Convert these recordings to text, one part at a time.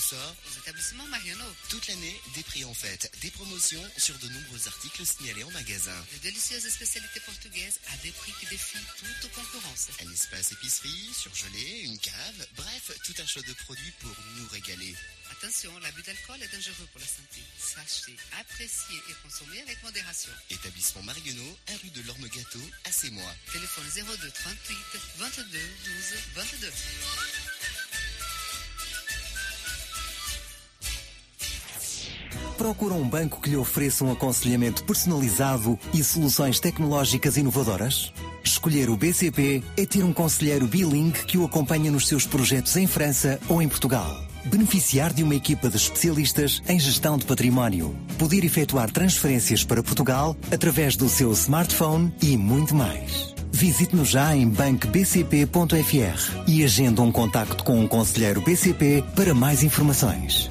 ça? Aux établissements Mariano. Toute l'année, des prix en fête, des promotions sur de nombreux articles signalés en magasin. De délicieuses spécialités portugaises à des prix qui défient toute concurrence. Un espace épicerie, surgelé, une cave, bref, tout un choix de produits pour nous régaler. Attention, l'abus d'alcool est dangereux pour la santé. Sachez, apprécier et consommer avec modération. Établissement Mariano, 1 rue de l'Orme-Gâteau, à Sémois. Téléphone 02 38 22 12 22. Procura banco que lhe ofereça aconselhamento personalizado e soluções tecnológicas inovadoras? Escolher o BCP é ter conselheiro bilingue que o acompanha nos seus projetos em França ou em Portugal. Beneficiar de uma equipa de especialistas em gestão de património. Poder efetuar transferências para Portugal através do seu smartphone e muito mais. Visite-nos já em bancobcp.fr e agende contacto com conselheiro BCP para mais informações.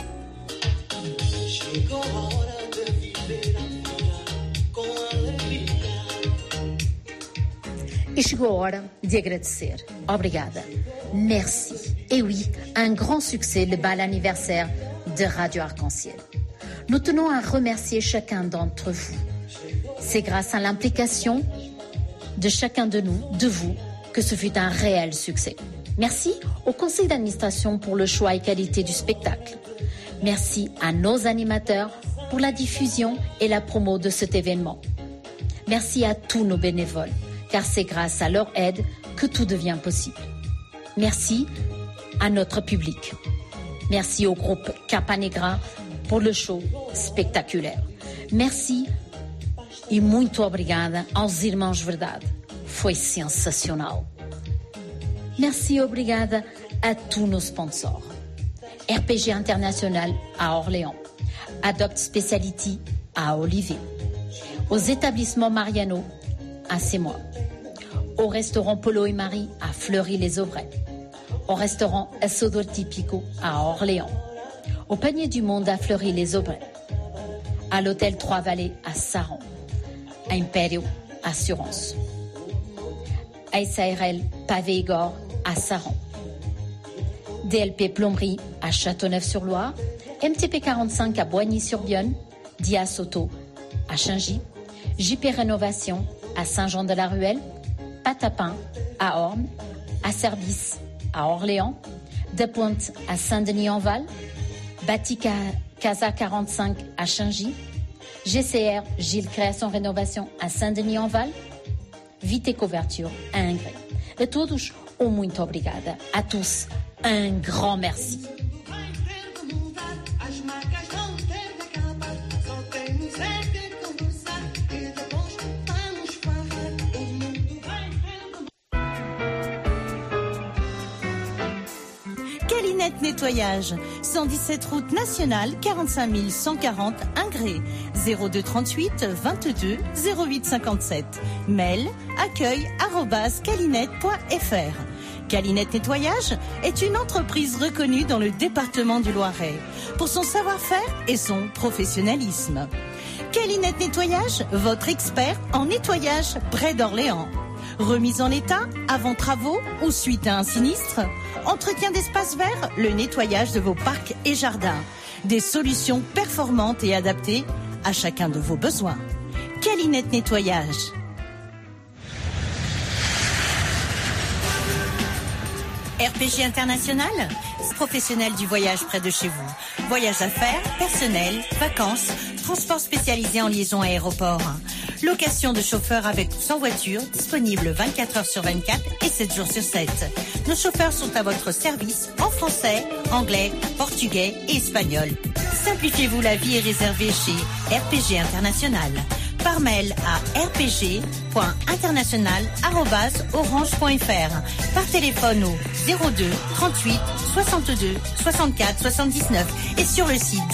E chegou a hora de agradecer. Obrigada. Merci. Et oui, un grand succès, le bal anniversaire de Radio Arc-en-Ciel. Nous tenons à remercier chacun d'entre vous. C'est grâce à l'implication de chacun de nous, de vous, que ce fut un réel succès. Merci au conseil d'administration pour le choix et qualité du spectacle. Merci à nos animateurs pour la diffusion et la promo de cet événement. Merci à tous nos bénévoles, car c'est grâce à leur aide que tout devient possible. Merci à notre public. Merci au groupe Capa Negra pour le show spectaculaire. Merci e muito obrigada aos Irmãos Verdade. Foi sensacional. Merci et obrigada à tous nos sponsors. RPG International à Orléans. Adopt Speciality à Olivet. Aux établissements Mariano à Sémois. Au restaurant Polo et Marie à Fleury-les-Aubrais. Au restaurant Assodor Tipico à Orléans. Au Panier du Monde à Fleury-les-Aubrais. À l'hôtel Trois-Vallées à Saran. À Império Assurance. À SARL Pavé-Igor à Saran. DLP Plomberie à Châteauneuf-sur-Loire. MTP 45 à Boigny-sur-Bionne. Dia Soto à Changy. JP Rénovation à Saint-Jean-de-la-Ruelle. Patapin à Orne. À Service à Orléans. De Pointe à Saint-Denis-en-Val. Batika Casa 45 à Changy. GCR Gilles Création Rénovation à Saint-Denis-en-Val. Vite Couverture à Ingré. A todos, muito obrigada. A tous, un grand merci. Calinette Nettoyage, 117 route nationale, 45 140 Ingré, 02 38 22 08 57. Mail accueil@calinette.fr. Calinette Nettoyage est une entreprise reconnue dans le département du Loiret pour son savoir-faire et son professionnalisme. Calinette Nettoyage, votre expert en nettoyage près d'Orléans. Remise en état, avant travaux ou suite à un sinistre. Entretien d'espaces verts, le nettoyage de vos parcs et jardins. Des solutions performantes et adaptées à chacun de vos besoins. Calinette Nettoyage. RPG International, professionnel du voyage près de chez vous. Voyage d'affaires, personnel, vacances, transport spécialisé en liaison aéroport. Location de chauffeurs avec ou sans voiture, disponible 24 heures sur 24 et 7 jours sur 7. Nos chauffeurs sont à votre service en français, anglais, portugais et espagnol. Simplifiez-vous la vie et réservez chez RPG International. Par mail à rpg.international@orange.fr. Par téléphone au 02 38 62 64 79 et sur le site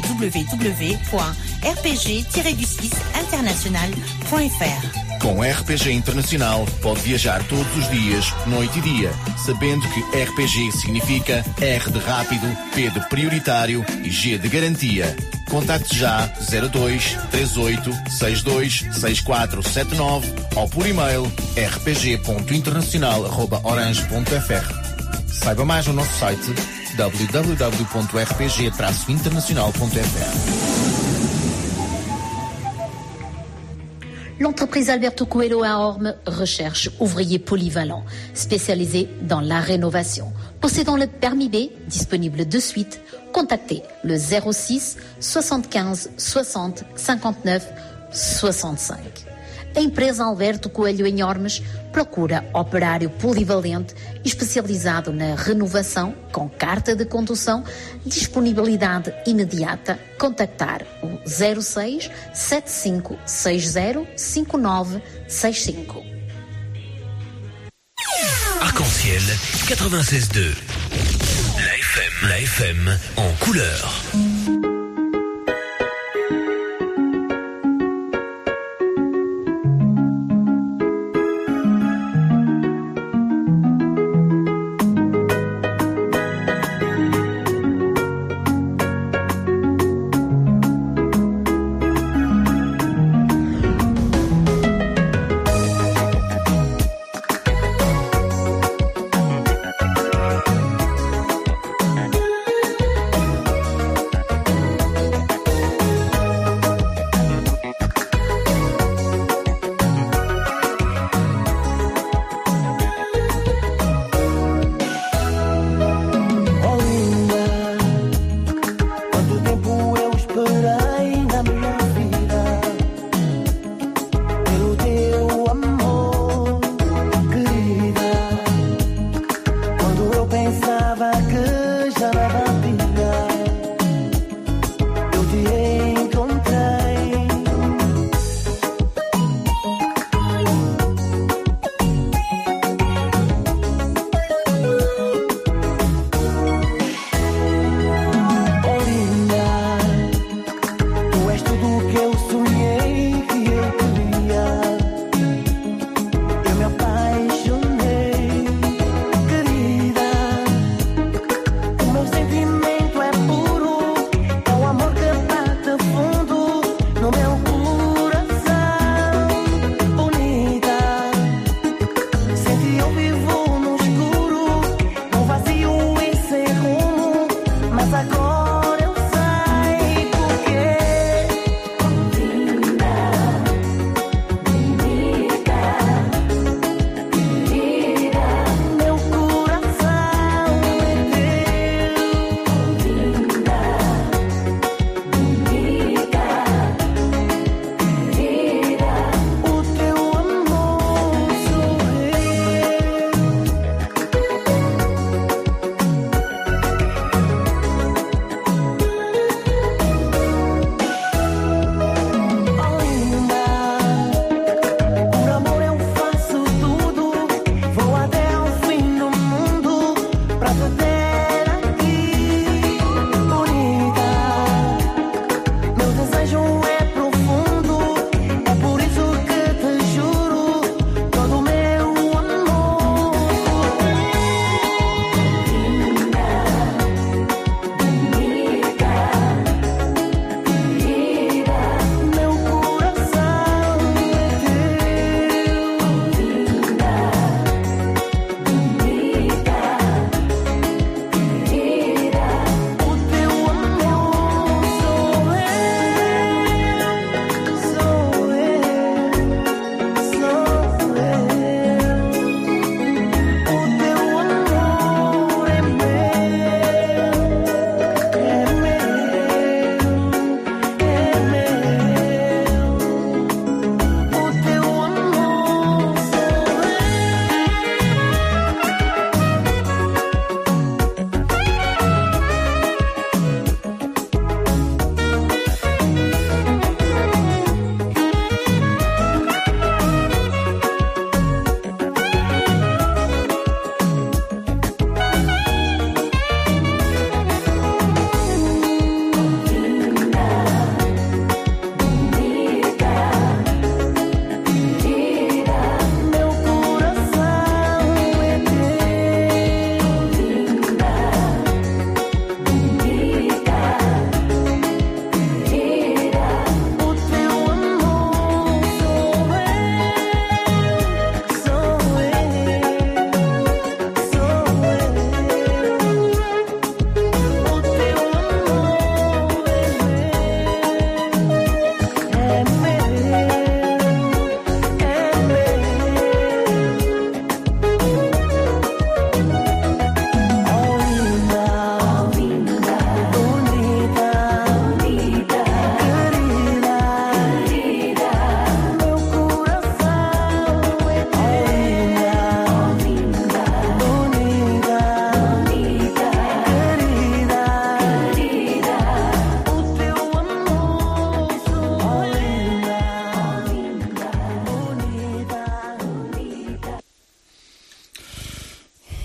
www.rpg-international.fr. Com RPG Internacional pode viajar todos os dias, noite e dia, sabendo que RPG significa R de rápido, P de prioritário e G de garantia. Contacte já 02 38 62 6479 ou por e-mail rpg.internacional@orange.fr. Saiba mais no nosso site www.rpg-internacional.fr. L'entreprise Alberto Coelho à Orme recherche ouvriers polyvalents spécialisés dans la rénovation. Possédant le permis B, disponible de suite, contactez le 06 75 60 59 65. A empresa Alberto Coelho em Ormes procura operário polivalente especializado na renovação com carta de condução, disponibilidade imediata. Contactar o 06 75 60 59 65. Arc-en-ciel 96.2. La FM en couleur.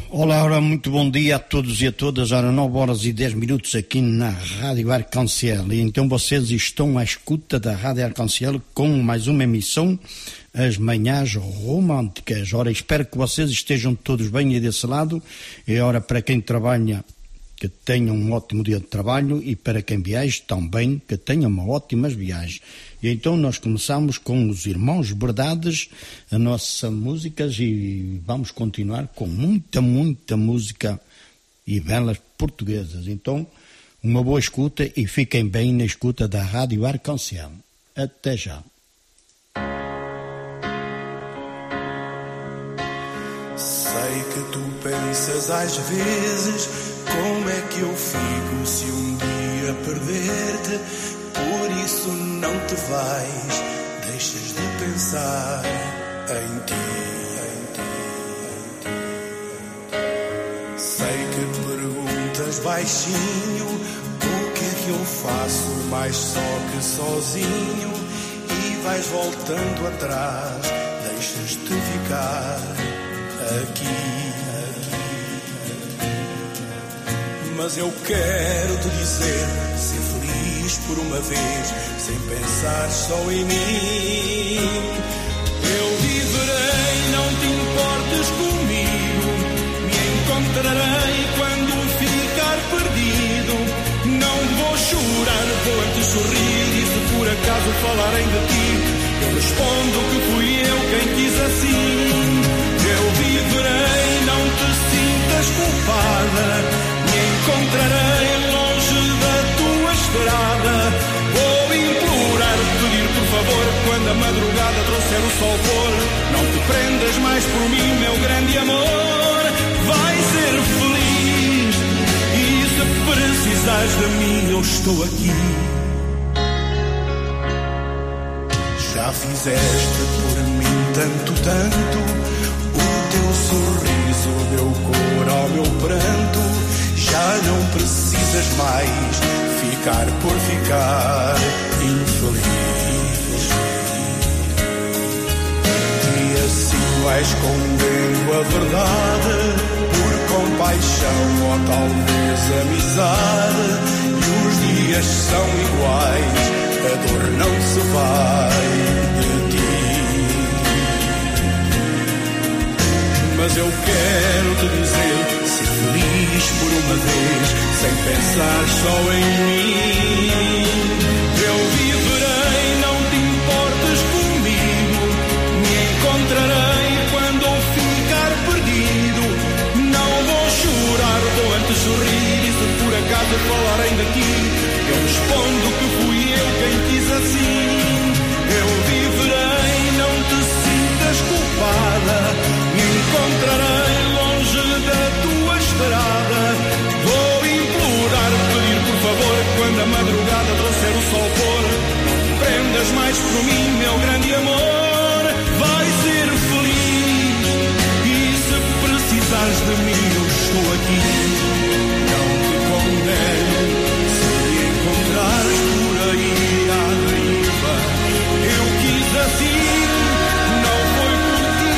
Olá, ora, muito bom dia a todos e a todas. Ora, 9h10 aqui na Rádio Arconciel. E então vocês estão à escuta da Rádio Arconciel com mais uma emissão, As Manhãs Românticas. Ora, espero que vocês estejam todos bem aí desse lado. E ora, para quem trabalha, que tenha um ótimo dia de trabalho, e para quem viaja também, que tenha uma ótima viagem. E então nós começamos com os Irmãos Verdades, a nossa músicas, e vamos continuar com muita música e belas portuguesas. Então, uma boa escuta e fiquem bem na escuta da Rádio Arconciel. Até já. Sei que tu pensas às vezes, como é que eu fico se um dia perder-te? Por isso não te vais, deixas de pensar em ti. Sei que perguntas baixinho, o que é que eu faço mais só que sozinho? E vais voltando atrás, deixas-te ficar aqui. Mas eu quero te dizer, ser feliz por uma vez, sem pensar só em mim. Eu viverei, não te importes comigo, me encontrarei quando ficar perdido. Não vou chorar, vou antes sorrir, e se por acaso falarem de ti, eu respondo que fui eu quem quis assim. Eu viverei, não te sintas culpada, encontrarei longe da tua estrada. Vou implorar, pedir por favor, quando a madrugada trouxer o sol for, não te prendas mais por mim, meu grande amor. Vai ser feliz, e se precisares de mim, eu estou aqui. Já fizeste por mim tanto, o teu sorriso deu cor ao meu pranto. Já não precisas mais ficar por ficar infeliz. E assim vais escondendo a verdade, por compaixão ou talvez amizade. E os dias são iguais, a dor não se vai de ti. Mas eu quero te dizer, ser feliz por uma vez, sem pensar só em mim. Eu viverei, não te importes comigo, me encontrarei quando ficar perdido. Não vou chorar, vou antes sorrir, e se por acaso falarem de ti, eu respondo que fui eu quem quis assim. Eu viverei, não te sintas culpada, me encontrarei longe da tua estrada. Vou implorar, pedir por favor, quando a madrugada trouxer o sol for, não te prendas mais por mim, meu grande amor. Vai ser feliz, e se precisares de mim, eu estou aqui. Não te condeno, se me encontrares por aí à deriva. Eu quis assim, não foi por ti,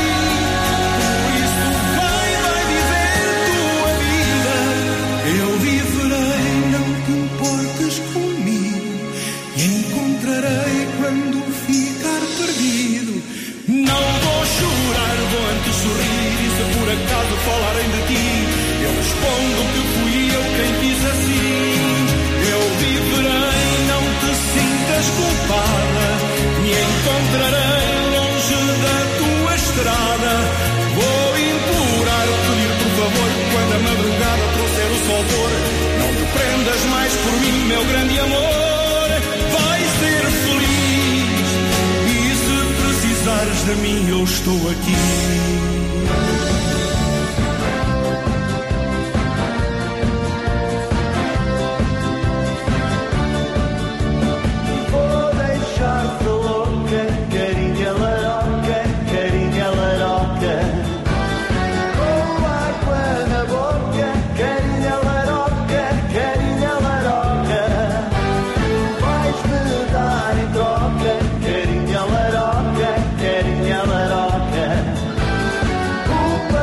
por isso vai viver tua vida. Eu viverei, não te importes comigo, e encontrarei quando ficar perdido. Não vou chorar, vou antes sorrir, e se por acaso falarem de ti, eu respondo que fui eu quem quis assim. Eu viverei, não te sintas culpada, me encontrarei longe da tua estrada. Vou implorar, pedir por favor, quando a madrugada trouxer o sol for, não te prendas mais por mim, meu grande amor. Vai ser feliz, e se precisares de mim, eu estou aqui. Carinha laroca,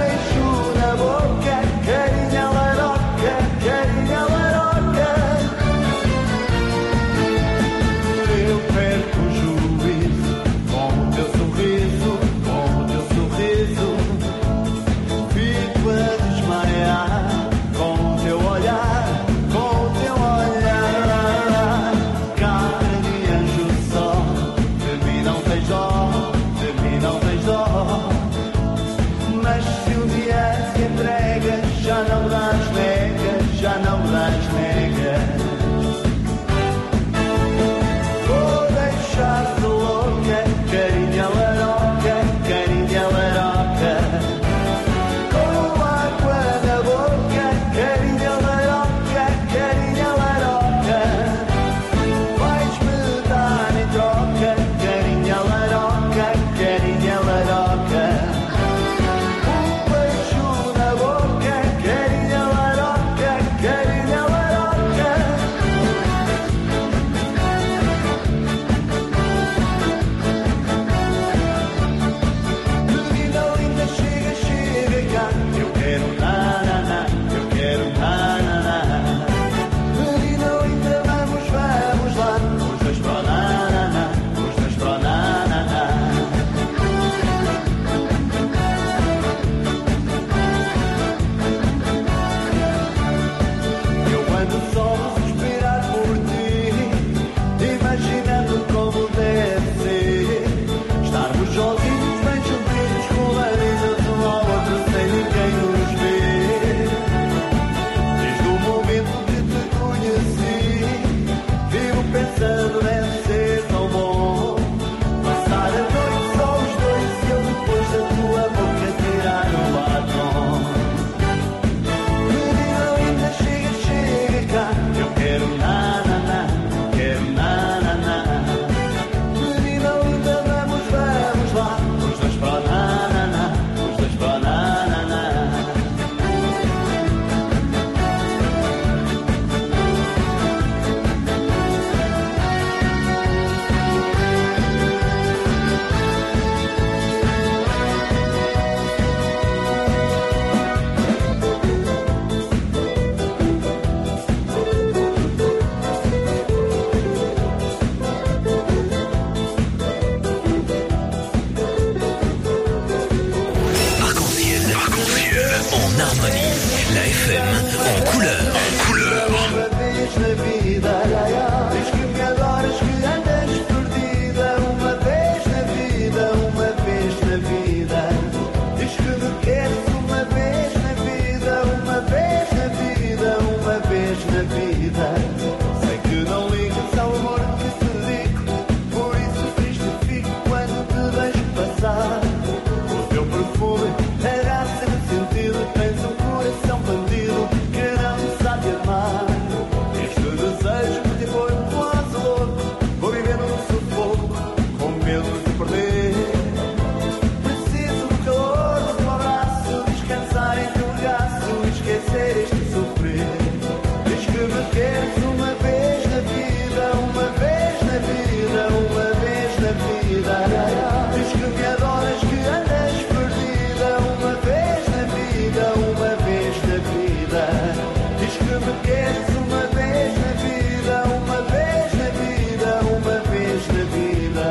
Harmonie, la FM en couleur. Uma vez na vida, diz que me adoras, que andas perdida. Uma vez na vida, uma vez na vida. Diz que me queres uma vez na vida, uma vez na vida, uma vez na vida. Sei que não ligas ao amor que te dedico, por isso triste fico quando te deixo passar. O teu perfume é graça no sentido, tens um coração bandido que não sabe amar. Este desejo que te põe quase louco, vou vivendo no sufoco, com medo de perder. Preciso do calor do teu abraço, descansar em teu regaço, esquecer este sofrer. Diz que me queres uma vez na vida, uma vez na vida, uma vez na vida. Diz que me adoras, que andas perdida, uma vez na vida, uma vez na vida. Diz que me queres uma vez na vida, uma vez na vida, uma vez na vida.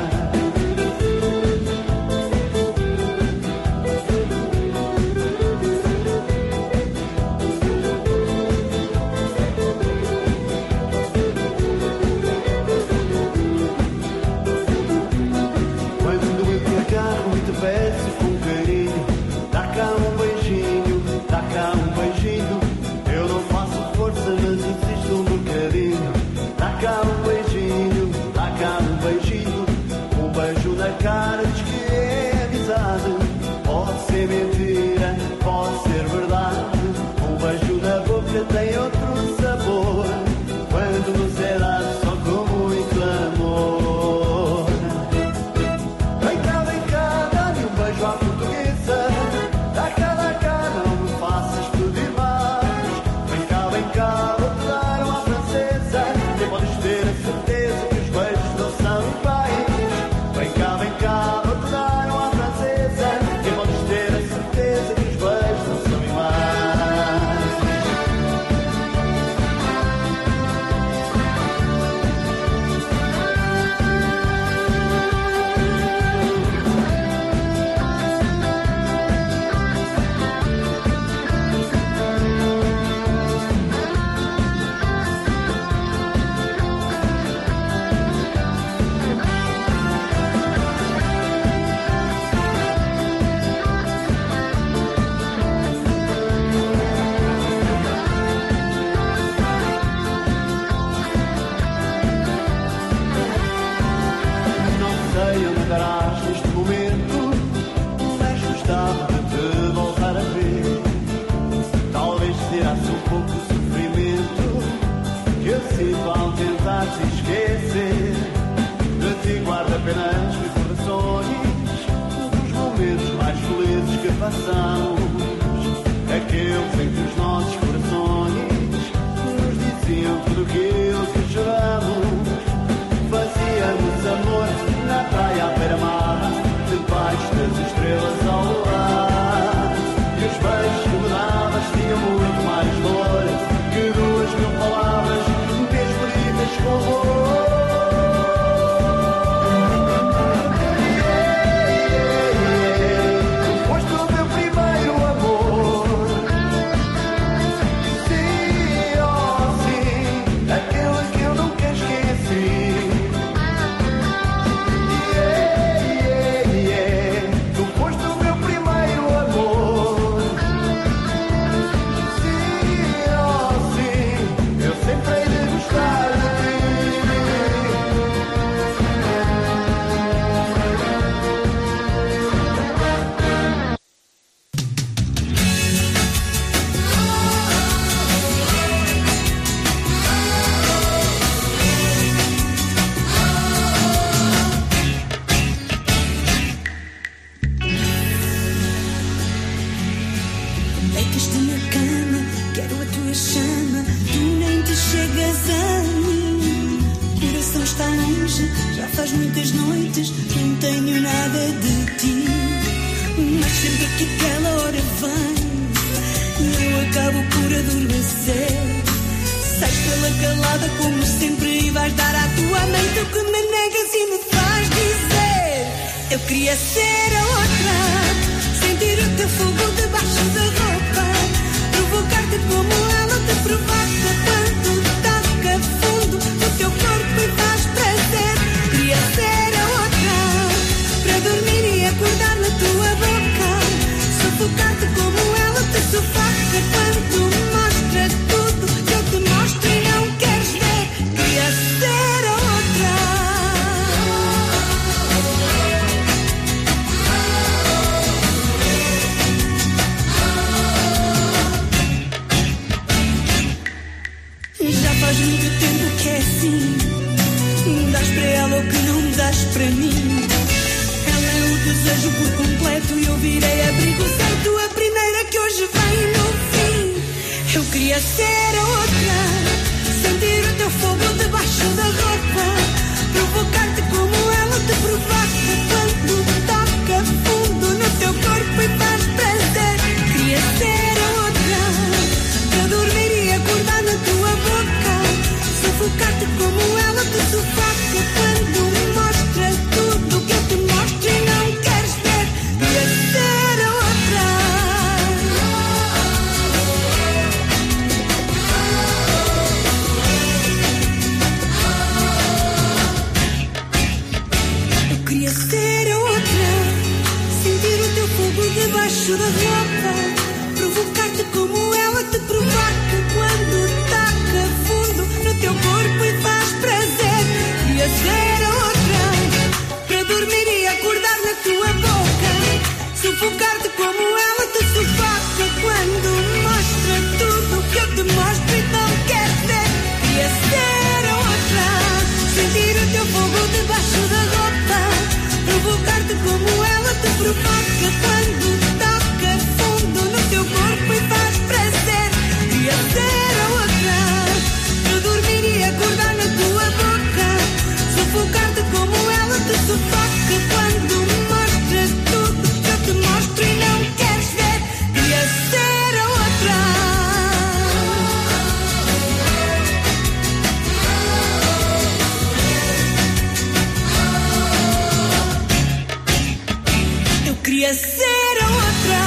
Quando eu te agarro e te peço com carinho, dá cá um beijinho, dá cá um beijinho. Eu não faço força, mas insisto um bocadinho. Dá cá um beijinho, dá cá um beijinho. Um beijo na cara diz que é amizade. Pode ser mentira, pode ser verdade. Um beijo na boca tem outro sabor, quando nos é dado só com muito amor. Vem cá, dá-me um beijo à portuguesa. Dá cá, não me faças pedir mais. Vem cá, vou-te dar uma francesa. Nem podes ter a certeza que os beijos não são iguais. Vem cá, vou-te dar uma francesa. Nem podes ter a certeza que os beijos não são iguais. Não sei onde andarás neste momento, mas gostava de te voltar a ver. Talvez tirasse um pouco o sofrimento que eu sinto ao tentar te esquecer. De ti guardo apenas recordações dos momentos mais felizes que passamos, aqueles em que os nossos corações nos diziam tudo aquilo que choramos. Fazíamos amor na praia à beira-mar, debaixo das estrelas ao luar. E os beijos que me davas tinham muito mais valor que 2000 palavras, mesmo ditas com amor. Tu foste o meu primeiro amor. Sim, oh sim, aquele que eu nunca esqueci. Tu foste o meu primeiro amor. Sim, oh sim, eu sempre hei de gostar de ti. Deitas-te na cama, quero a tua chama, tu nem te chegas a mim. O coração está longe, já faz muitas noites, não tenho nada de ti. Mas sempre que aquela hora vem, eu acabo por adormecer. Sais pela calada como sempre e vais dar à tua mente o que me negas e me faz dizer: eu queria ser a outra, sentir o teu fogo debaixo da roupa. protejo por completo e eu virei abrigo certo, a primeira que hoje vem no fim. Eu queria ser a outra, sentir o teu fogo debaixo da roupa, provocar-te como ela te provoca quando toca fundo no teu corpo e faz prazer. Queria ser a outra, para dormir e acordar na tua boca, sufocar-te como ela te sufoca quando mostra tudo que eu te mostro e não queres ver. Queria ser a outra. Eu queria ser a outra, sentir o teu fogo debaixo da roupa, provocar-te como ela te provoca quando toca fundo no teu corpo e faz prazer. Queria ser a outra, para dormir e acordar na tua boca, sufocar-te como ela te sufoca quando mostra tudo que eu te mostro e não queres ver. Queria ser a outra, sentir o teu fogo debaixo da roupa, provocar-te como ela te provoca quando toca fundo no teu corpo e faz prazer. Queria ser a outra, para dormir e acordar na tua boca, sufocar-te como ela te sufoca quando mostras tudo que eu te mostro e não queres ver. Queria ser a outra. Eu queria ser a outra.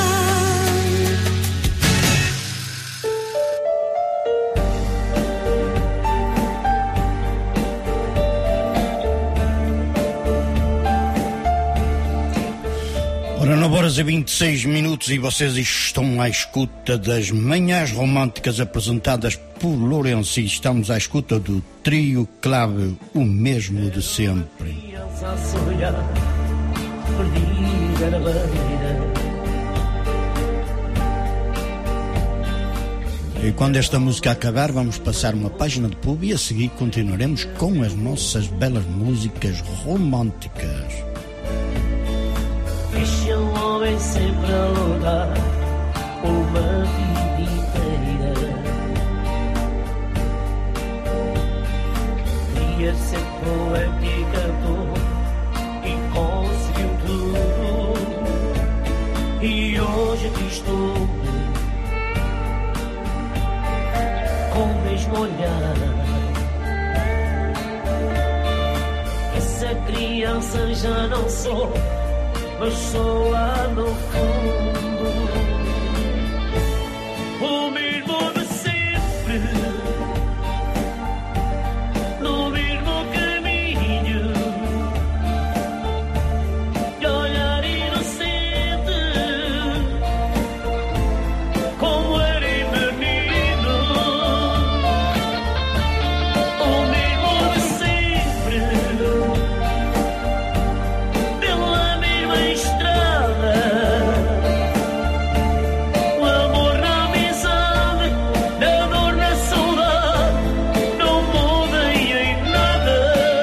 Ora, 9 horas e 26 minutos e vocês estão à escuta das Manhãs Românticas apresentadas por Lourenço e estamos à escuta do trio Clave, o mesmo de sempre. E quando esta música acabar, vamos passar uma página de pub e a seguir continuaremos com as nossas belas músicas românticas. Deixa o homem sempre a lutar uma vida inteira. Queria ser poeta e cantor e conseguiu tudo. E hoje aqui estou com o mesmo olhar. Essa criança já não sou, mas sou lá no fundo o mesmo de sempre, no mesmo caminho, de olhar inocente, como era menino, o mesmo de sempre, pela mesma estrada, o amor na amizade, na dor, na saudade, não mudem em nada.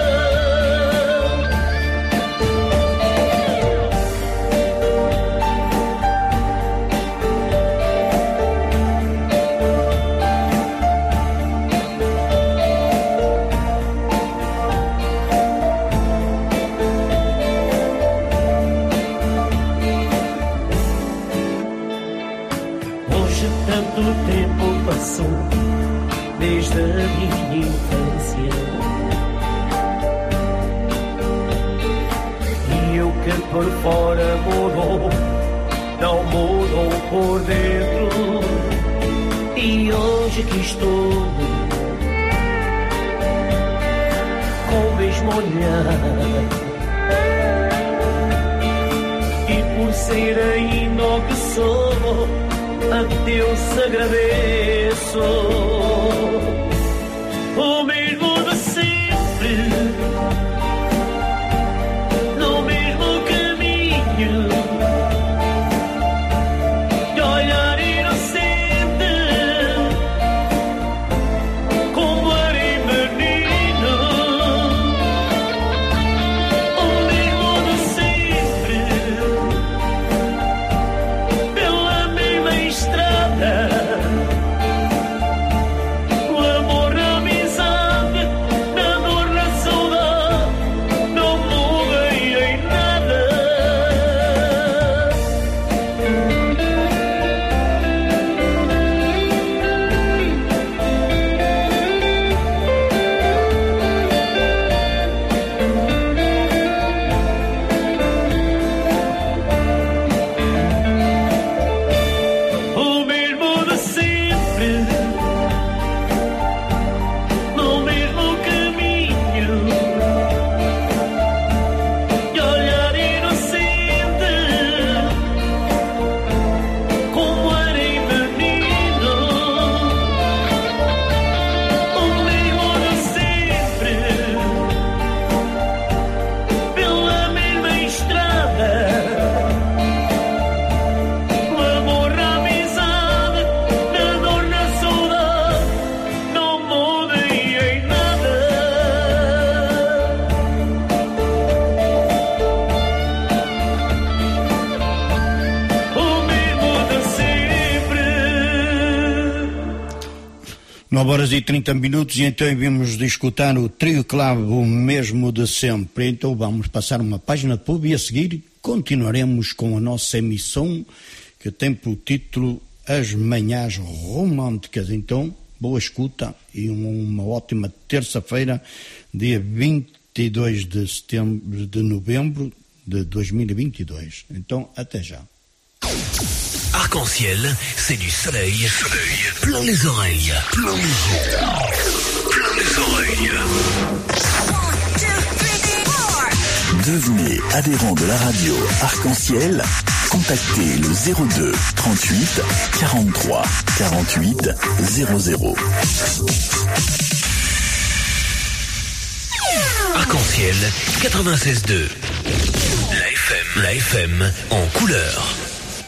Hoje tanto tempo passou desde a minha infância, e o que por fora mudou não mudou por dentro. E hoje aqui estou com o mesmo olhar, e por ser ainda o que sou, a Deus agradeço. O mesmo de sempre, no mesmo caminho, de olhar inocente, como era menino. O mesmo de sempre, 9h30 e então vimos de escutar o Trio Clavo, o mesmo de sempre. Então vamos passar uma página de pub e a seguir continuaremos com a nossa emissão que tem por título As Manhãs Românticas. Então, boa escuta e uma ótima terça-feira, dia 22 de novembro de 2022. Então, até já. Arc-en-ciel, c'est du soleil, plein les oreilles, plein les oreilles. Devenez adhérent de la radio Arc-en-ciel. Contactez le 02 38 43 48 00. Arc-en-ciel 96.2. La FM en couleur.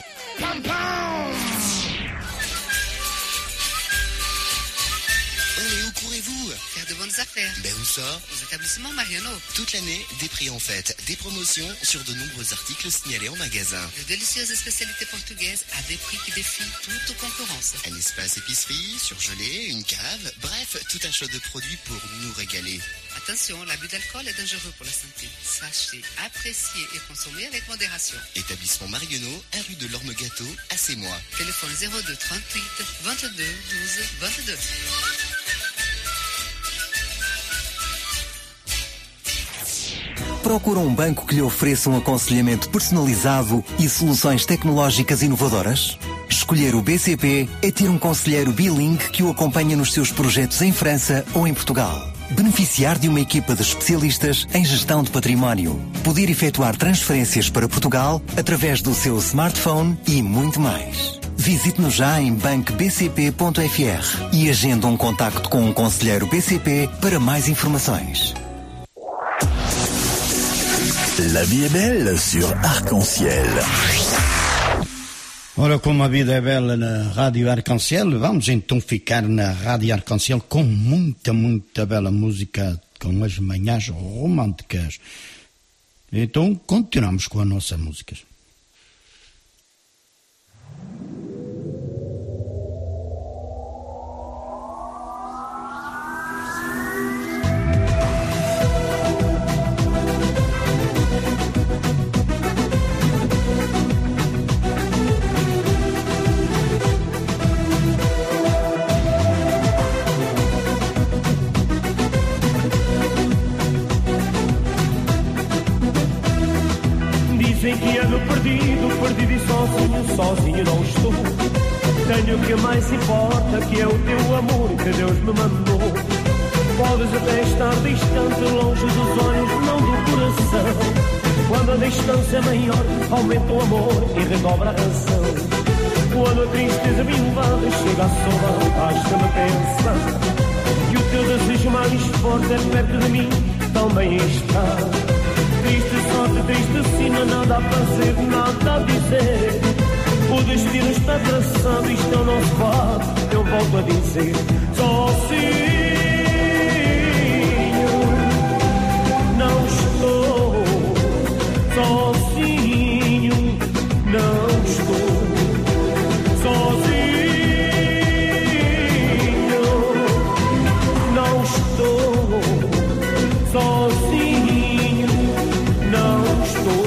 Faire de bonnes affaires. Ben où ça? Aux établissements Mariano. Toute l'année, des prix en fête, des promotions sur de nombreux articles signalés en magasin. De délicieuses spécialités portugaises à des prix qui défient toute concurrence. Un espace épicerie, surgelé, une cave, bref, tout un choix de produits pour nous régaler. Attention, l'abus d'alcool est dangereux pour la santé. Sachez, apprécier et consommer avec modération. Établissement Mariano, 1 rue de l'Orme-Gâteau, à Sémois. Téléphone 02 38 22 12 22. Procura um banco que lhe ofereça um aconselhamento personalizado e soluções tecnológicas inovadoras? Escolher o BCP é ter um conselheiro bilingue que o acompanha nos seus projetos em França ou em Portugal. Beneficiar de uma equipa de especialistas em gestão de património. Poder efetuar transferências para Portugal através do seu smartphone e muito mais. Visite-nos já em bancobcp.fr e agenda um contacto com um conselheiro BCP para mais informações. La vie est belle sur Arc-en-ciel. Ora, como a vida é bela na Rádio Arc-en-ciel, vamos então ficar na Rádio Arc-en-ciel com muita bela música, com as manhãs românticas. Então, continuamos com as nossas músicas. Perdido e sozinho não estou. Tenho o que mais importa, que é o teu amor que Deus me mandou. Podes até estar distante, longe dos olhos, não do coração. Quando a distância é maior, aumenta o amor e redobra a razão. Quando a tristeza me invade, chega a saudade, basta-me pensar que o teu desejo mais forte é perto de mim, também está. Triste sorte, triste sina, nada a fazer, nada a dizer. O destino está traçado, isto é o nosso fato, eu volto a dizer. Sozinho, não estou. Sozinho, não estou. Sozinho, não estou. Sozinho, não estou.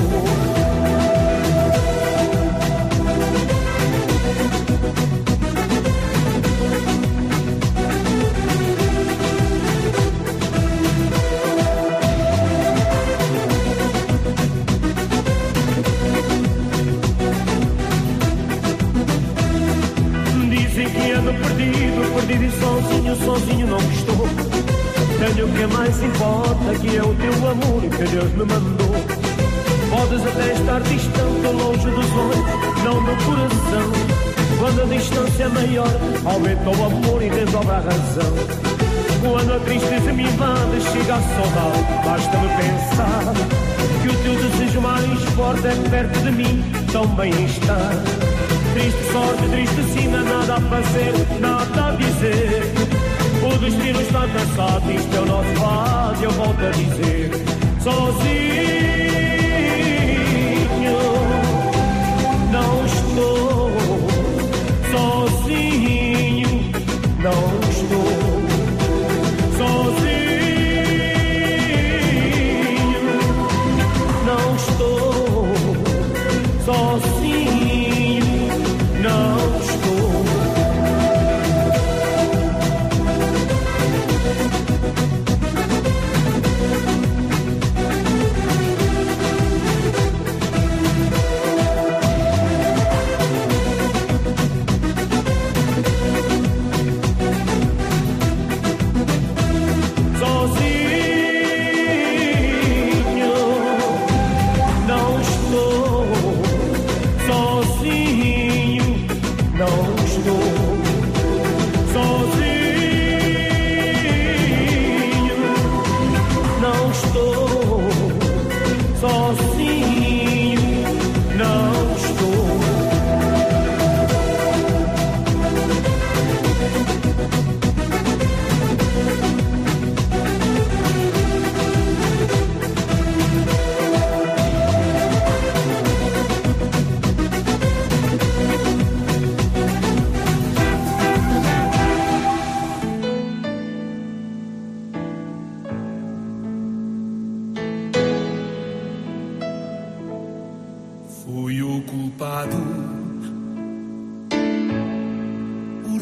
Dizem que ando perdido e sozinho não estou. Tenho o que mais importa, que é o teu amor que Deus me mandou. Podes até estar distante, longe dos olhos, não do coração. Quando a distância é maior, aumenta o amor e desdobra a razão. Quando a tristeza me invade, chega a saudade, basta-me pensar que o teu desejo mais forte é perto de mim, também está. Triste sorte, triste sina, nada a fazer, nada a dizer. O destino está traçado, isto é o nosso lado, eu volto a dizer. Sozinho, não estou. Sozinho, não estou.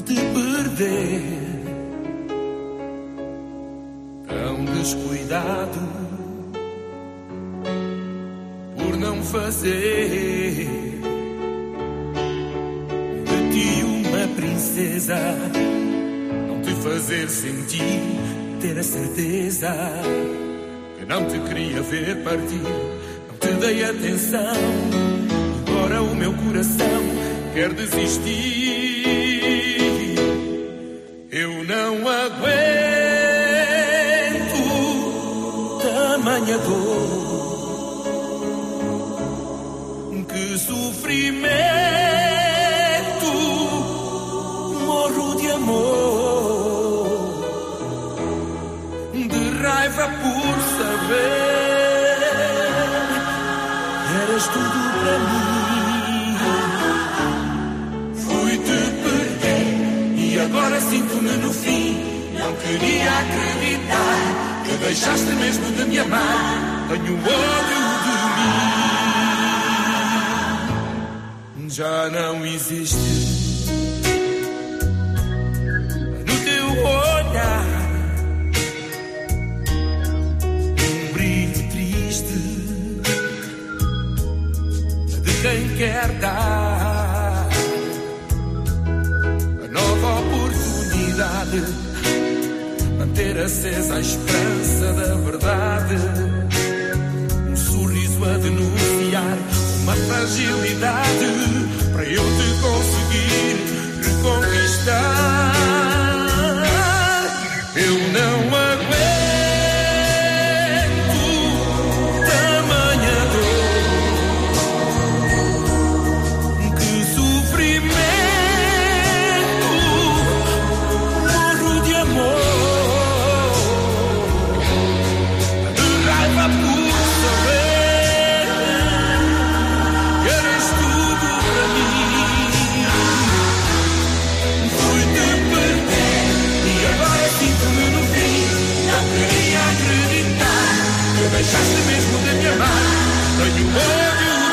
te perder. Tão descuidado por não fazer de ti uma princesa, não te fazer sentir, ter a certeza que não te queria ver partir, não te dei atenção. Agora o meu coração quer desistir. Eu não aguento tamanha dor, que sofrimento, morro de amor, de raiva por saber eras tudo para mim. Fui-te perder e agora sinto-me no fim. Não queria acreditar que deixaste mesmo de me amar. Tenho ódio de mim. Já não existe no teu olhar um brilho triste de quem quer dar a nova oportunidade, manter acesa a esperança da verdade, um sorriso a denunciar uma fragilidade para eu te conseguir reconquistar. Eu não aguento tamanha dor, que sofrimento, morro de amor, de raiva por saber que eras tudo para mim. Fui-te perder e agora sinto-me no fim. Não queria acreditar que deixaste mesmo de me amar. Tenho ódio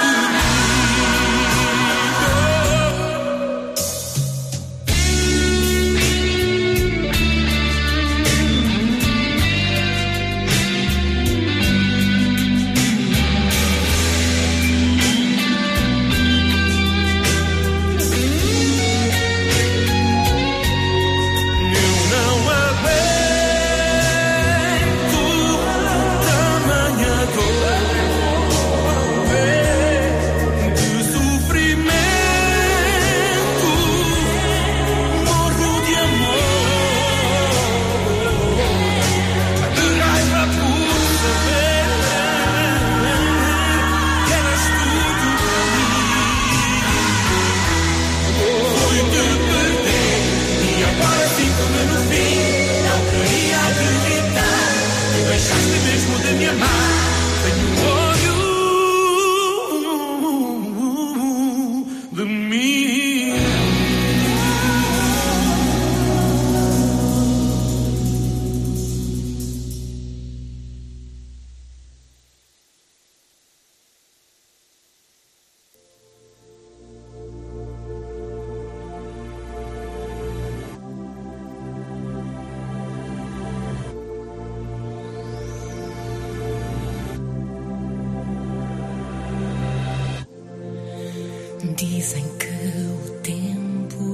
Dizem que o tempo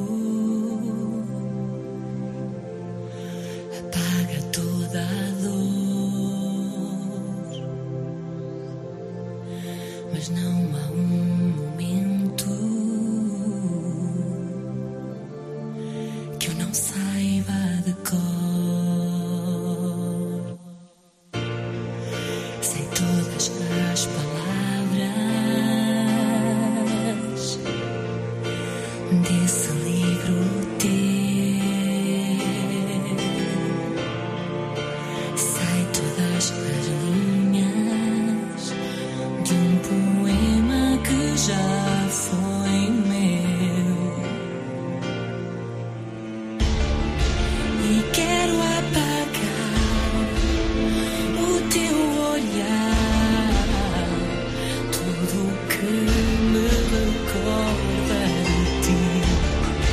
apaga toda a dor, mas não há um momento que eu não saiba de cor. Sei todas as palavras desse livro teu. Sei todas as linhas de um poema que já foi meu. E quero apagar o teu olhar, tudo o que me recorda de ti.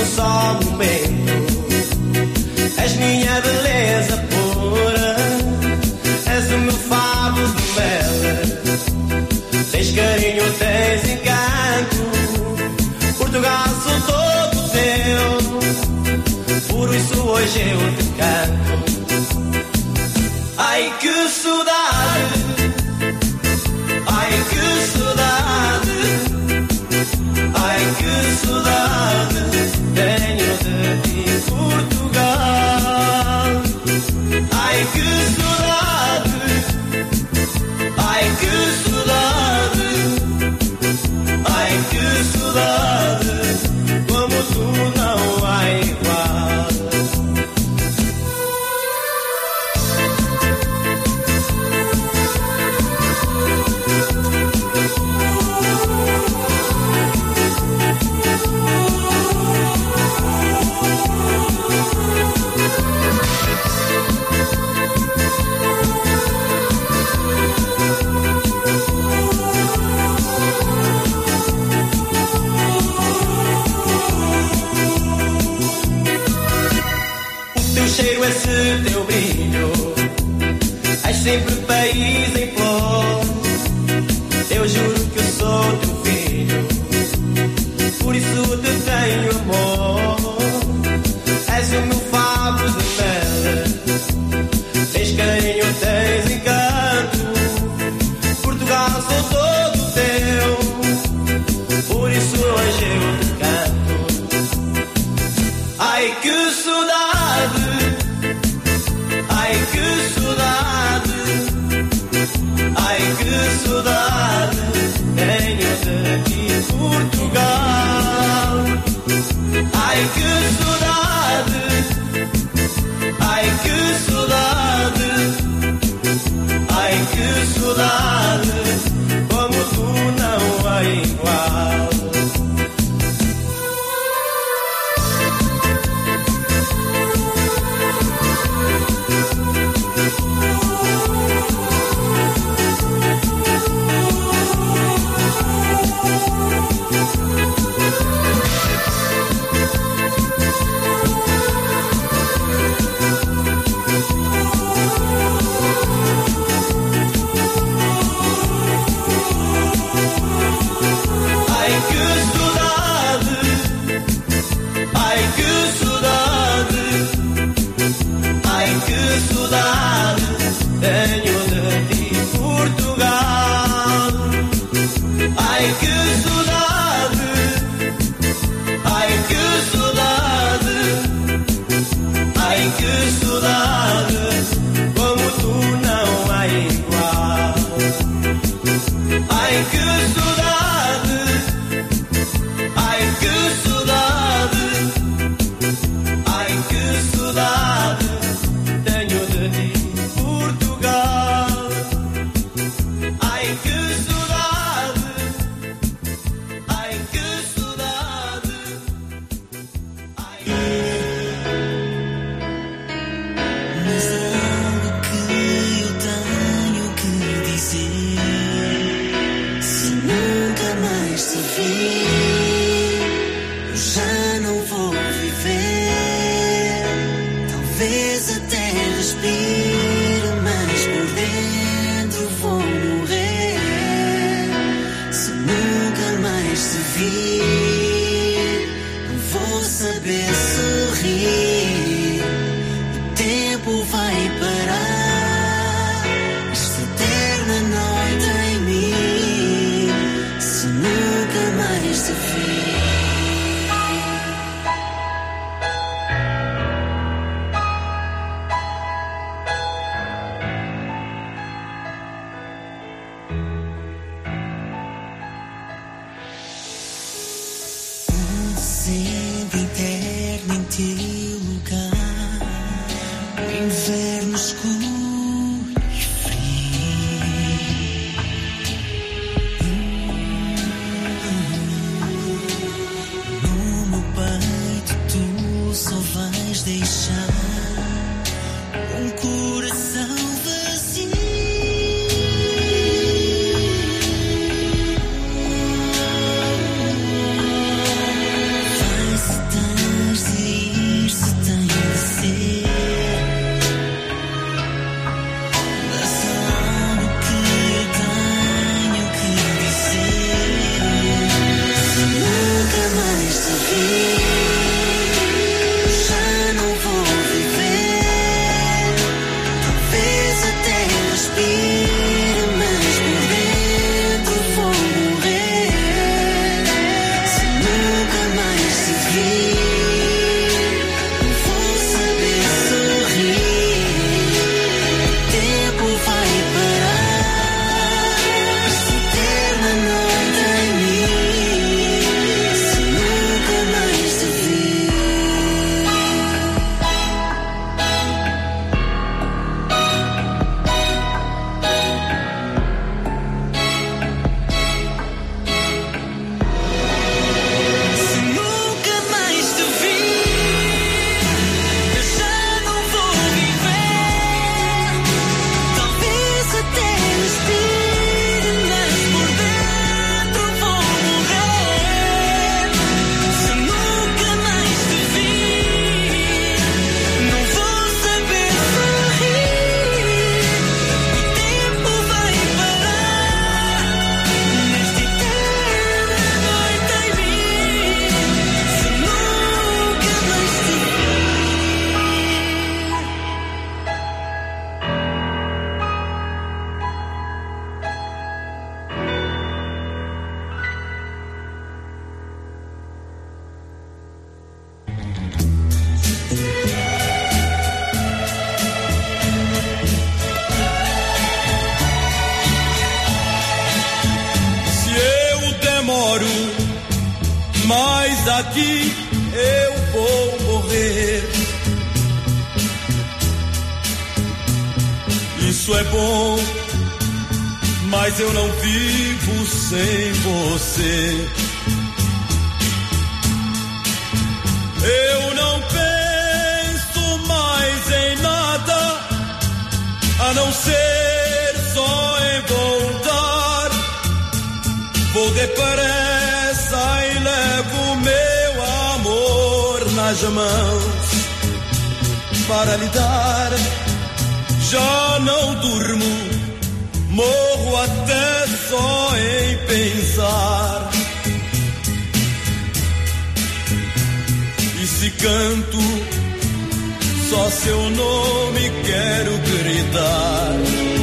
num só momento. És minha beleza pura, és o meu favo de mel. Tens carinho, tens encanto, Portugal sou todo teu, por isso hoje eu te canto. Ai que saudade, ai que saudade, ai que saudade tenho de ti, Portugal. Ai que saudade, ai que saudade, ai que saudade, como tu não há igual. Cheiro esse teu brilho, és sempre país em flor. Eu juro que eu sou teu filho, por isso te tenho amor. És o meu favo de mel, tens carinho, tens encanto, Portugal sou todo teu, por isso hoje eu te canto. Ai que saudade, ai que saudade, ai que saudade tenho de ti, Portugal. Ai que saudade, ai que saudade, ai que saudade, como tu não há igual. Tenho de ti, Portugal. Ai que saudade, ai que saudade, ai que saudade, como tu não há igual. Ai que saudade, ai que saudade, ai que saudade tenho de ti, Portugal. Ai que saudade, ai que saudade, ai Mas há algo que eu tenho que dizer. Se nunca mais te vir, eu já não vou viver. Talvez até respire, mas por dentro vou morrer. Se nunca mais te vir, não vou saber sorrir. O tempo vai parar esta eterna noite em mim. Se nunca mais te vir. Sempre eterno em teu lugar, no inverno escuro e frio. No meu peito tu só vais deixar um coração vazio. Vai-se aqui eu vou morrer. Isso é bom, mas eu não vivo sem você. Eu não penso mais em nada, a não ser só em voltar. Vou depressa e levo meu amor nas mãos para lhe dar. Já não durmo, morro até só em pensar. E se canto, só seu nome quero gritar.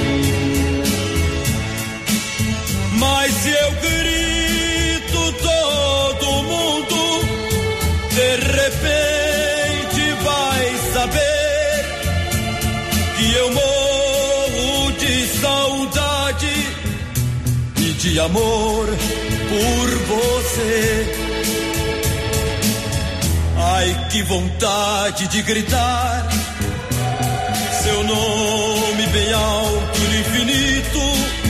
Mas se eu grito, todo mundo de repente vai saber que eu morro de saudade e de amor por você. Ai, que vontade de gritar seu nome bem alto no infinito,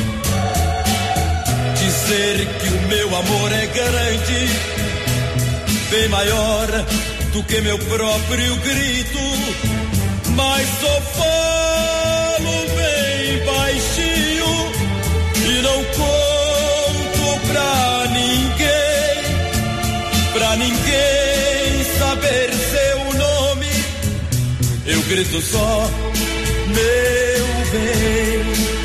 dizer que o meu amor é grande, bem maior do que meu próprio grito. Mas só falo bem baixinho e não conto pra ninguém saber seu nome. Eu grito só meu bem.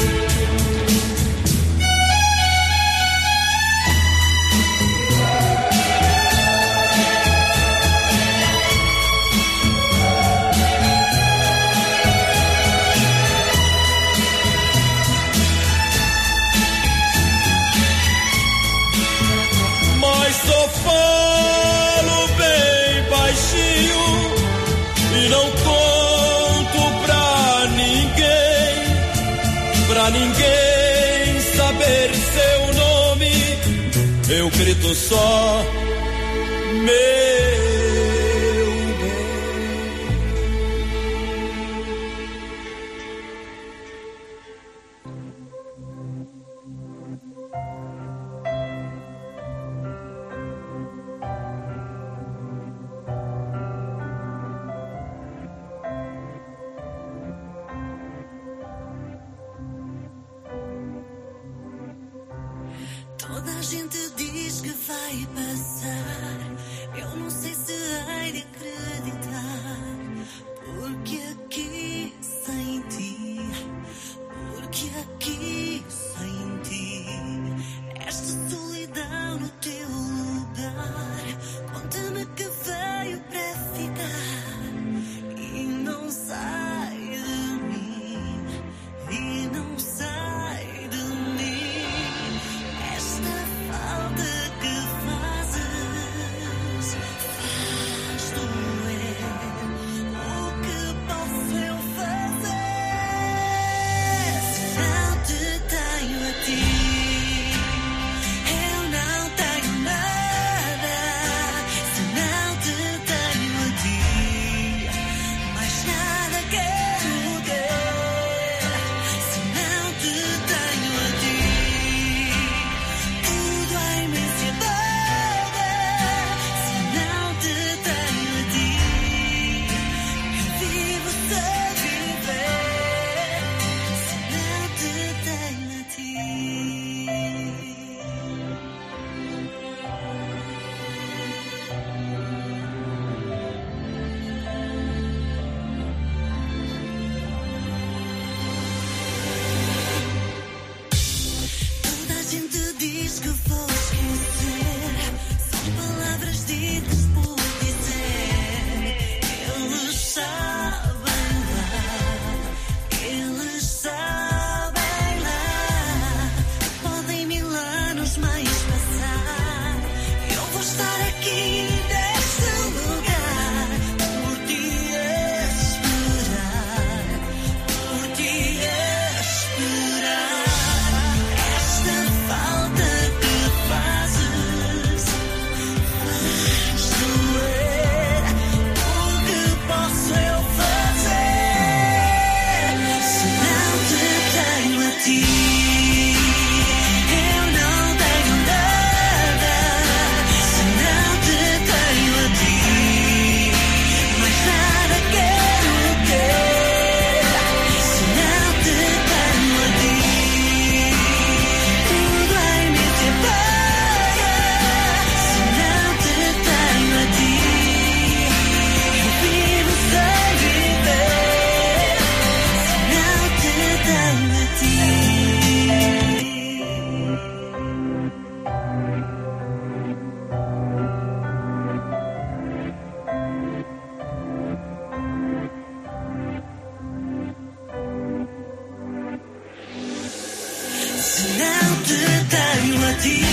Só falo bem baixinho e não conto pra ninguém saber seu nome. Eu grito só meu. Toda a gente diz que vai passar, eu não sei se hei de acreditar, porque aqui sem ti, porque aqui sem ti, esta solidão no teu lugar, conta-me que veio para ficar, e não sai de mim, e não sai de mim. Falta que fazes faz doer. O que posso eu fazer se não te tenho a ti? Eu não tenho nada se não te tenho a ti. Mais nada quero ter se não te tenho a ti. Toda a gente diz que vou esquecer, são palavras ditas por dizer. Eles sabem lá, podem 1000 anos mais passar, eu vou estar aqui neste lugar, por ti esperar, por ti esperar. Esta falta que te tenho a ti.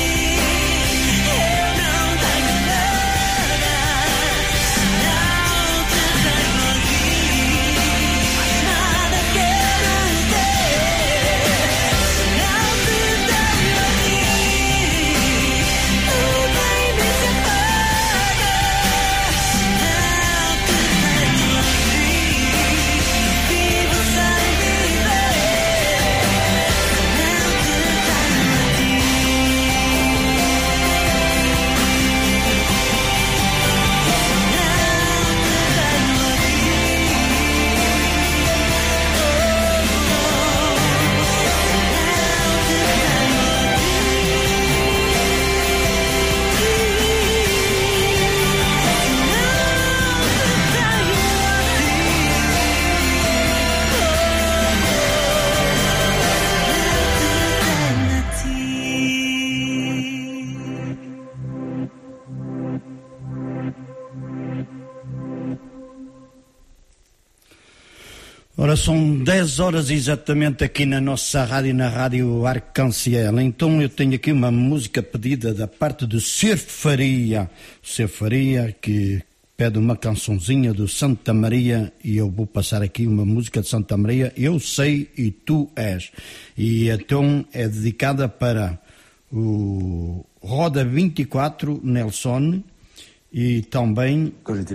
Ora, são 10 horas exatamente aqui na nossa rádio, na Rádio Arc-en-Ciel. Então eu tenho aqui uma música pedida da parte do Sr. Faria. O Sr. Faria que pede uma cançãozinha do Santa Maria e eu vou passar aqui uma música de Santa Maria, Eu Sei e Tu És. E então é dedicada para o Roda 24, Nelson, e também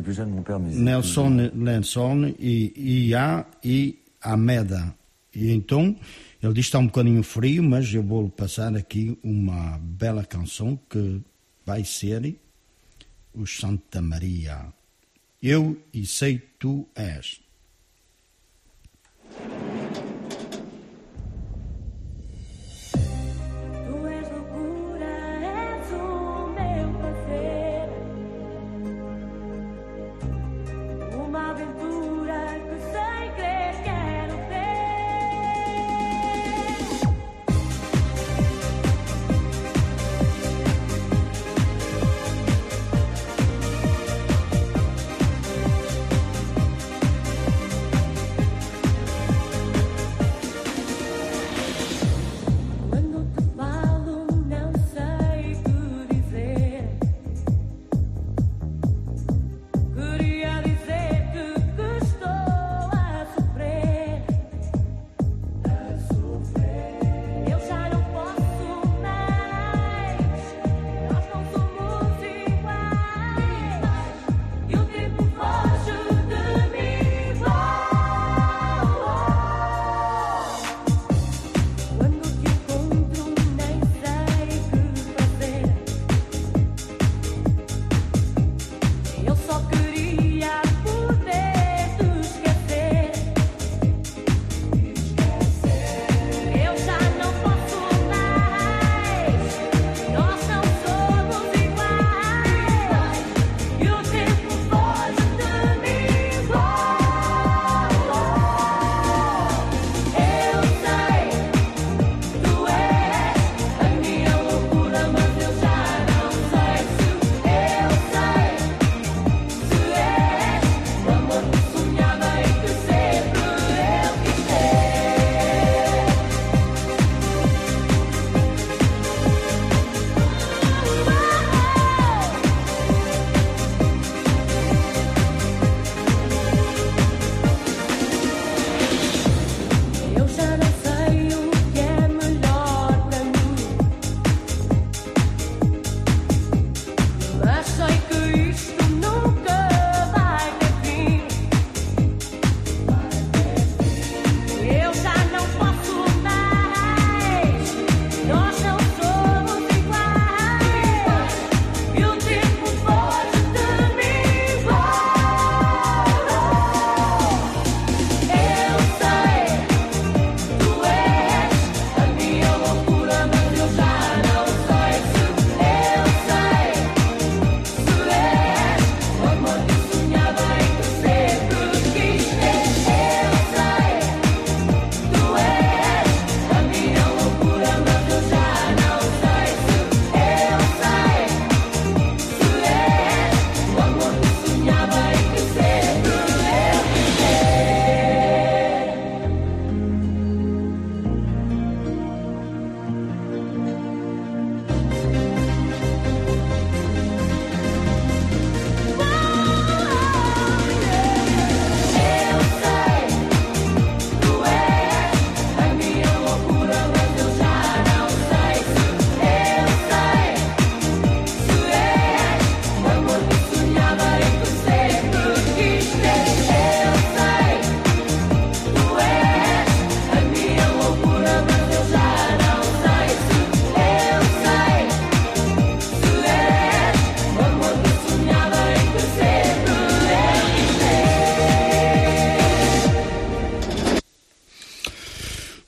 Nelson e Ia e Ameda. E então ele diz que está um bocadinho frio, mas eu vou passar aqui uma bela canção que vai ser o Santa Maria. Eu e Sei Tu És. Eu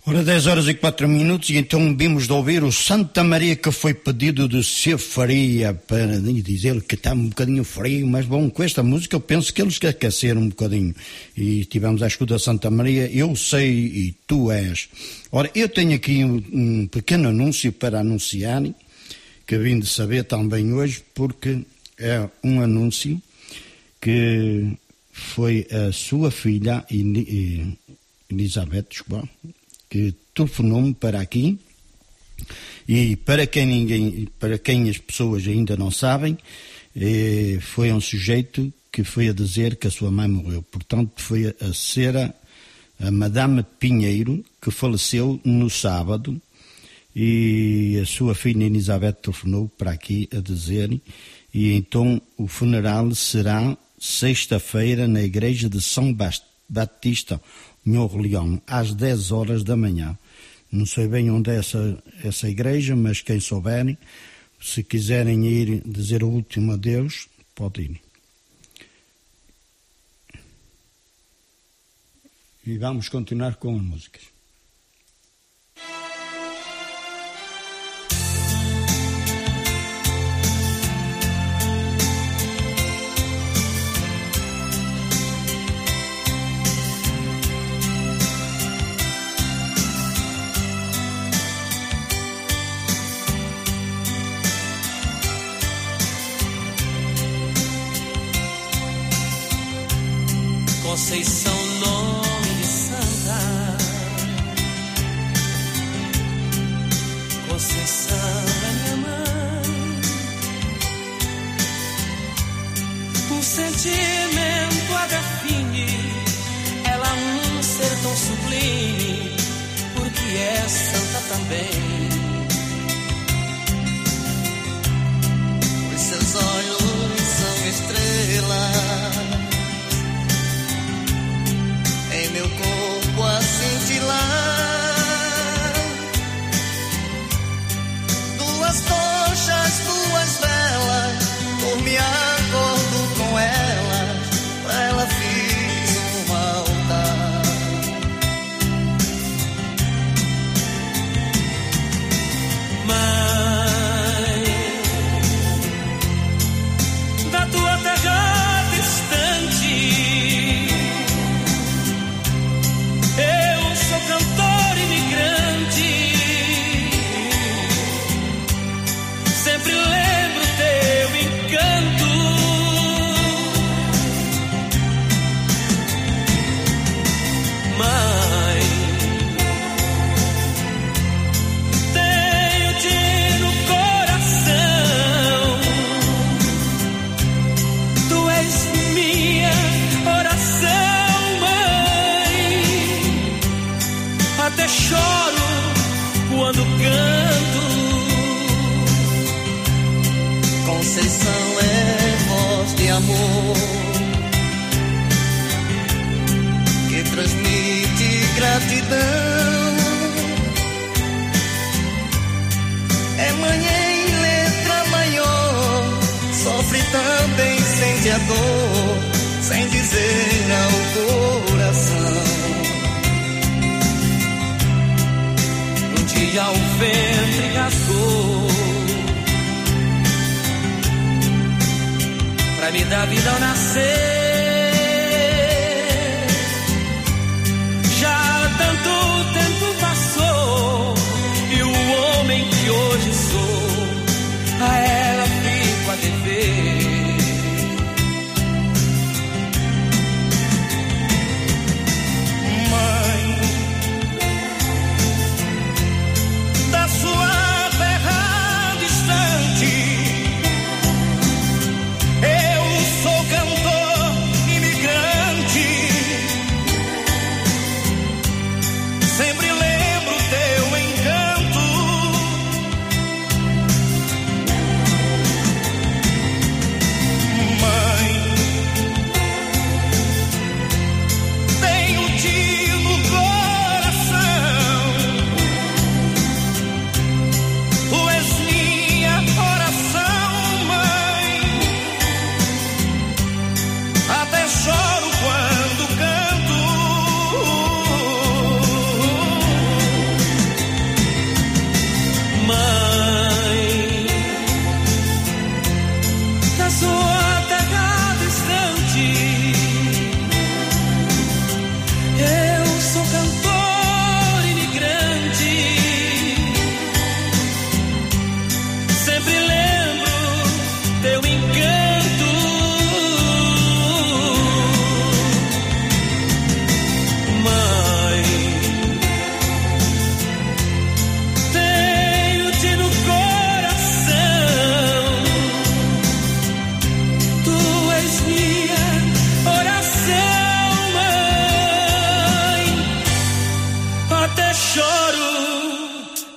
Ora, 10h04, e então vimos de ouvir o Santa Maria, que foi pedido de ser faria, para dizer que está um bocadinho frio, mas bom, com esta música eu penso que eles querem aquecer um bocadinho. E tivemos a escuta Santa Maria, Eu Sei e Tu És. Ora, eu tenho aqui um pequeno anúncio para anunciar, que vim de saber também hoje, porque é um anúncio que foi a sua filha, Elizabeth, que telefonou-me para aqui, e para quem as pessoas ainda não sabem, foi um sujeito que foi a dizer que a sua mãe morreu. Portanto, foi a Madame Pinheiro, que faleceu no sábado, e a sua filha Elizabeth telefonou para aqui a dizer, e então o funeral será sexta-feira na igreja de São Batista, Orleão, às 10 horas da manhã. Não sei bem onde é essa igreja, mas quem souberem, se quiserem ir dizer o último adeus, pode ir. E vamos continuar com as músicas. Conceição, nome de santa. Conceição é minha mãe. Um sentimento a define, ela um ser tão sublime, porque é santa também. Os seus olhos são estrelas em meu corpo a cintilar. Duas tochas, duas velas, por me acordo com elas, pra ela fiz um altar. Mãe, da tua terra distante, eu sou cantor imigrante, sempre lembro teu encanto. Mãe, tenho-te no coração, tu és minha oração, mãe. Até choro quando canto. Conceição é voz de amor que transmite gratidão. É mãe em letra maior, sofre também, sente a dor, sem dizer ao coração. E ao ventre rasgou pra me dar vida ao nascer. Já tanto tempo passou e o homem que hoje sou a ela fico a dever. Sua terra distante, eu sou cantor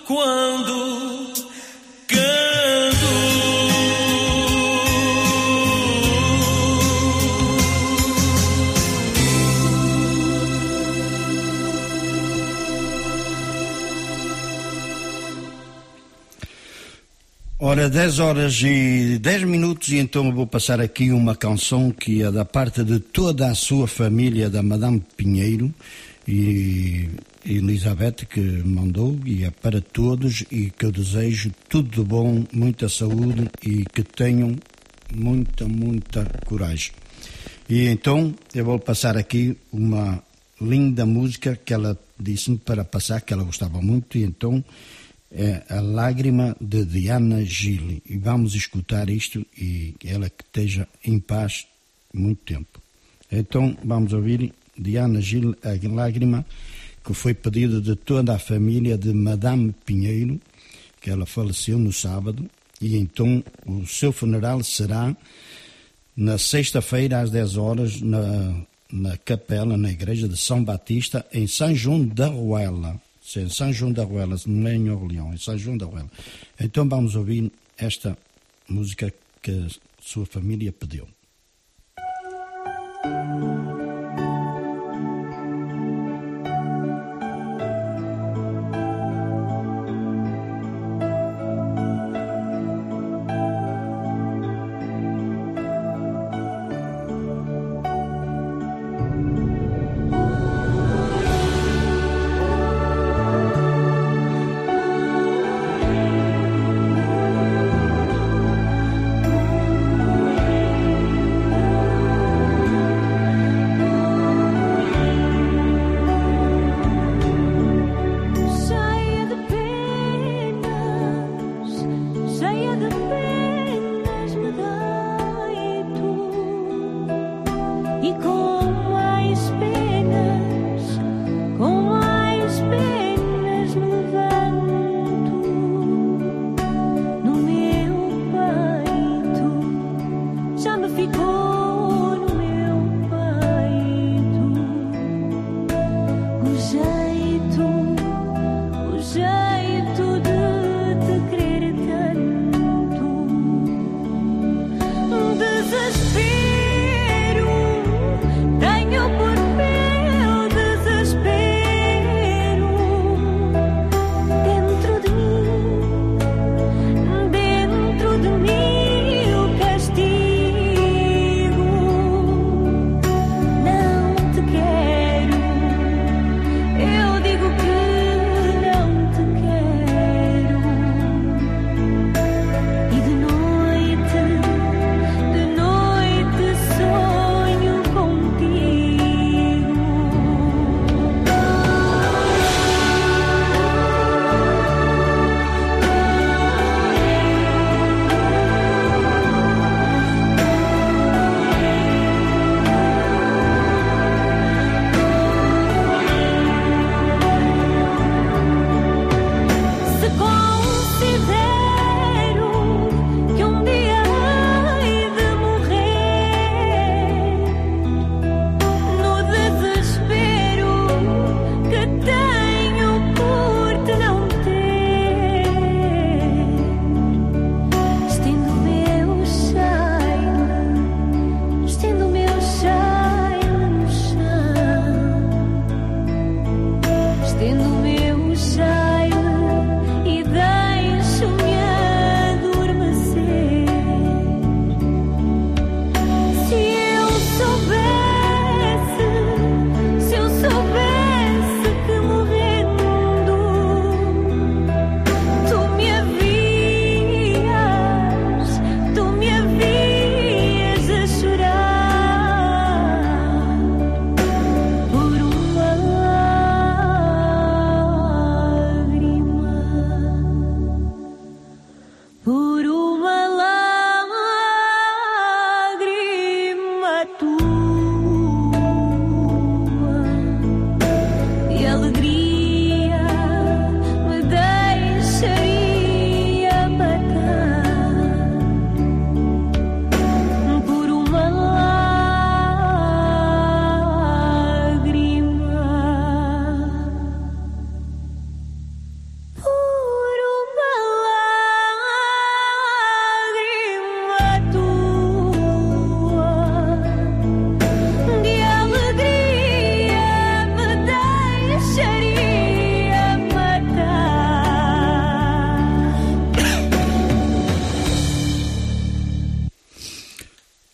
quando canto. Ora, 10h10 e então eu vou passar aqui uma canção que é da parte de toda a sua família da Madame Pinheiro e Elizabeth que mandou, e é para todos, e que eu desejo tudo de bom, muita saúde e que tenham muita coragem. E então eu vou passar aqui uma linda música que ela disse-me para passar, que ela gostava muito, e então é A Lágrima de Diana Gil, e vamos escutar isto e ela que esteja em paz muito tempo. Então vamos ouvir Diana Gil, A Lágrima, que foi pedido de toda a família de Madame Pinheiro, que ela faleceu no sábado, e então o seu funeral será na sexta-feira às 10h na capela, na igreja de São Batista, em São João da Ruela. Em São João da Ruela, não é em Orleão, em São João da Ruela. Então vamos ouvir esta música que a sua família pediu.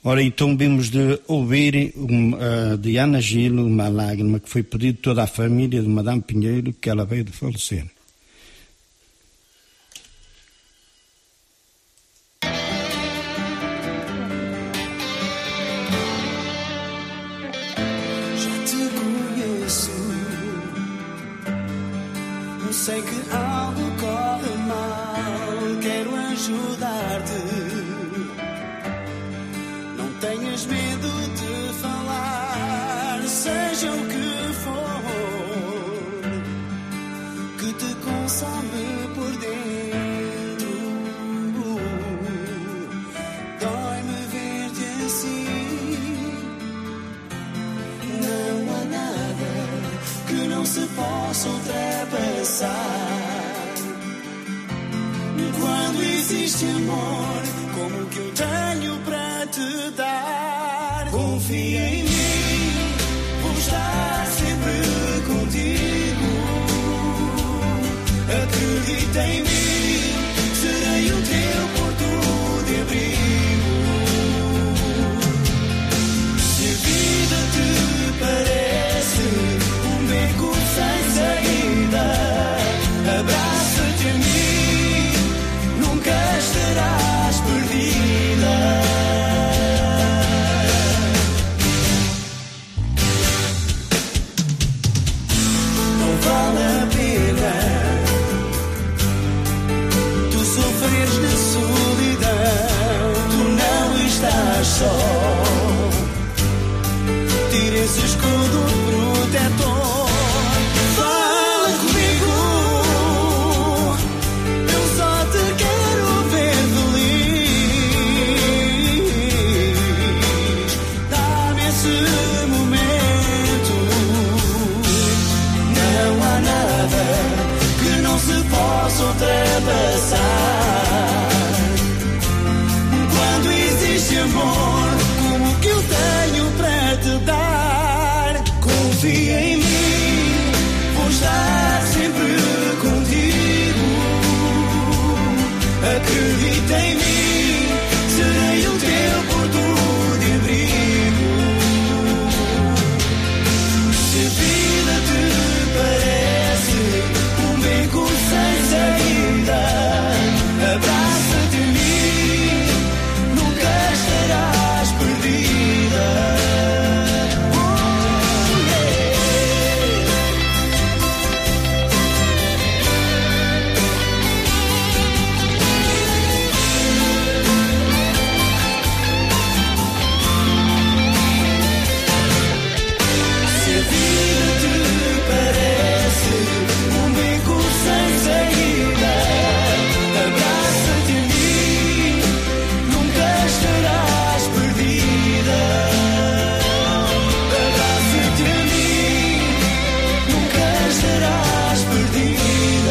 Ora, então vimos de ouvir de Ana Gil, Uma Lágrima, que foi pedido toda a família de Madame Pinheiro, que ela veio de falecer. Já te conheço, sei que algo corre mal, quero ajudar-te. Tenhas medo de falar, seja o que for, que te consome por dentro. Dói-me ver-te assim. Não há nada que não se possa ultrapassar. Quando existe amor, como o que eu tenho para te dar, confia em mim, vou estar sempre contigo. Acredita em mim, serei o teu porto de abrigo. Se a vida te parece um beco sem saída, abraça-te a mim, nunca estarás perdida. Não vale a pena tu sofreres de solidão, tu não estás só. Tira esse escudo protetor. Ultrapassar. Quando existe amor, como o que eu tenho para te dar, confia em mim, vou estar sempre contigo. Acredita em mim, serei o teu porto de abrigo. Se a vida te parece um beco sem saída, abraça-te a mim, nunca estarás perdida. Se a vida te parece um beco sem saída, abraça-te a mim, nunca estarás perdida. Abraça-te a mim, nunca estarás perdida.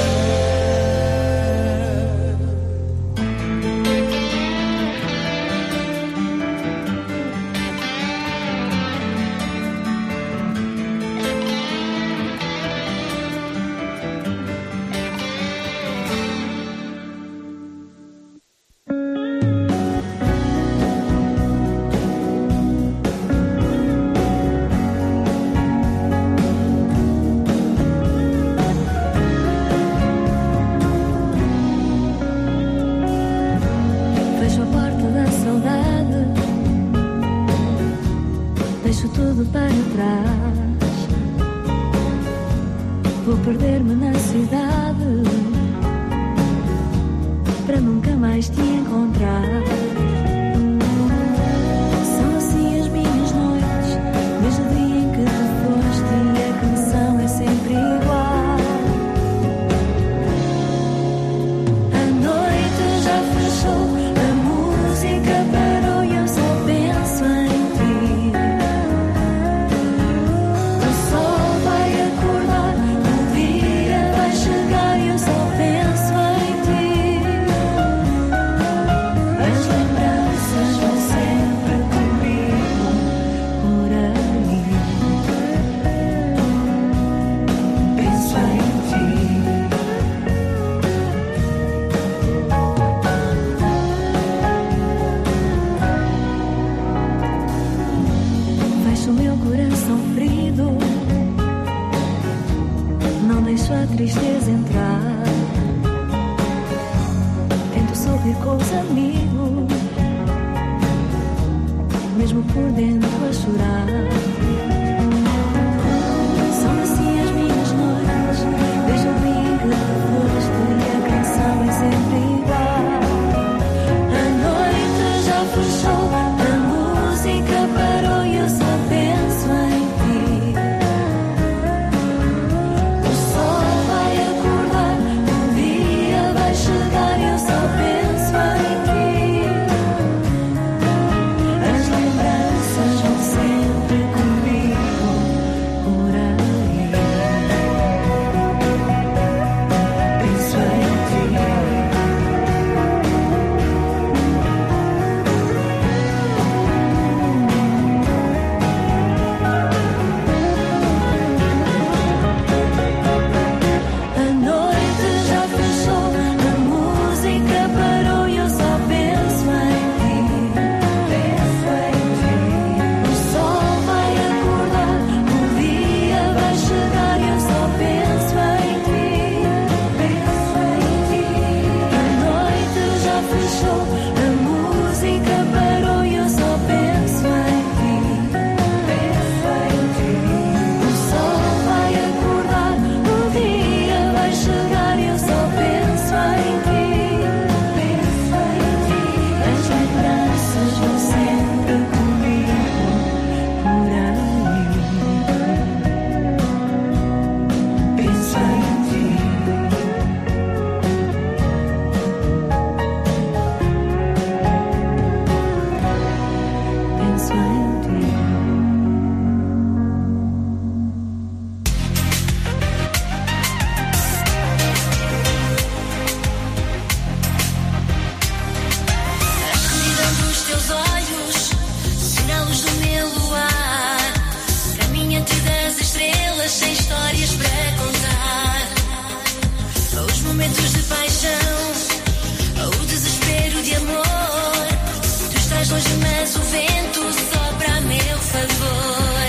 Fecho a porta da saudade, deixo tudo para trás. Vou perder-me na cidade para nunca mais te encontrar. São assim as minhas noites, desde o dia em que tu foste, e a canção é sempre igual. A noite já fechou, a música parou e eu só penso em ti. O sol vai acordar, o dia vai chegar e eu só penso em ti. As deixo a tristeza entrar. Tento sorrir com os amigos, mesmo por dentro a chorar. São assim as minhas noites, vejo o brilho da floresta e a canção é sempre igual. A noite já fechou, a música parou e eu só penso em ti. O sol vai acordar, o dia vai chegar e eu só penso em ti. As lembranças vão sempre comigo por aí. Penso em ti. A noite já fechou, a música parou e eu só penso em ti. Penso em ti. O sol vai acordar, o dia vai chegar e eu só penso em ti. Penso em ti. A noite já fechou, a música parou e eu só penso em ti. Penso em ti. O sol vai acordar, o dia vai chegar e eu só penso em ti. Penso em ti. As lembranças vão sempre comigo por aí. Penso em ti. Penso em ti. A escuridão dos teus olhos, sinais do meu luar. Caminha-te das estrelas sem histórias para contar. Os momentos de paixão, o desespero de amor. Tu estás longe, mas o vento sopra a meu favor.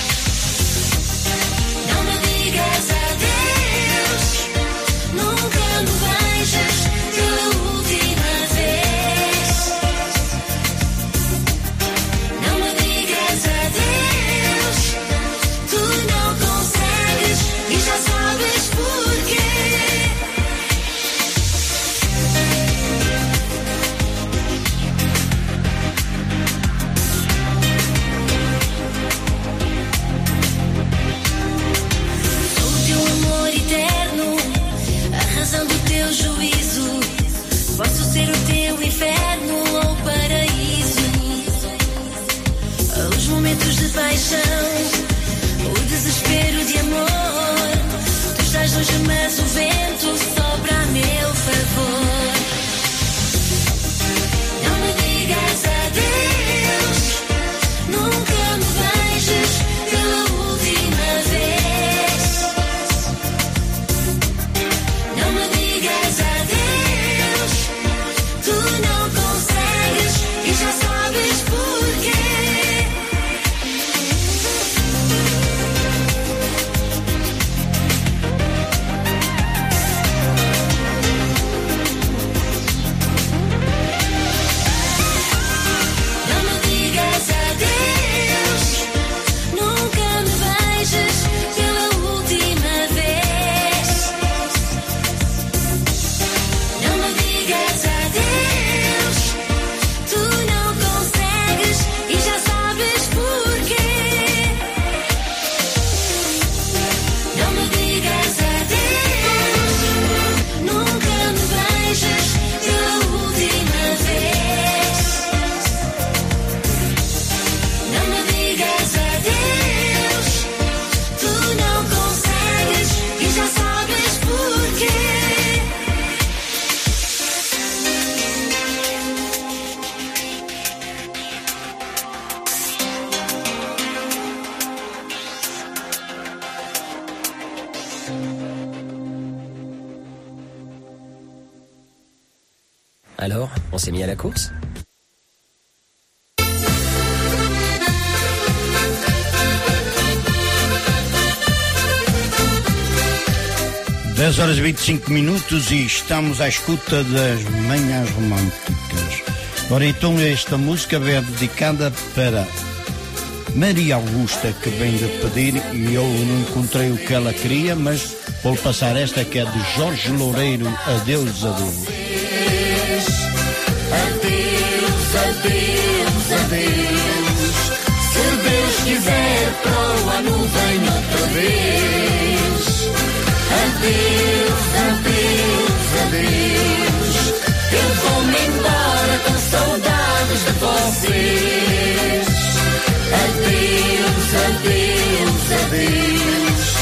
Não me digas adeus, nunca me vejas pela última vez. Não me digas adeus, tu não consegues e já sabes porquê. Sou o teu amor eterno, a razão do teu juízo. Posso ser o teu inferno ou paraíso. Os momentos de paixão, o desespero de amor. Tu estás longe, mas o vento sopra a meu favor. Não me digas adeus, nunca me vejas pela última vez. Não me digas adeus, tu não consegues e já sabes porquê. Não me digas adeus, nunca me vejas pela última vez. Não me digas adeus, tu não consegues e já sabes porquê. Não me digas adeus, nunca me vejas pela última vez. Não me digas adeus, tu não consegues e já sabes porquê. Alors, on s'est mis à la course? 10 horas e 25 minutos e estamos à escuta das Manhãs Românticas. Ora, então esta música é dedicada para Maria Augusta, que vem de pedir, e eu não encontrei o que ela queria, mas vou passar esta que é de Jorge Loureiro, Adeus, Adeus. Adeus, adeus, adeus. Se Deus quiser, para o ano vem outra vez. Adeus, adeus, adeus. Eu vou-me embora com saudades de vocês. Adeus, adeus, adeus.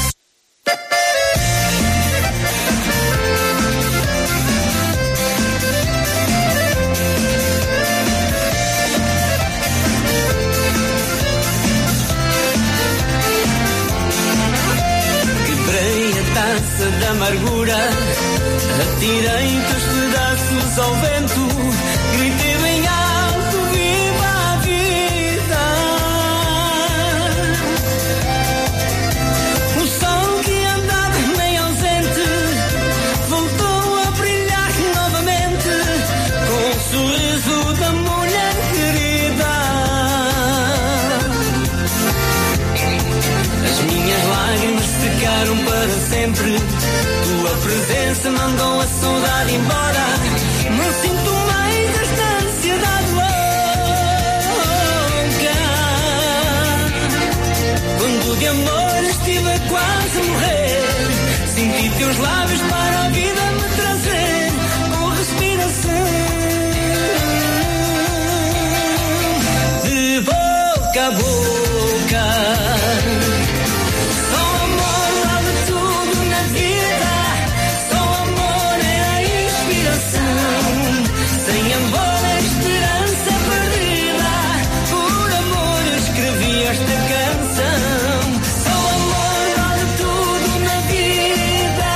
Quebrei a taça da amargura, atirei teus pedaços ao vento, gritei bem alto, viva a vida. O sol que andava meio ausente voltou a brilhar novamente, com o sorriso da mulher querida. As minhas lágrimas secaram para sempre, tua presença mandou a saudade embora. Não sinto mais esta ansiedade louca. Quando de amor estive quase a morrer, senti teus lábios para a vida me trazer, com respiração de boca a boca. Sem amor a esperança perdida, por amor escrevi esta canção. Só amor vale tudo na vida.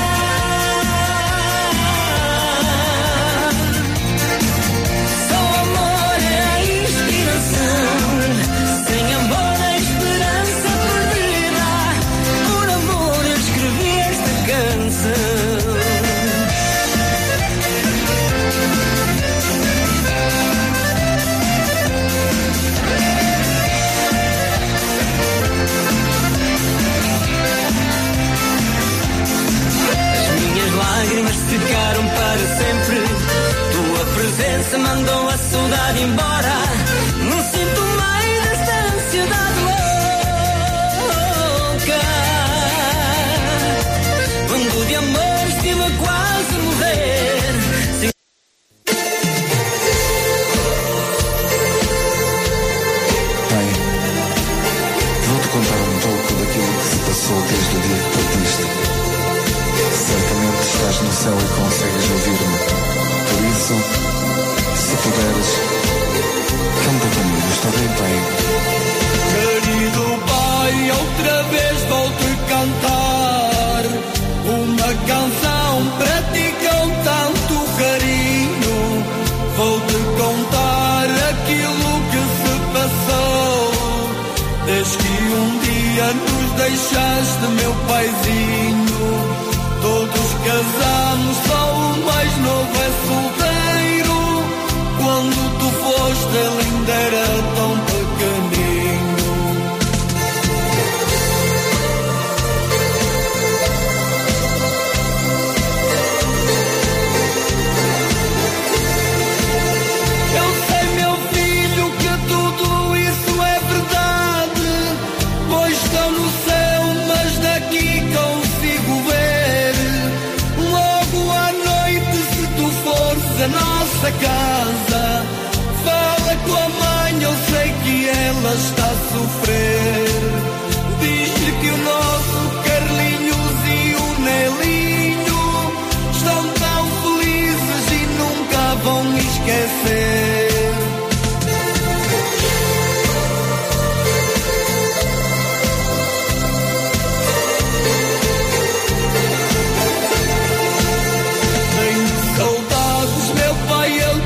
Só amor é a inspiração. Sem amor a esperança perdida, por amor escrevi esta canção. Lágrimas ficaram para sempre, tua presença mandou a saudade embora. Não sinto mais esta ansiedade louca. Quando de amor estive quase a morrer. Pai, vou-te contar um pouco daquilo que se passou desde o dia que partiste. Certamente estás no céu e consegues ouvir-me. Por isso, se puderes, canta comigo, está bem, Pai? Querido Pai, outra vez vou-te cantar uma canção para ti com tanto carinho. Vou-te contar aquilo que se passou desde que um dia nos deixaste, meu paizinho. Todos casamos, só o mais novo é solteiro. Quando tu foste, ele ainda era tão pequenino. Eu sei, meu filho, que tudo isso é verdade, pois estou no céu, mas daqui consigo ver. A nossa casa, fala com a mãe, eu sei que ela está a sofrer. Diz-lhe que o nosso Carlinhos e o Nelinho estão tão felizes e nunca vão esquecer.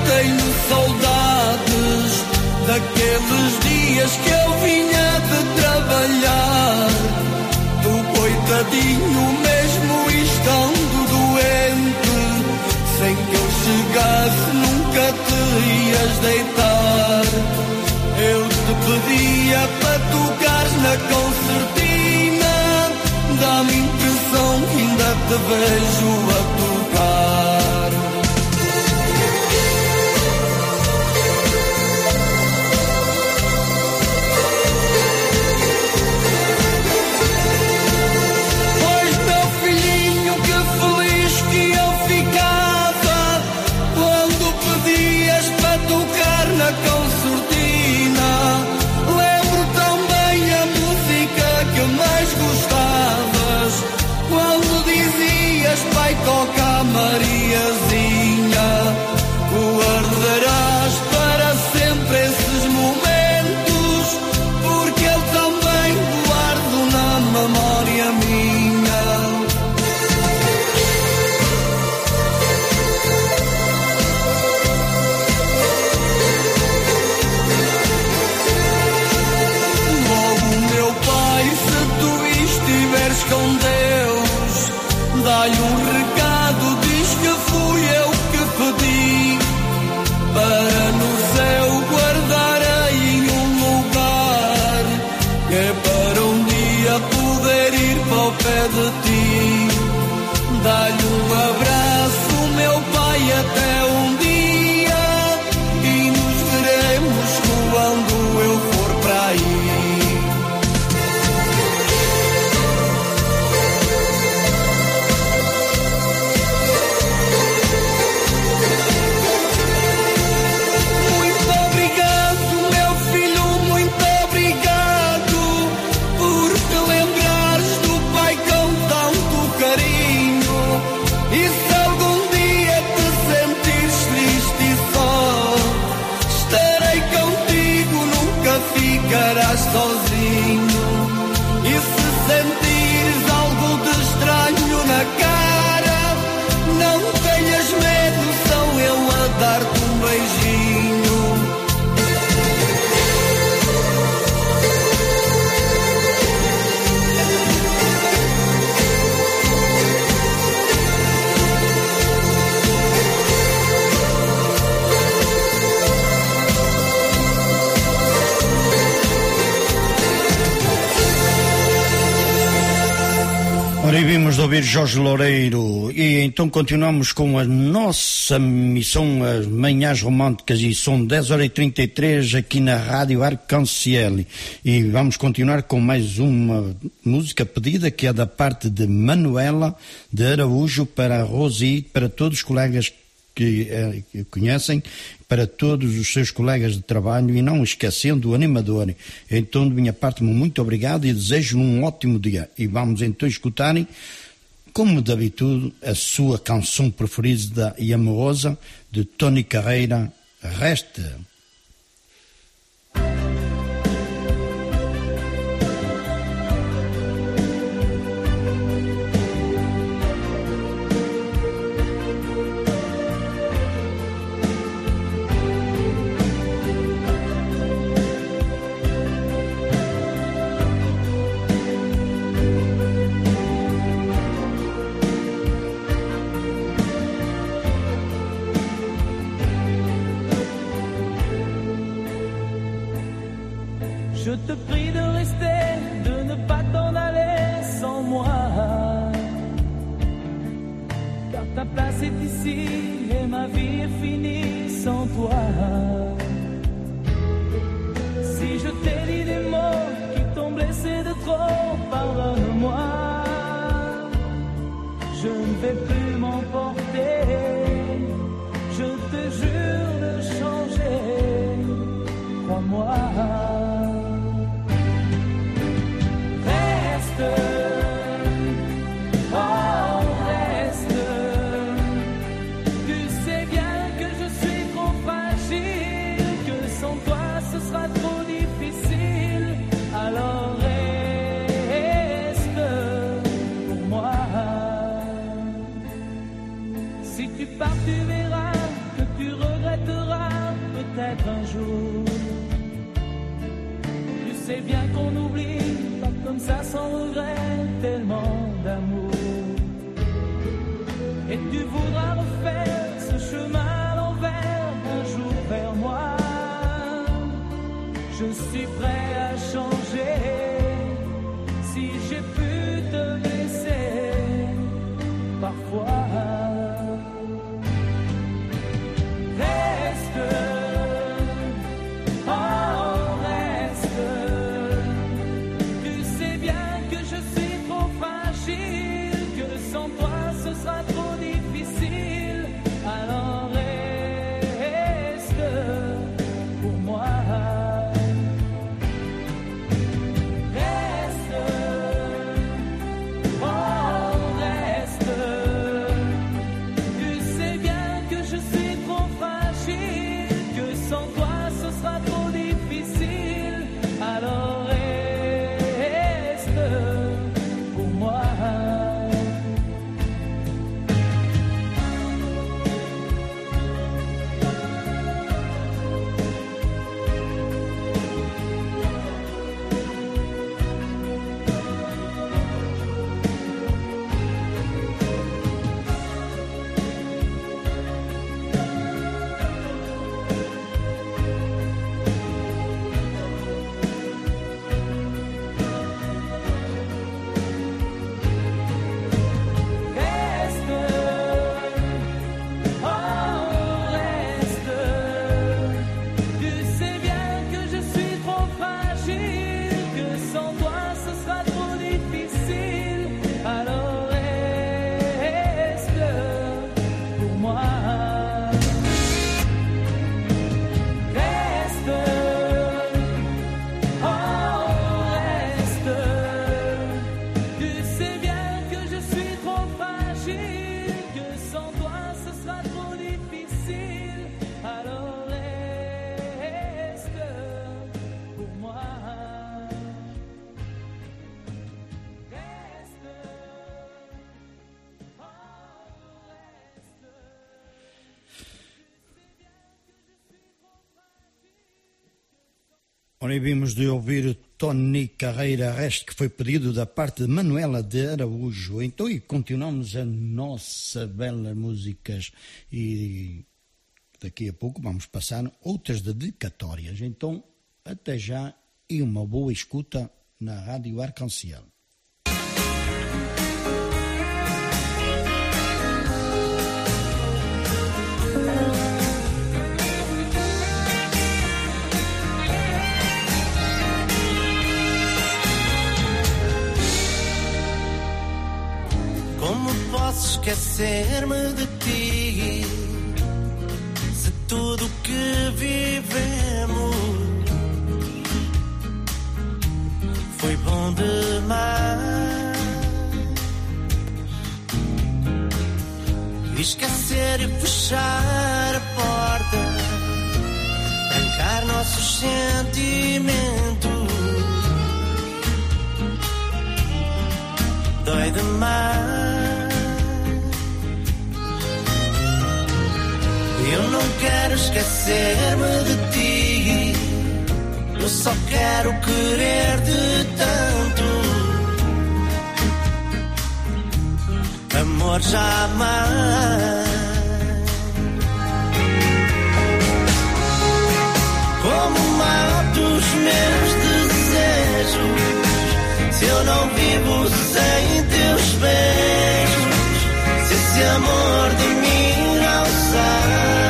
Saudades daqueles dias que eu vinha de trabalhar. te vejo a tocar. Pois meu filhinho, que feliz que eu ficava quando pedias para tocar na concertina. Lembro tão bem a música que mais gostavas, quando dizias pai toca a Mariazinha. Guardarás para sempre esses momentos, porque eu também guardo na memória minha. Logo, meu pai, se tu estiveres com Deus, dá-lhe um recado, diz que fui eu que pedi, para no céu guardarei em um lugar, que é para um dia poder ir para o pé de ti. Dá-lhe um abraço, meu pai, até um dia, e nos veremos quando eu for para aí. Muito obrigado, meu filho, muito obrigado, por te lembrares do pai com tanto carinho. E se algum dia te sentires triste e só, estarei contigo, nunca ficarás sozinho. E se sentires algo de estranho na cara, não tenhas medo, sou eu a dar-te um beijinho. Ora, e vimos de ouvir Jorge Loureiro, e então continuamos com a nossa missão, as Manhãs Românticas, e são 10h33 aqui na Rádio Arc-en-Ciel, e vamos continuar com mais uma música pedida, que é da parte de Manuela de Araújo, para a Rosi, para todos os colegas que conhecem, para todos os seus colegas de trabalho, e não esquecendo o animador. Então, de minha parte, muito obrigado e desejo um ótimo dia. E vamos então escutarem, como de habitude, a sua canção preferida e amorosa de Tony Carreira, Reste. Je te prie de rester, de ne pas t'en aller sans moi. Car ta place est ici et ma vie est finie sans toi. Si je t'ai dit des mots qui t'ont blessé de trop, pardonne-moi. Je ne vais plus m'emporter, je te jure de changer, crois-moi. Oh, reste. Tu sais bien que je suis trop fragile, que sans toi ce sera trop difficile. Alors reste pour moi. Si tu pars, tu verras que tu regretteras peut-être un jour. Tu sais bien qu'on oublie comme ça sans regret, tellement d'amour. Et tu voudras refaire ce chemin à l'envers un jour vers moi. Je suis prêt à changer si j'ai pu te blesser, fragile, que sans toi ce sera trop difficile. Alors reste pour moi. Ora, vimos de ouvir Tony Carreira Reste, que foi pedido da parte de Manuela de Araújo. Então, e continuamos a nossa belas músicas e daqui a pouco vamos passar outras dedicatórias. Então, até já e uma boa escuta na Rádio Arconciel. Como posso esquecer-me de ti? Se tudo que vivemos foi bom demais. Esquecer e fechar a porta, trancar nossos sentimentos, dói demais. Eu não quero esquecer-me de ti, eu só quero querer-te tanto. Amor jamais. Como mato os meus desejos se eu não vivo sem teus beijos, se esse amor de mim não sai.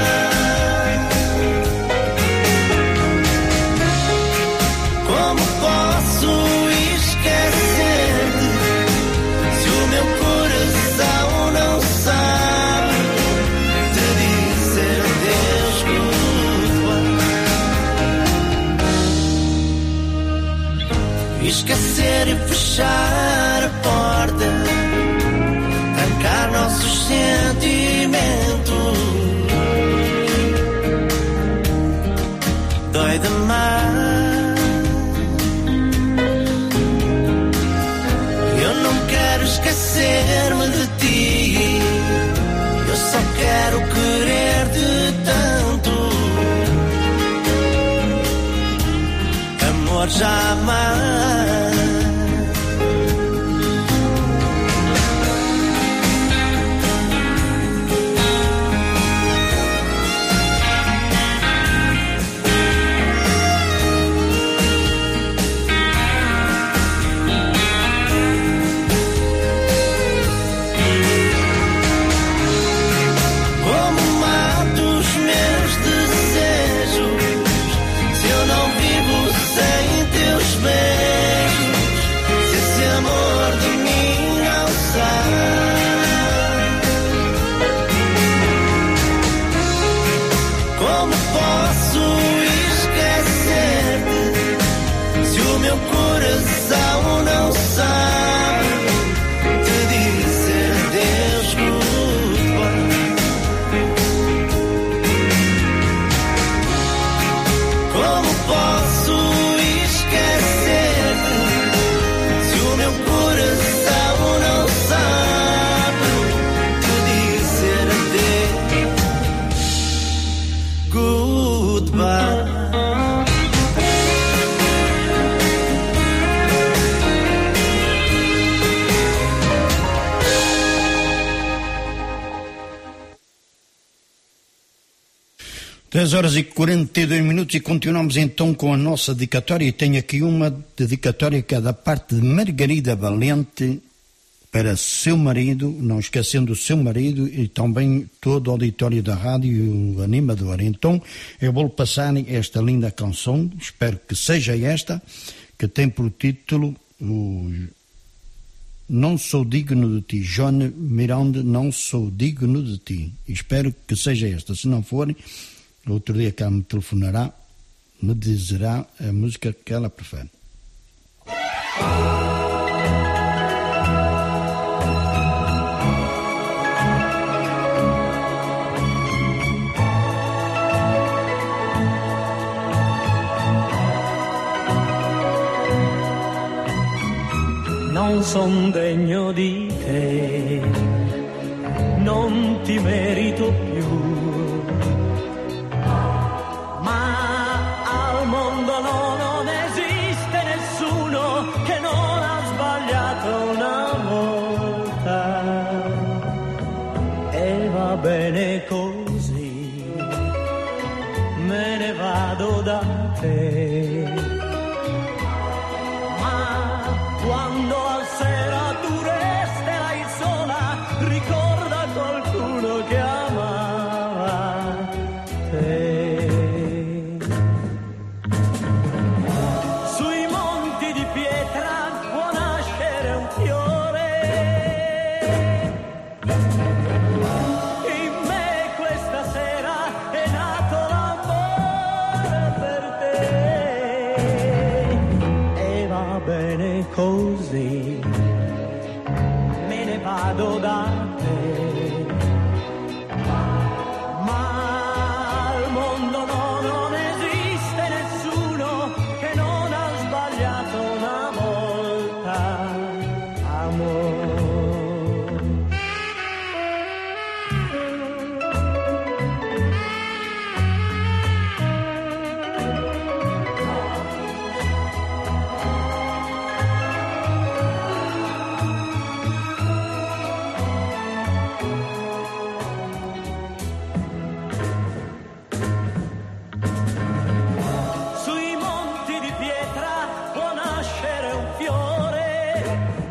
Como posso esquecer-te se o meu coração não sabe te dizer adeus, goodbye? Esquecer e fechar a porta, trancar nossos sentimentos, dói demais. Eu não quero esquecer-me de ti, eu só quero querer-te tanto. Amor jamais. Três horas e 42 minutos e continuamos então com a nossa dedicatória. E tenho aqui uma dedicatória que é da parte de Margarida Valente para seu marido, não esquecendo o seu marido e também todo o auditório da rádio e o animador. Então eu vou passar esta linda canção, espero que seja esta, que tem por título Não Sou Digno de Ti, João Miranda, Não Sou Digno de Ti. Espero que seja esta, se não for, outro dia que ela me telefonará, me dizerá a música que ela prefere. son degno di te, non ti merito più, ma al mondo non esiste nessuno che non ha sbagliato una volta, e va bene così, me ne vado da te. Quando a sera tu resterai sola, ricorda qualcuno che amava te. Sui monti di pietra può nascere un fiore, in me questa sera è nato l'amore per te, e va bene così, me ne vado da te, ma al mondo non esiste nessuno che non ha sbagliato una volta, amore. Sui monti di pietra può nascere un fiore,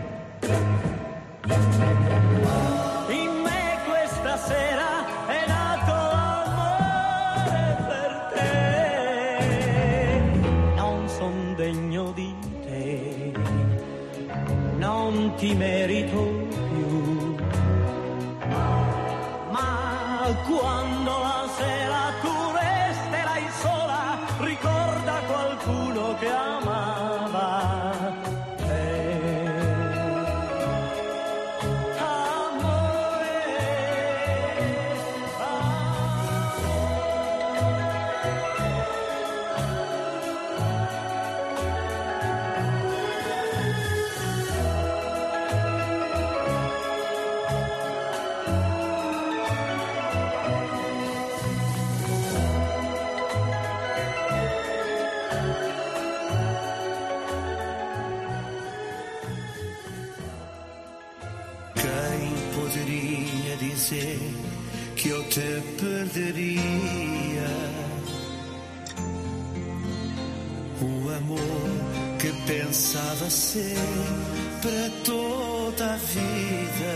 in me questa sera è nato l'amore per te, non son degno di te, non ti merito più, ma quando la sera tu resterai sola, ricorda qualcuno che amava te. Quem poderia dizer que eu te perderia? O amor que pensava ser para toda a vida.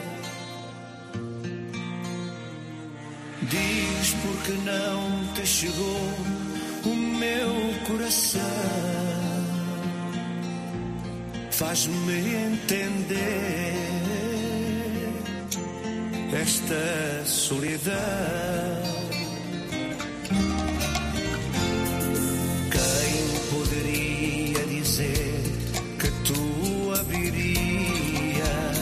Diz porque não te chegou o meu coração. Faz-me entender esta solidão. Quem poderia dizer que tu abirias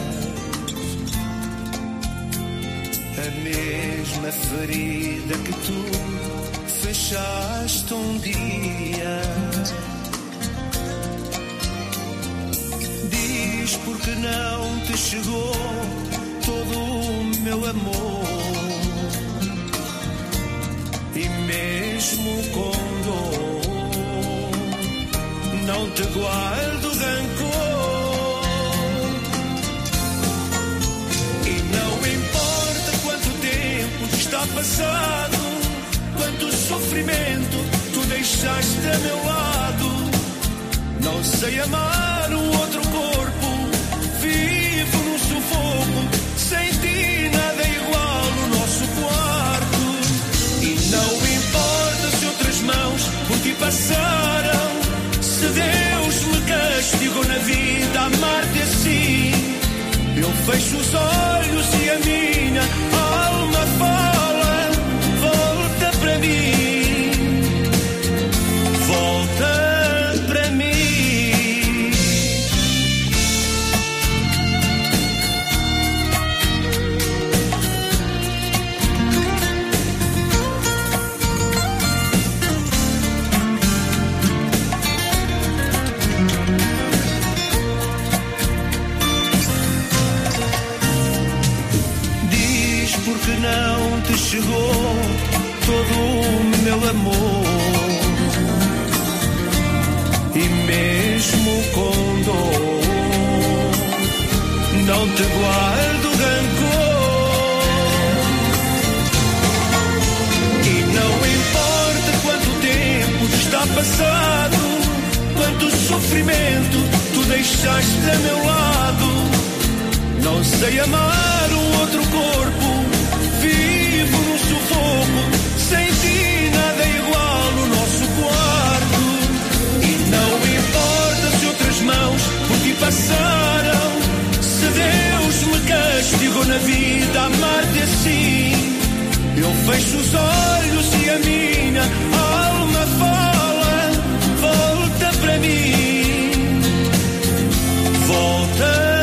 a mesma ferida que tu fechaste um dia? Diz porque não te chegou todo o meu amor, e mesmo com dor não te guardo rancor. E não importa quanto tempo está passado, quanto sofrimento tu deixaste a meu lado, não sei amar um outro corpo, vivo num sufoco, sem ti nada é igual no nosso quarto. E não importa se outras mãos por ti passaram, se Deus me castigou na vida a amar-te assim, eu fecho os olhos e a minha alma fala, volta para mim, volta para mim. porque não te chegou todo o meu amor. E mesmo com dor, não te guardo rancor. E não importa quanto tempo está passado, quanto sofrimento tu deixaste a meu lado. Não sei amar um outro corpo, vivo num sufoco, sem ti nada é igual no nosso quarto. E não importa se outras mãos por ti passaram, se Deus me castigou na vida a amar-te assim. Eu fecho os olhos e a minha alma fala, volta para mim, volta.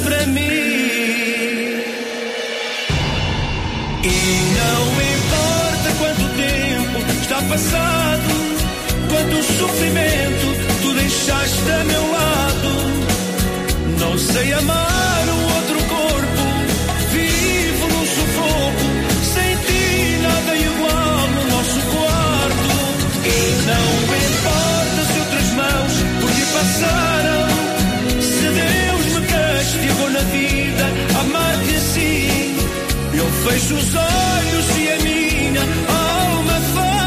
Passado, quanto sofrimento tu deixaste a meu lado. Não sei amar um outro corpo, vivo num sufoco, sem ti nada igual no nosso quarto. E não importa se outras mãos por ti passaram, se Deus me castigou na vida, amar-te assim. Eu fecho os olhos e a minha alma fala,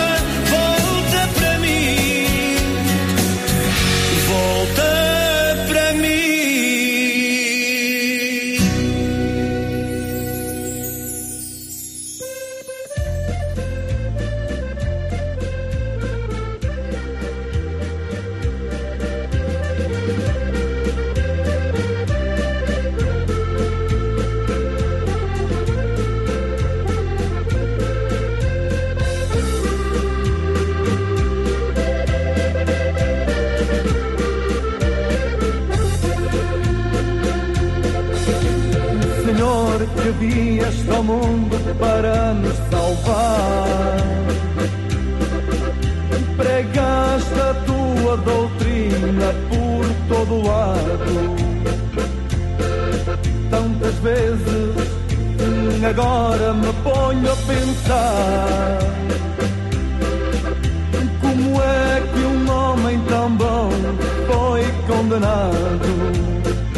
volta pra mim. Que vieste ao mundo para nos salvar, pregaste a tua doutrina por todo lado. Tantas vezes agora me ponho a pensar, como é que um homem tão bom foi condenado.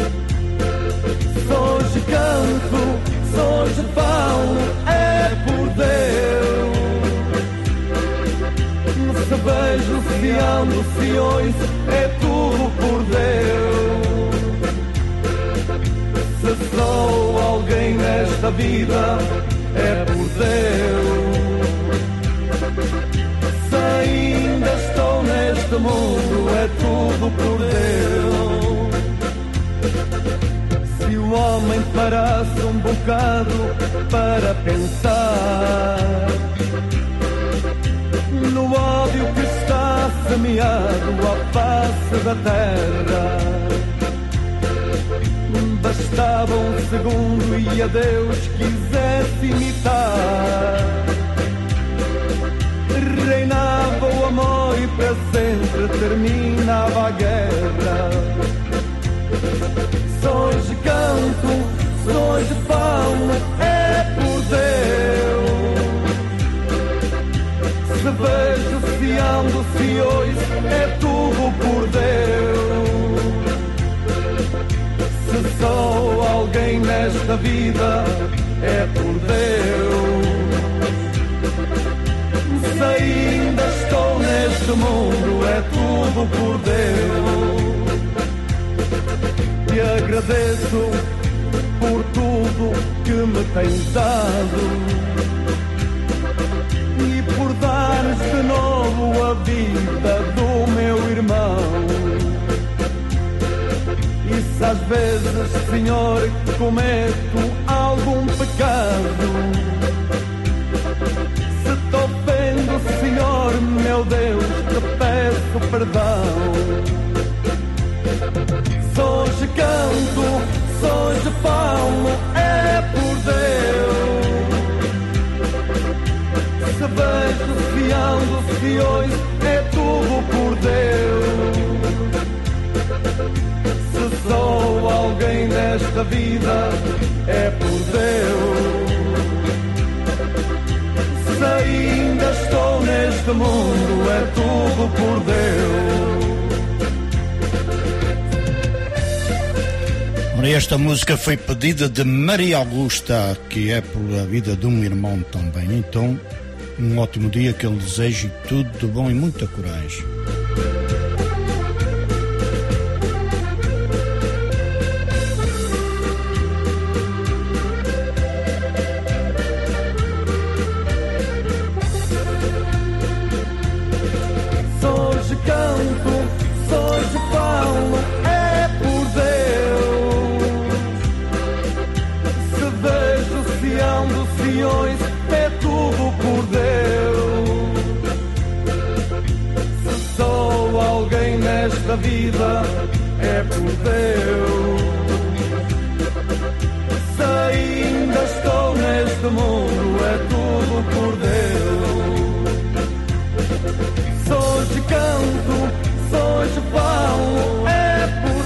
Hoje canto, hoje falo, é por Deus. Se vejo, se ando, se ouço, é tudo por Deus. Se sou alguém nesta vida, é por Deus. Se ainda estou neste mundo, é tudo por Deus. O homem parasse um bocado para pensar no ódio que está semeado à face da terra. Bastava um segundo e a Deus quisesse imitar, reinava o amor e para sempre terminava a guerra. Se hoje canto, se hoje falo, é por Deus. Se vejo, se ando, se ouço, é tudo por Deus. Se sou alguém nesta vida, é por Deus. Se ainda estou neste mundo, é tudo por Deus. Te agradeço por tudo que me tens dado e por dares de novo a vida do meu irmão. E se às vezes, Senhor, cometo algum pecado, se te ofendo, Senhor, meu Deus, te peço perdão. Se hoje canto, se hoje falo, é por Deus. Se vejo, se ando, se ouço, é tudo por Deus. Se sou alguém nesta vida, é por Deus. tudo por Deus. Ora, esta música foi pedida de Maria Augusta, que é pela vida de um irmão também. Então, um ótimo dia que eu lhe desejo, tudo de bom e muita coragem. Hoje canto, hoje falo, é por Deus. Se vejo, se ando, se ouço, é tudo por Deus. Se sou alguém nesta vida, é por Deus. Se ainda estou neste mundo, é tudo por Deus. Hoje canto, hoje falo, é por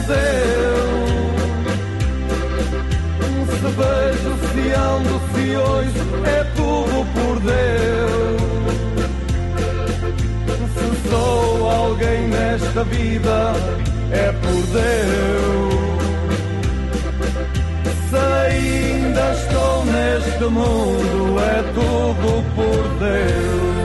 Deus. Se vejo, se ando, se ouço, é tudo por Deus. Se sou alguém nesta vida, é por Deus. Se ainda estou neste mundo, é tudo por Deus.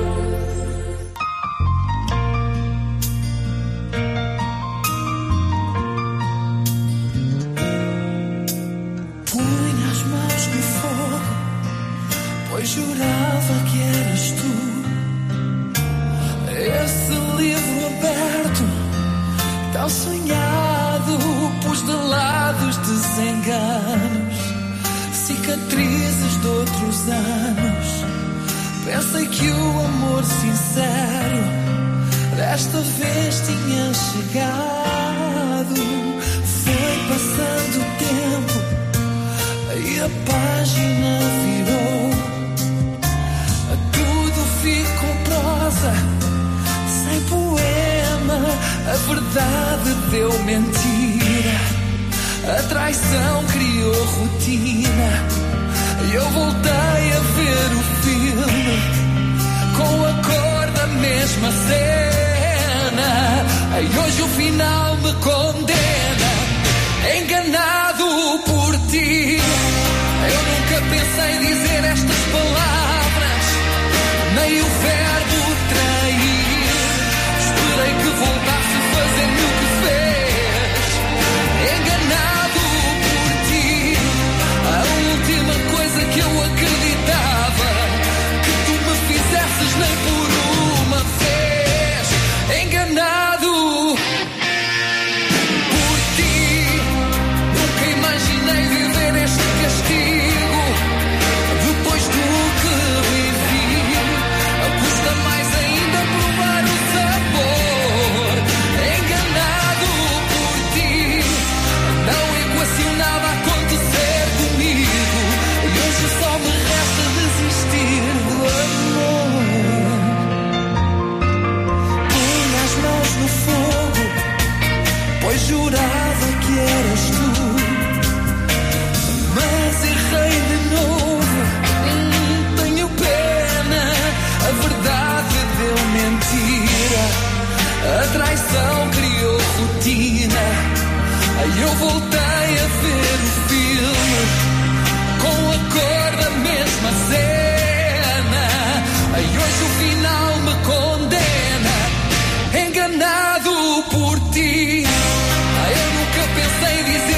Jurava que eras tu. Esse livro aberto, tão sonhado, pus de lado os desenganos, cicatrizes de outros anos. Pensei que o amor sincero desta vez tinha chegado. Foi passando o tempo e a página virou. Ficou prosa, sem poema, a verdade deu mentira, a traição criou rotina, e eu voltei a ver o filme, com a cor da mesma cena, e hoje o final me condena, enganado por ti, eu nunca pensei dizer estas palavras, nem o verbo trair. Esperei que voltasse a fazer-me o que fez. Enganado por ti, a última coisa que eu acreditava, que tu me fizesses nem por uma vez. Enganado por ti, nunca imaginei viver este castigo. Depois do que vivi, custa mais ainda provar o sabor. Enganado por ti, não equacionava acontecer comigo, e hoje só me resta desistir do amor. Punha as mãos no fogo, pois jurava que eras tu, mas errei de novo. Tenho pena, a verdade deu mentira, a traição criou rotina, aí eu voltei a ver o filme, com a cor da mesma cena, aí hoje o final me condena, enganado por ti, eu nunca pensei dizer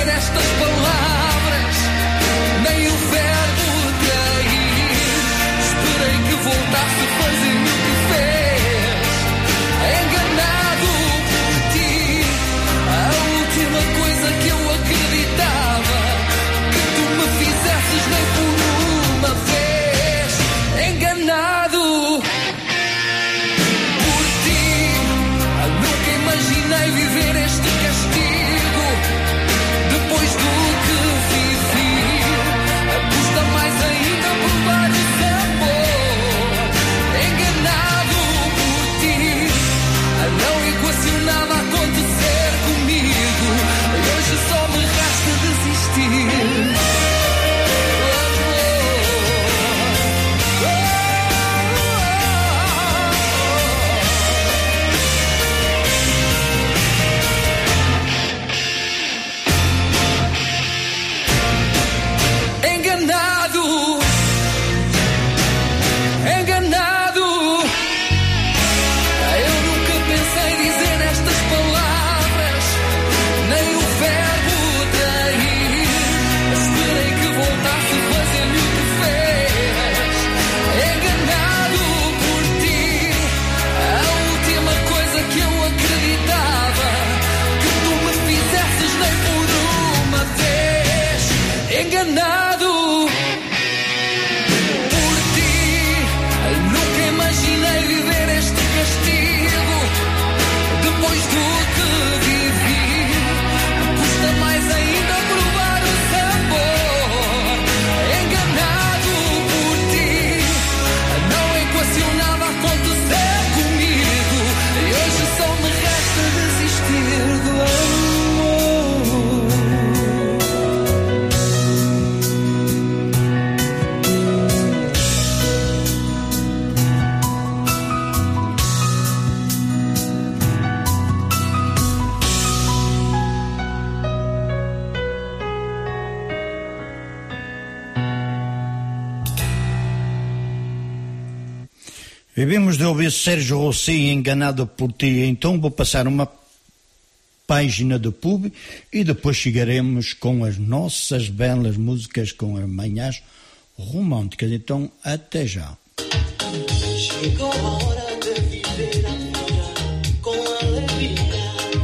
E vimos de ouvir Sérgio Rossi, Enganado por Ti. Então vou passar uma página de pub e depois chegaremos com as nossas belas músicas, com as manhãs românticas. Então, até já. Chegou a hora de viver a vida com alegria.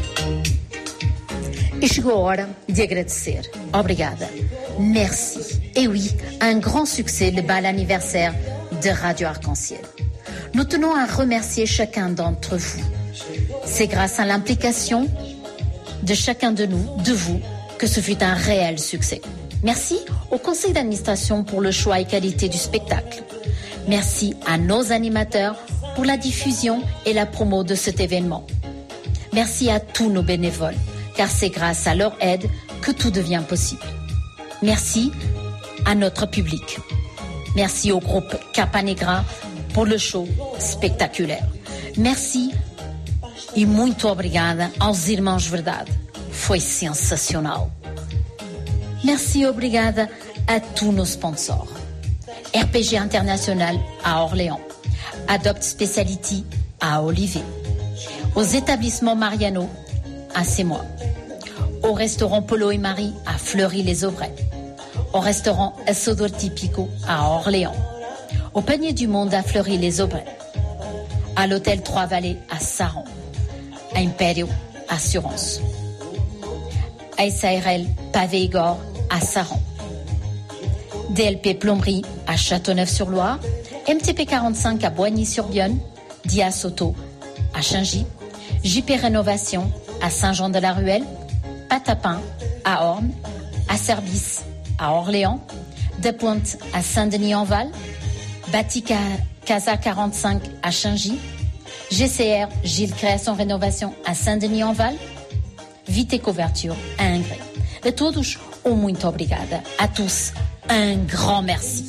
Et chegou a hora de agradecer. Obrigada. Merci. Et oui, un grand succès, le bal anniversaire de Radio Arc-en-Ciel. Nous tenons à remercier chacun d'entre vous. C'est grâce à l'implication de chacun de nous, de vous, que ce fut un réel succès. Merci au conseil d'administration pour le choix et qualité du spectacle. Merci à nos animateurs pour la diffusion et la promo de cet événement. Merci à tous nos bénévoles, car c'est grâce à leur aide que tout devient possible. Merci à notre public. Merci au groupe Capa Negra pour le show spectaculaire. Merci e muito obrigada aos Irmãos Verdade. Foi sensacional. Merci, obrigada à tous nos sponsors. RPG International à Orléans, Adopt Speciality à Olivet, aux établissements Mariano à Sémois, au restaurant Polo et Marie à Fleury-les-Aubrais, au restaurant Assodor Tipico à Orléans, au Panier du Monde à Fleury-les-Aubrais, à l'hôtel Trois-Vallées à Saron, à Império Assurance, à SARL Pavé Igor à Saron, DLP Plomberie à Châteauneuf-sur-Loire, MTP 45 à Boigny-sur-Bionne, Dia Soto à Changy, JP Rénovation à Saint-Jean-de-la-Ruelle, Patapin à Orne, à Service à Orléans, De Pointe à Saint-Denis-en-Val, Batica Casa 45 à Changy, GCR Gilles Création Rénovation à Saint-Denis-en-Val, Vite Couverture à Ingré. De todos, muito obrigada. A tous, un grand merci.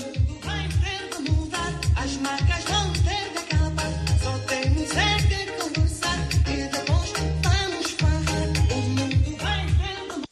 As marcas vão ter de acabar. Só temos é que conversar e depois vamos falar. O mundo vai vendo.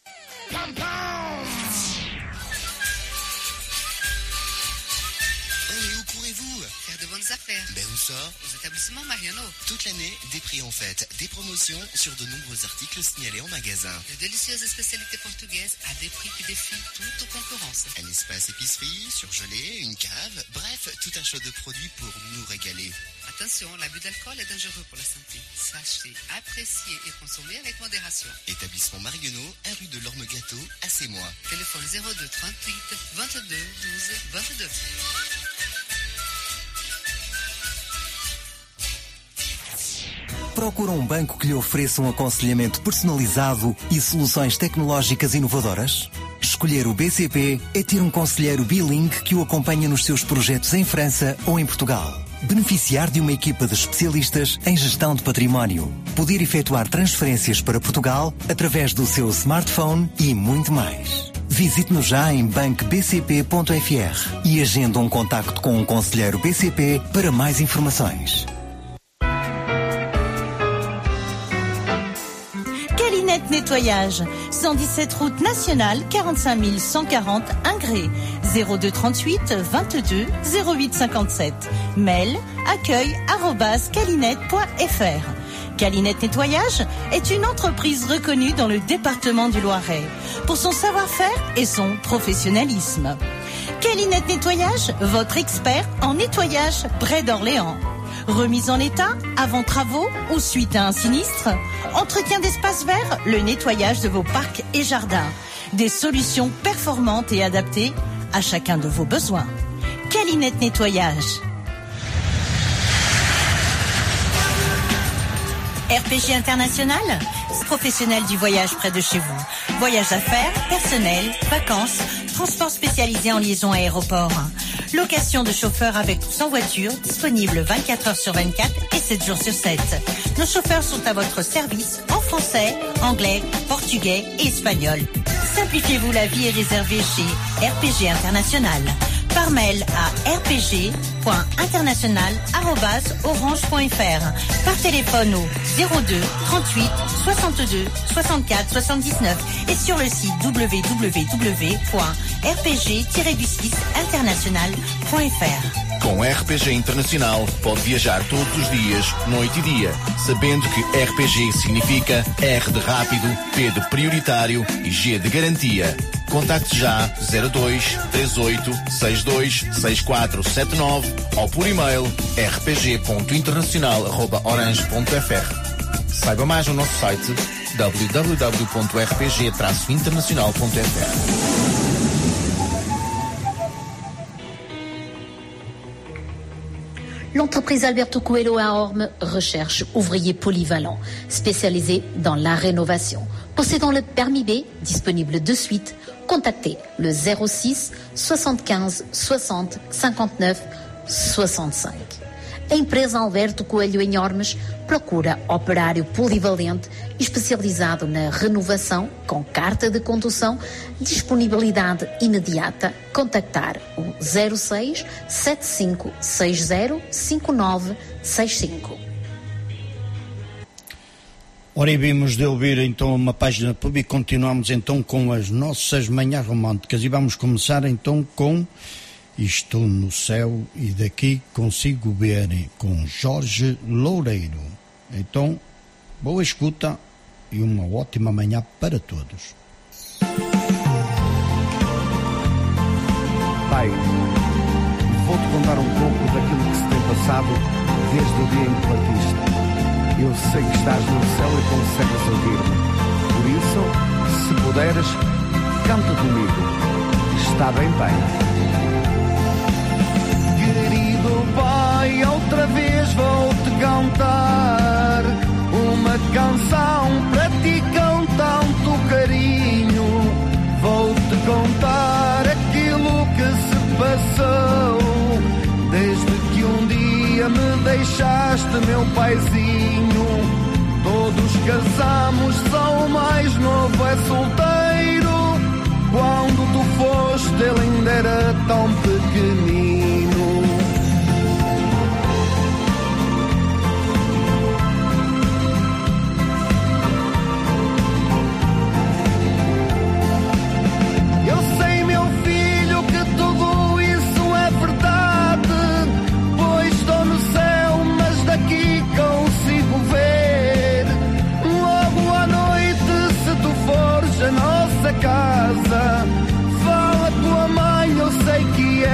Mais où courez-vous? Faire de bonnes affaires. Ben où ça? Aux établissements Mariano. Toute l'année, des prix en fête, des promotions sur de nombreux articles signalés en magasin. De délicieuses spécialités portugaises à des prix qui défient toute concurrence. Un espace épicerie, surgelé, une cave, bref, tout un choix de produits pour nous régaler. Attention, l'abus d'alcool est dangereux pour la santé. Sachez apprécier et consommer avec modération. Établissement Marguenot, 1 rue de l'Orme-Gâteau, à Sémois. Téléphone 02 38 22 12 22. Procura um banco que lhe ofereça um aconselhamento personalizado e soluções tecnológicas inovadoras? Escolher o BCP é ter um conselheiro bilingue que o acompanha nos seus projetos em França ou em Portugal. Beneficiar de uma equipa de especialistas em gestão de património. Poder efetuar transferências para Portugal através do seu smartphone e muito mais. Visite-nos já em bancobcp.fr e agenda um contacto com um conselheiro BCP para mais informações. Calinette Nettoyage, 117 route nationale, 45 140 Ingré, 02 38 22 08 57. Mail accueil@calinette.fr. Calinette Nettoyage est une entreprise reconnue dans le département du Loiret pour son savoir-faire et son professionnalisme. Calinette Nettoyage, votre expert en nettoyage près d'Orléans. Remise en état, avant travaux ou suite à un sinistre. Entretien d'espaces verts, le nettoyage de vos parcs et jardins. Des solutions performantes et adaptées à chacun de vos besoins. Calinette Nettoyage. RPG International, professionnel du voyage près de chez vous. Voyage d'affaires, personnel, vacances, transport spécialisé en liaison aéroport. Location de chauffeurs avec ou sans voiture, disponible 24 heures sur 24 et 7 jours sur 7. Nos chauffeurs sont à votre service en français, anglais, portugais et espagnol. Simplifiez-vous la vie et réservez chez RPG International. par mail à rpg.international@orange.fr, par téléphone au 02 38 62 64 79 et sur le site www.rpg-international.fr. Com RPG Internacional, pode viajar todos os dias, noite e dia, sabendo que RPG significa R de rápido, P de prioritário e G de garantia. Contacte já 02 38 62 6479 ou por e-mail rpg.internacional@orange.fr. Saiba mais no nosso site www.rpg-internacional.fr. L'entreprise Alberto Coelho à Orme recherche ouvriers polyvalents, spécialisés dans la rénovation. Possédant le permis B, disponible de suite, contactez le 06 75 60 59 65. A empresa Alberto Coelho em Ormes procura operário polivalente especializado na renovação com carta de condução, disponibilidade imediata. Contactar o 06 75 60 59 65. Ora, e vimos de ouvir então uma página pub e continuamos então com as nossas manhãs românticas e vamos começar então com Estou no Céu e Daqui Consigo Ver, com Jorge Loureiro. Então, boa escuta e uma ótima manhã para todos. Pai, vou-te contar um pouco daquilo que se tem passado desde o dia em que partiste. Eu sei que estás no céu e consegues ouvir-me. Por isso, se puderes, canta comigo. Está bem, Pai? Querido Pai, outra vez vou-te cantar uma canção para ti com tanto carinho. Vou-te contar aquilo que se passou desde que um dia me deixaste, meu paizinho. Todos casamos, só o mais novo é solteiro. Quando tu foste, ele ainda era tão pequenino. Eu sei, meu filho, que tudo isso é verdade, pois estou no céu, mas daqui consigo ver. Logo à noite, se tu fores a nossa casa, fala tua mãe, eu sei que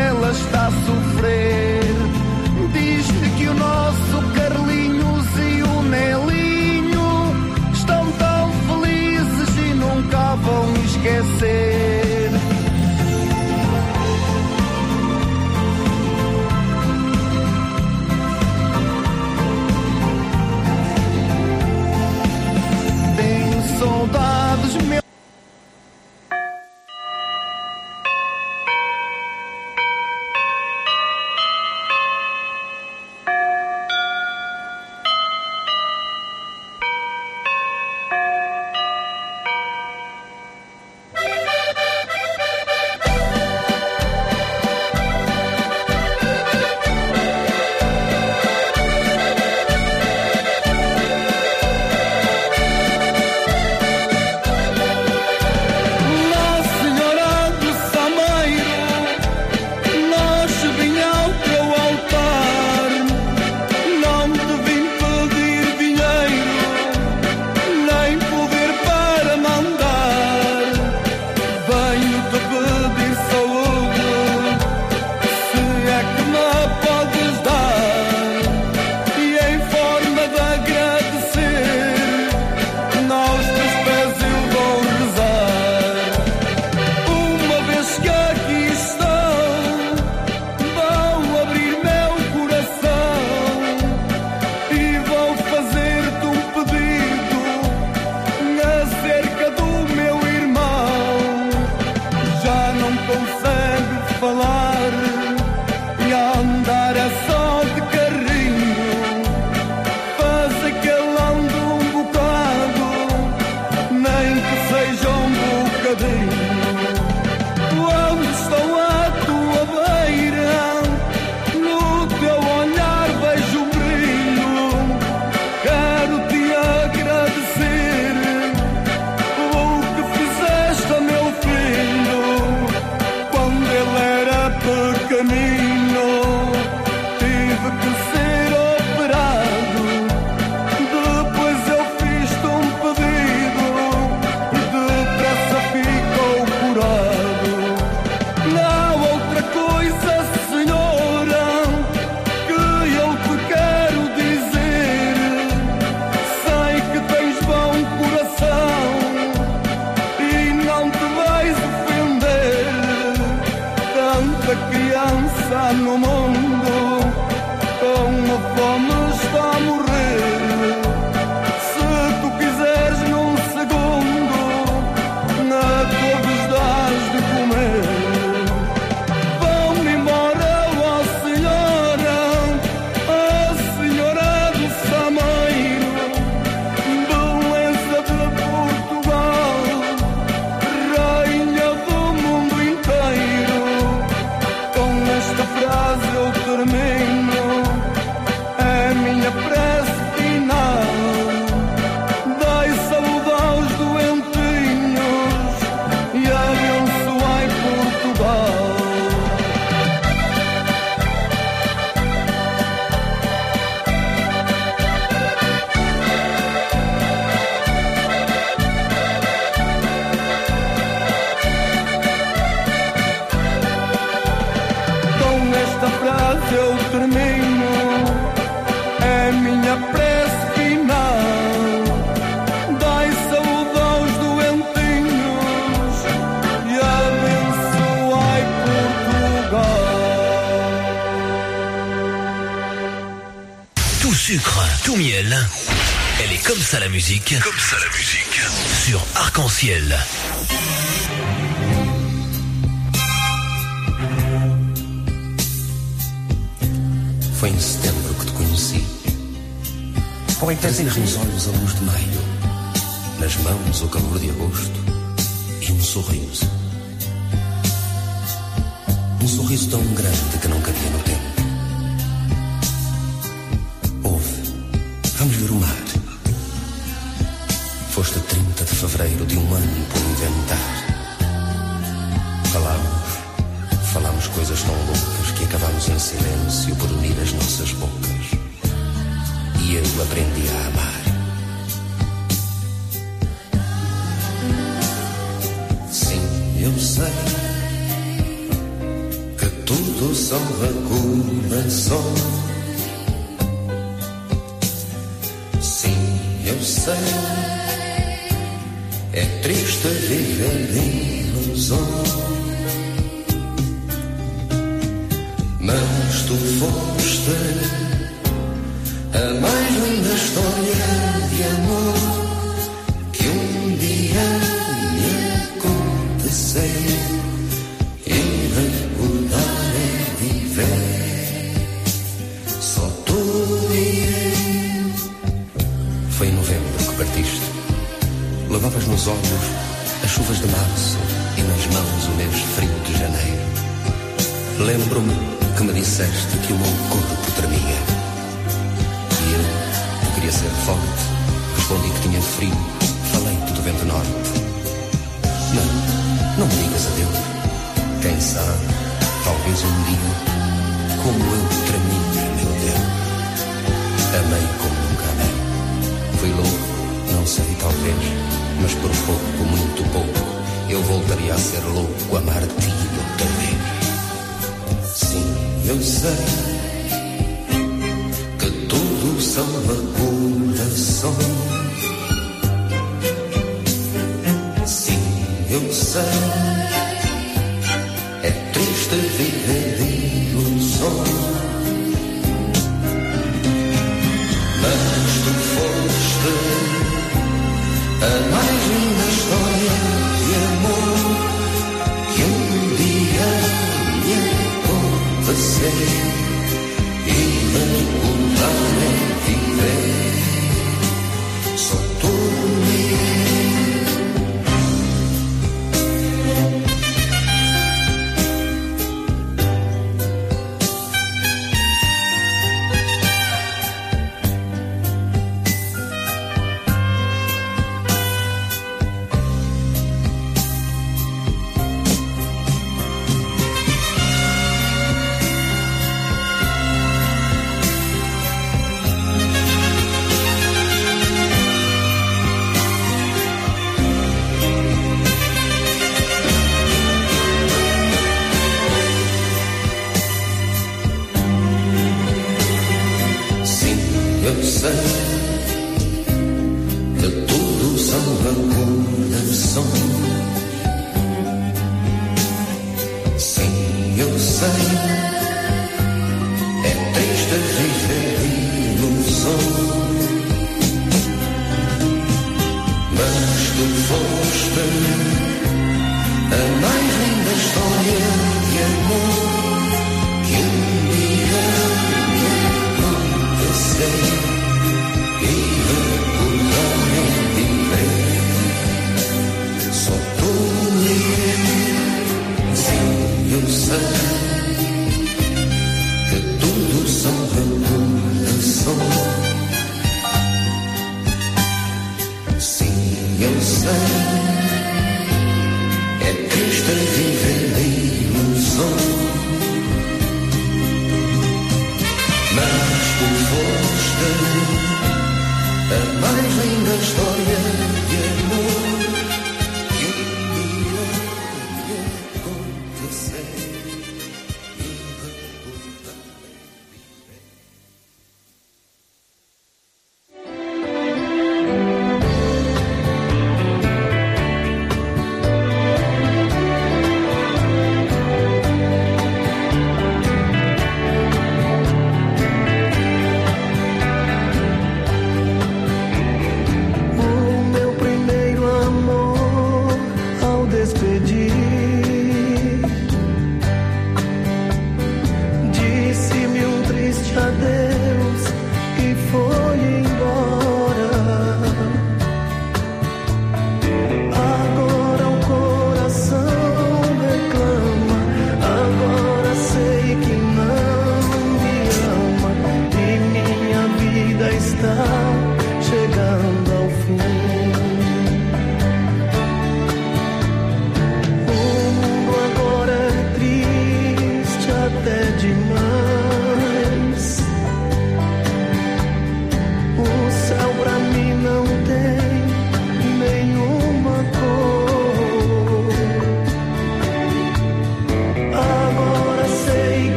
esperança no mundo, com a fome está a morrer. Se tu quiseres num segundo, a todos dás de comer. Vão-me embora, ó senhora, a senhora do Sameiro, beleza de Portugal, rainha do mundo inteiro. Com esta frase eu termino a minha prece final. Dai saúde aos doentinhos e abençoai Portugal. Com esta frase eu termino a minha prece final. Dai saúde aos doentinhos e abençoai Portugal. Tout sucre, tout miel. Elle est comme ça la musique. Comme ça la musique. Sur Arc-en-Ciel. Foi em setembro que te conheci. Trazias nos olhos a luz de maio, nas mãos o calor de agosto e um sorriso. Um sorriso tão grande que não cabia no tempo. Ouve, vamos ver o mar. Foste 30 de fevereiro de um ano por inventar. Falámos coisas tão loucas que acabámos em silêncio por unir as nossas bocas. E eu aprendi a amar. Sim, eu sei que tudo são recordações. Sim, eu sei, é triste viver de ilusões. Mas tu foste a mais linda história de amor que um dia me aconteceu. E recordar é viver, só tu e eu. Foi em novembro que partiste. Levavas nos olhos as chuvas de março e nas mãos o mês frio de janeiro. Lembro-me que me disseste que o meu corpo tremia. E eu queria ser forte. Respondi que tinha frio. Falei-te do vento norte. Não me digas adeus. Quem sabe, talvez um dia, como eu tremia, meu Deus. Amei como nunca amei. Fui louco, não sei, talvez, mas por pouco, muito pouco, eu voltaria a ser louco, amar-te outra vez. Sim, eu sei que tudo são recordações. Sim, eu sei, é triste viver de ilusões. Mas tu foste a mais linda história de amor que um dia me aconteceu. E recordar é viver, só tu e eu. Eu sei que tudo são recordações. Sim, eu sei, sei. É triste viver de ilusão, mas tu foste a mais linda história de amor que um dia me aconteceu.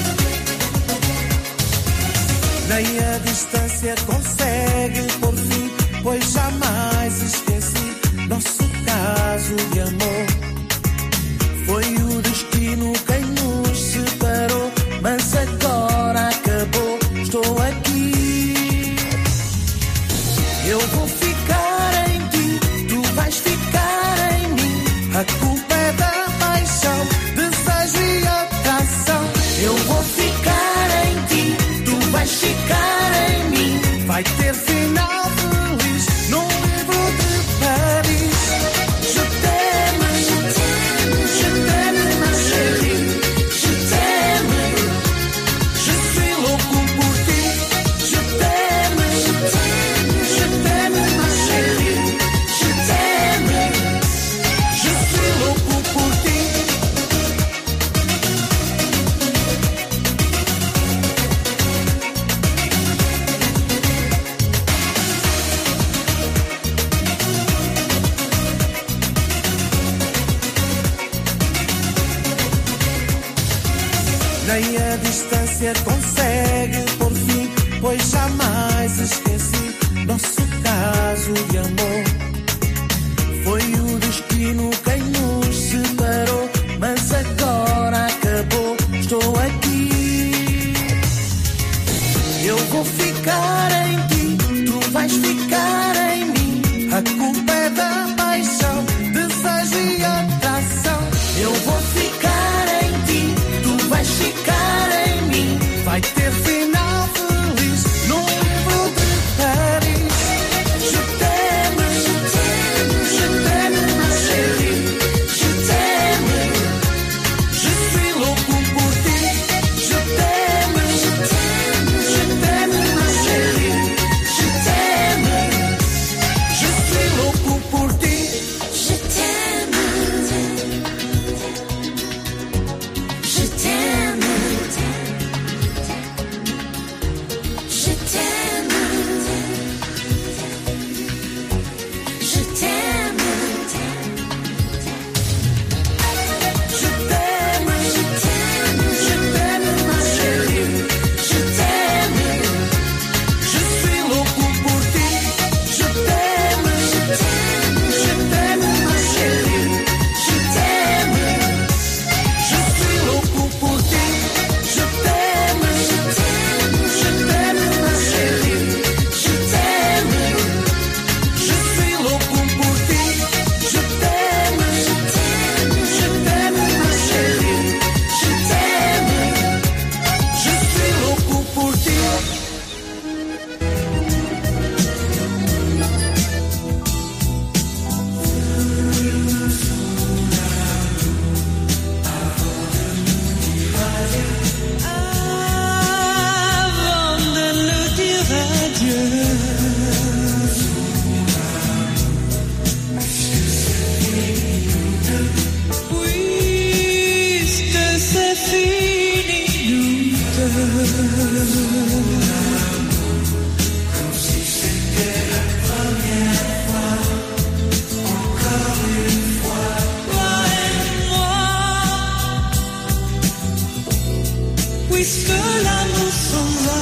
Nem a distância consegue por fim pois jamais esqueci nosso caso de amor. Foi o destino quem nos separou, mas agora acabou, estou aqui. Eu vou ficar em ti, tu vais ficar em mim. A culpa é da paixão, desejo e atração. Eu vou ficar em ti, tu vais ficar em mim. Vai ter final feliz num livro de Paris. Je t'aime, je t'aime, ma chérie. Je t'aime, je suis louco por ti. Je t'aime, je t'aime, ma chérie. Je t'aime, je suis louco por ti. Nem a distância consegue por fim, pois jamais esqueci nosso caso de amor. Foi o destino quem nos separou, mas agora acabou, estou aqui. Eu vou ficar em ti, tu vais ficar em mim. A culpa é da paixão, desejo e atração. Eu vou ficar em ti, tu vais ficar em mim. Vai ter final feliz num livro de Paris. Je t'aime, je t'aime, ma chérie. Je t'aime, je suis louco por ti. Je t'aime, je t'aime, ma chérie. Je t'aime, je suis louco por ti. Je t'aime, je t'aime, je t'aime, je t'aime, je t'aime, je t'aime, ma chérie. Je t'aime, je suis louco por ti. Je t'aime, je t'aime, ma chérie. Je t'aime, je suis louco por ti. Je t'aime, je t'aime, ma chérie. Je t'aime, je suis louco por ti. Je t'aime, je t'aime, ma chérie. Je t'aime, je suis louco por ti. Avant de nous dire adieu, puisque c'est fini, nous deux. Comme si c'était la première fois, encore une fois, toi et moi. Puisque l'amour s'en va,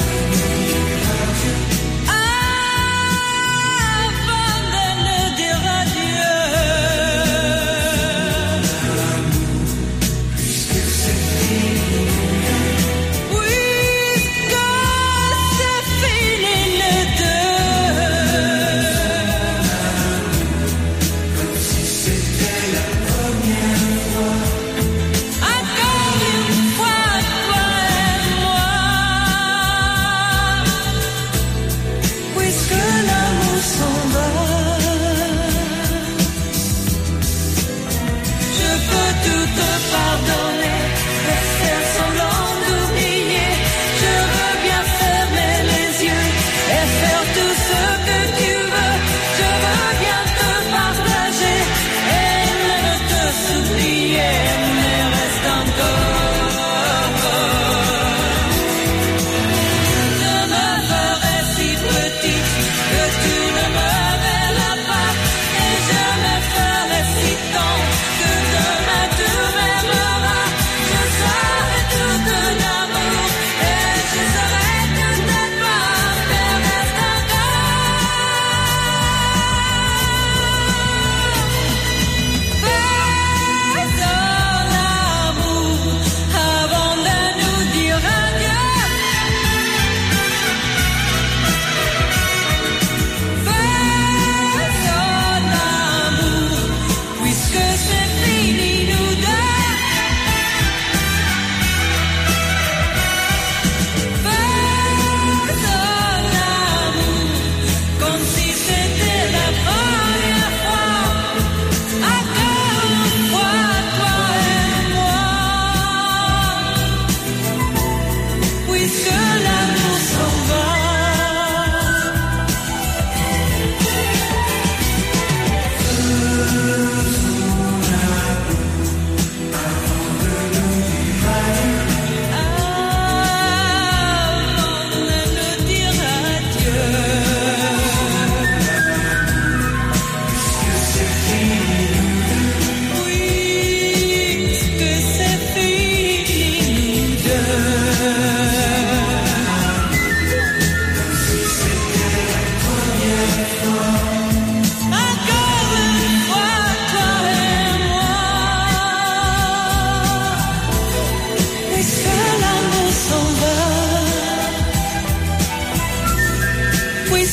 avant de nous dire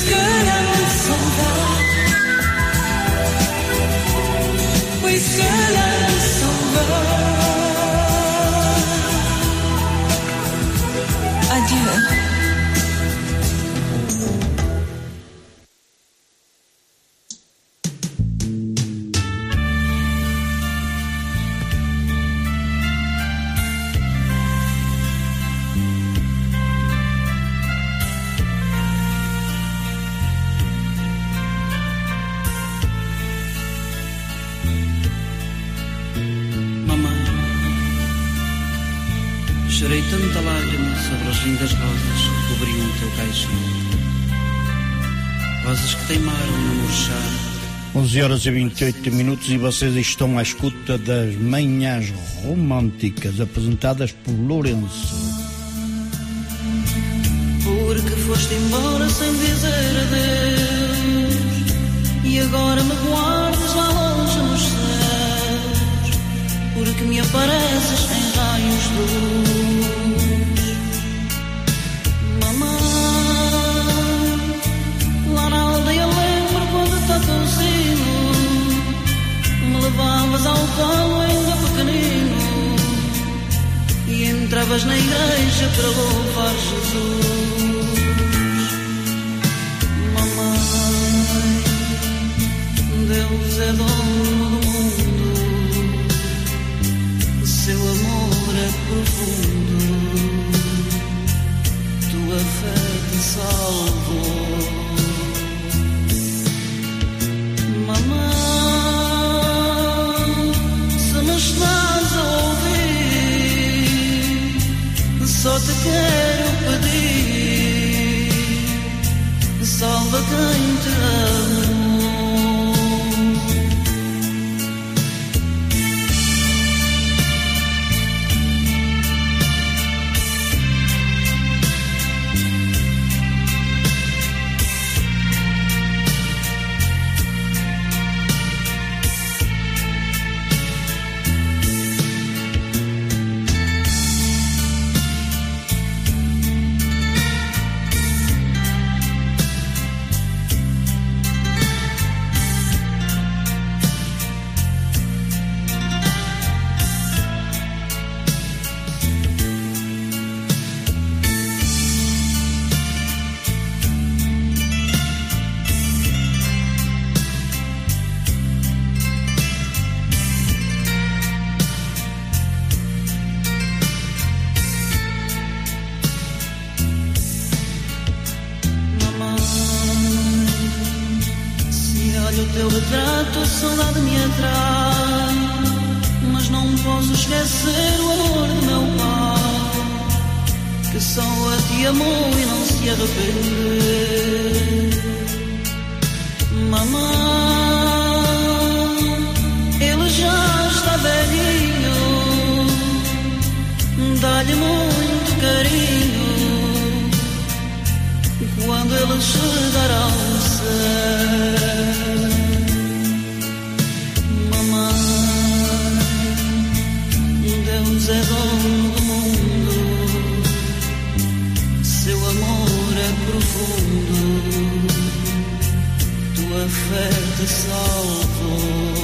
puisque l'amour s'en va, puisque l'amour s'en va. Adieu. Chorei tanta lágrima sobre as lindas rosas que cobriam o teu caixão. Rosas que teimaram no murchar. 11h28 e vocês estão à escuta das Manhãs Românticas, apresentadas por Lourenço. Porque foste embora sem dizer adeus, e agora me guardas lá longe nos céus, porque me apareces em raios de luz. Mamãe, lá na aldeia lembro quando tocou o sino, me levavas ao colo ainda pequenino, e entravas na igreja para louvar Jesus. Mamãe, Deus é dono do mundo, seu amor é profundo, tua fé te salvou. Mamãe, se me estás a ouvir, só te quero pedir, salva quem te amou. Teu retrato, a saudade me atrai, mas não posso esquecer o amor do meu pai, que só a ti amou e não se arrepende. Mamãe, ele já está velhinho, dá-lhe muito carinho, quando ele chegar ao céu. Deus é dono do mundo, seu amor é profundo, tua fé te salvou.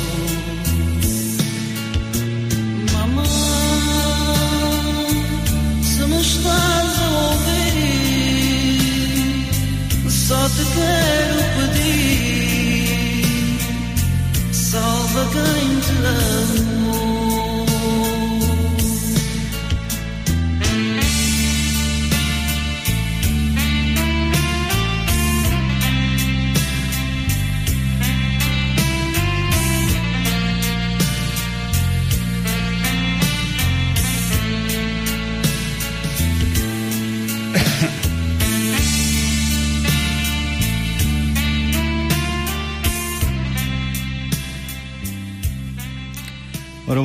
Mamãe, se me estás a ouvir, só te quero pedir, salva quem te amou. Ora,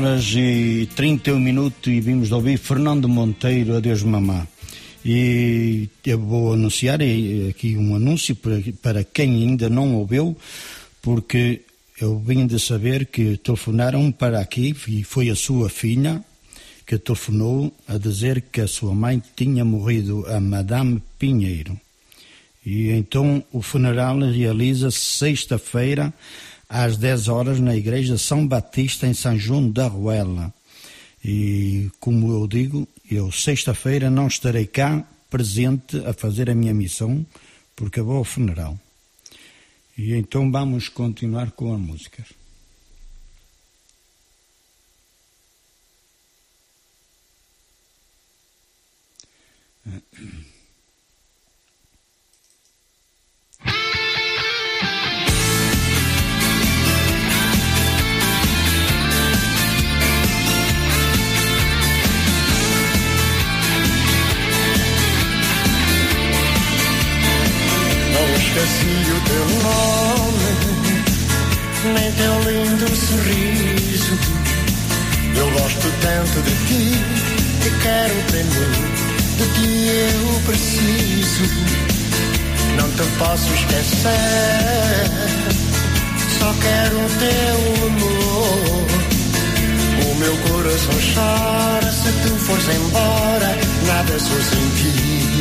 11h31 e vimos de ouvir Fernando Monteiro, Adeus Mamá. E eu vou anunciar aqui um anúncio para quem ainda não ouviu, porque eu vim de saber que telefonaram para aqui e foi a sua filha que telefonou a dizer que a sua mãe tinha morrido, a Madame Pinheiro. E então o funeral realiza-se sexta-feira às 10 horas na igreja São Batista em São João da Ruela. E como eu digo, eu sexta-feira não estarei cá presente a fazer a minha missão porque vou ao funeral. E então vamos continuar com a música. Não esqueci o teu nome, nem teu lindo sorriso. Eu gosto tanto de ti, que quero ter de ti eu preciso. Não te posso esquecer, só quero o teu amor. O meu coração chora se tu fores embora, nada sou sem ti.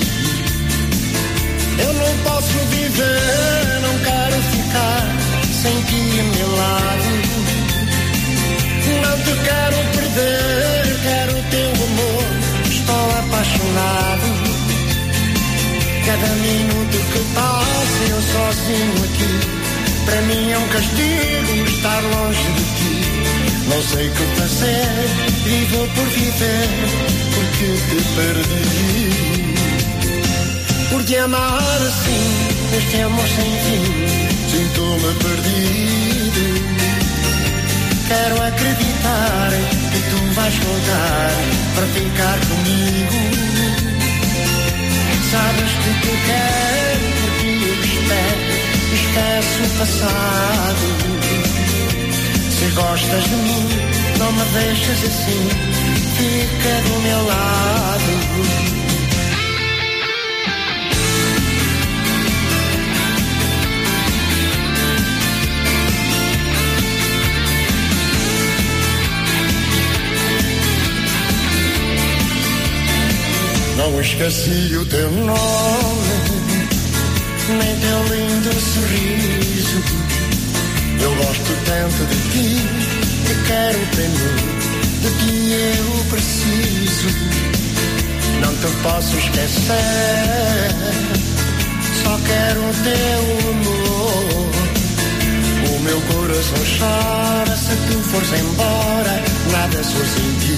Eu não posso viver, não quero ficar sem ti a meu lado. Não te quero perder, quero o teu amor, estou apaixonado. Cada minuto que passa eu sozinho aqui, para mim é um castigo estar longe de ti. Não sei o que fazer, vivo por viver, porque te perdi. Por te amar assim, este amor sem fim, sinto-me perdido. Quero acreditar que tu vais voltar para ficar comigo. Sabes que te quero, porque eu te espero, esquece o passado. Se gostas de mim, não me deixes assim, fica do meu lado. Não esqueci o teu nome, nem teu lindo sorriso. Eu gosto tanto de ti, que quero ter de ti eu preciso. Não te posso esquecer, só quero o teu amor. O meu coração chora se tu fores embora, nada sou sem ti.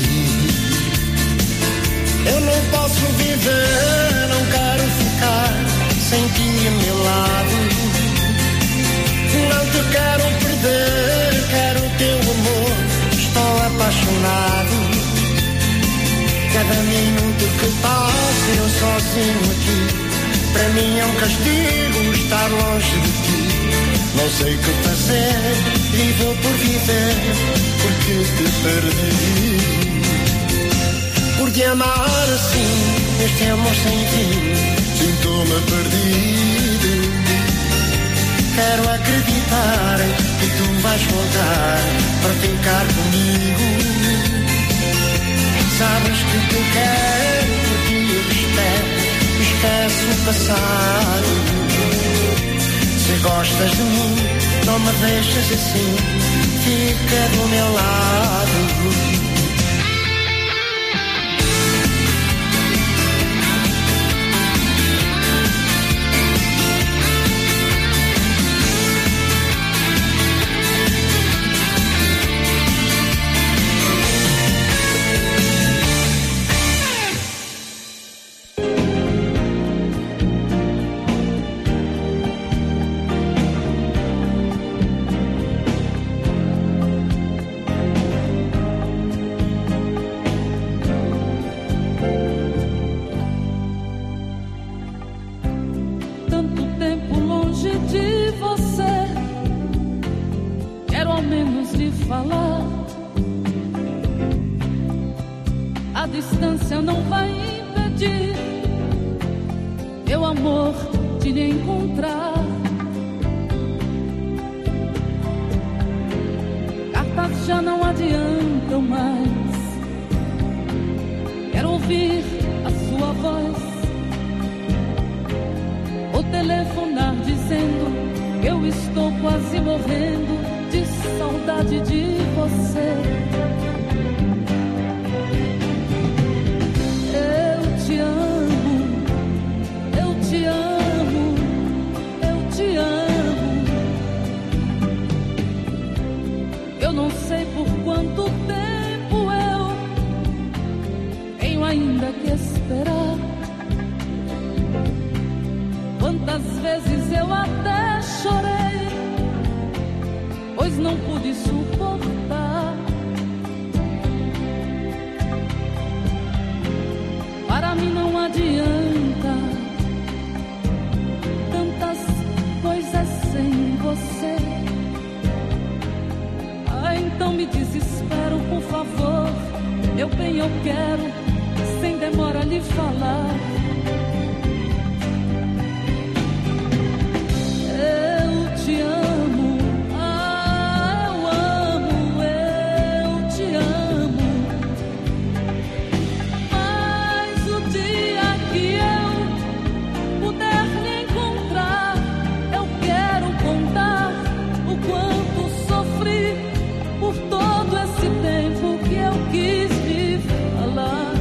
Eu não posso viver, não quero ficar sem ti a meu lado. Não te quero perder, quero o teu amor, estou apaixonado. Cada minuto que passa eu sozinho aqui, para mim é um castigo estar longe de ti. Não sei o que fazer, vivo por viver, porque te perdi. Por te amar assim, este amor sem fim, sinto-me perdido. Quero acreditar que tu vais voltar para ficar comigo. Sabes que te quero, porque eu te espero, esquece o passado. Se gostas de mim, não me deixes assim, fica do meu lado. telefonar dizendo que eu estou quase morrendo de saudade de você. Eu te amo, eu te amo, eu te amo. Eu não sei por quanto tempo eu tenho ainda que esperar. Quantas vezes eu até chorei, pois não pude suportar. Para mim não adianta tantas coisas sem você. Ah, então me desespero, por favor. Meu bem, eu quero, sem demora, lhe falar. Eu te amo, ah, eu amo, eu te amo. Mas o dia que eu puder lhe encontrar, eu quero contar o quanto sofri por todo esse tempo que eu quis lhe falar.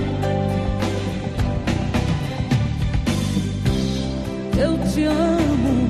Eu te amo.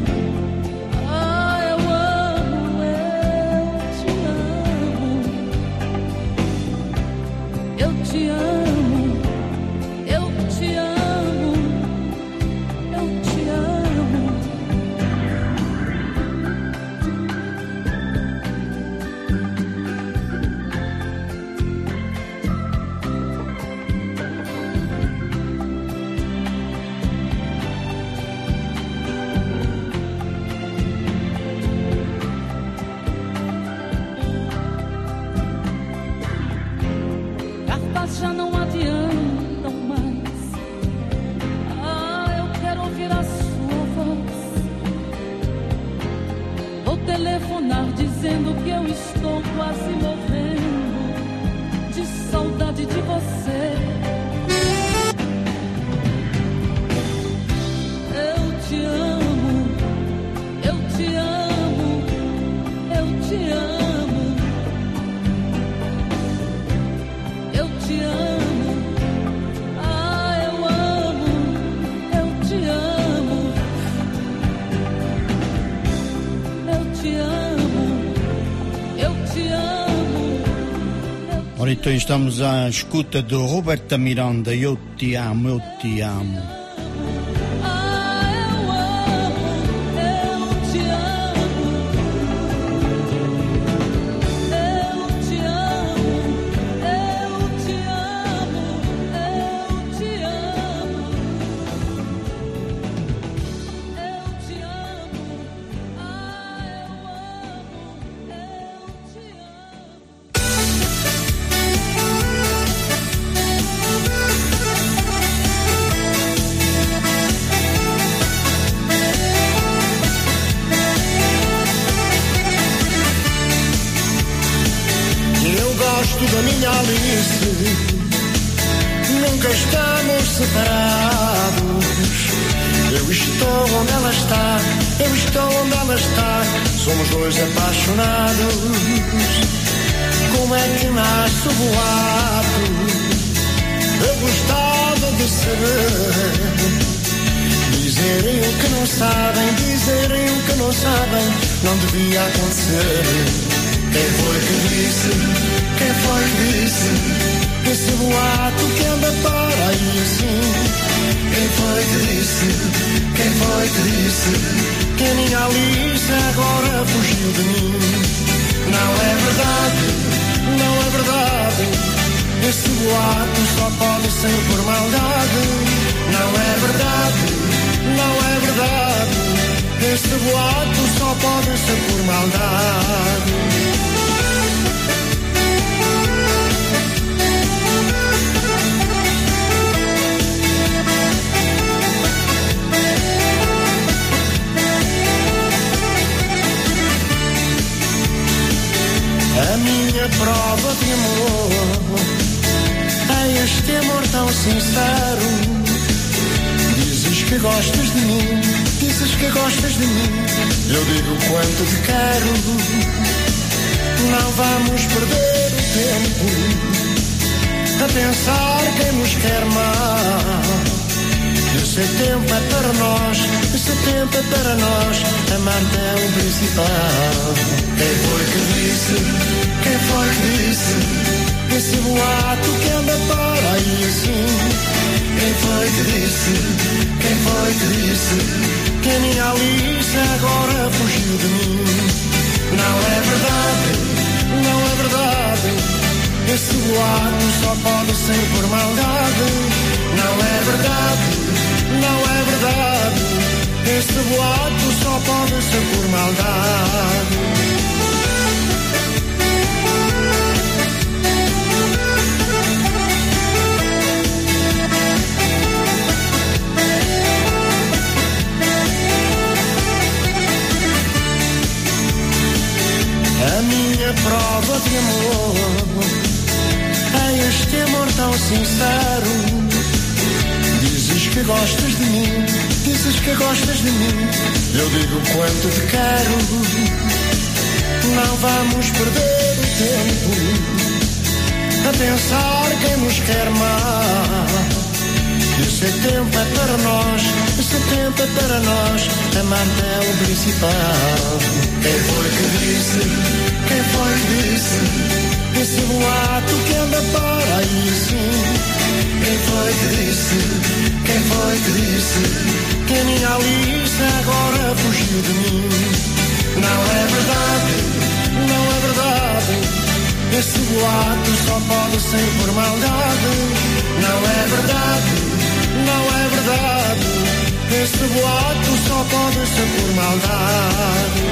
Já não adiantam mais. Ah, eu quero ouvir a sua voz. Vou telefonar dizendo que eu estou quase morrendo de saudade de você. Eu te amo, eu te amo, eu te amo. Eu te amo, ah, eu amo, eu te amo. Eu te amo, eu te amo. Ora, então estamos à escuta de Roberta Miranda. Eu te amo, eu te amo. Da minha Alice, nunca estamos separados. Eu estou onde ela está, eu estou onde ela está. Somos dois apaixonados. Como é que nasce o boato? Eu gostava de saber. Dizerem o que não sabem, dizerem o que não sabem, não devia acontecer. Quem foi que disse? Quem foi que disse esse boato que anda para aí assim? Quem foi que disse? Quem foi que disse que a minha Alice agora fugiu de mim? Não é verdade, não é verdade. Esse boato só pode ser por maldade. Não é verdade, não é verdade. Esse boato só pode ser por maldade. A minha prova de amor é este amor tão sincero. Dizes que gostas de mim, dizes que gostas de mim, eu digo quanto te quero. Não vamos perder o tempo a pensar quem nos quer mal. Esse tempo é para nós, esse tempo é para nós, amar-te é o principal. Quem foi que disse, quem foi que disse, esse boato que anda para aí assim? Quem foi que disse, quem foi que disse, que a minha Alice agora fugiu de mim? Não é verdade, não é verdade, esse boato só pode ser por maldade. Não é verdade, não é verdade, este boato só pode ser por maldade. A minha prova de amor é este amor tão sincero. Dizes que gostas de mim, dizes que gostas de mim, eu digo quanto te quero. Não vamos perder o tempo a pensar quem nos quer mal. Esse tempo é para nós, esse tempo é para nós, amar-te é o principal. Quem foi que disse, quem foi que disse, esse boato que anda para aí assim? Quem foi que disse, quem foi que disse, que a minha Alice agora fugiu de mim? Não é verdade, não é verdade, esse boato só pode ser por maldade. Não é verdade, não é verdade, esse boato só pode ser por maldade.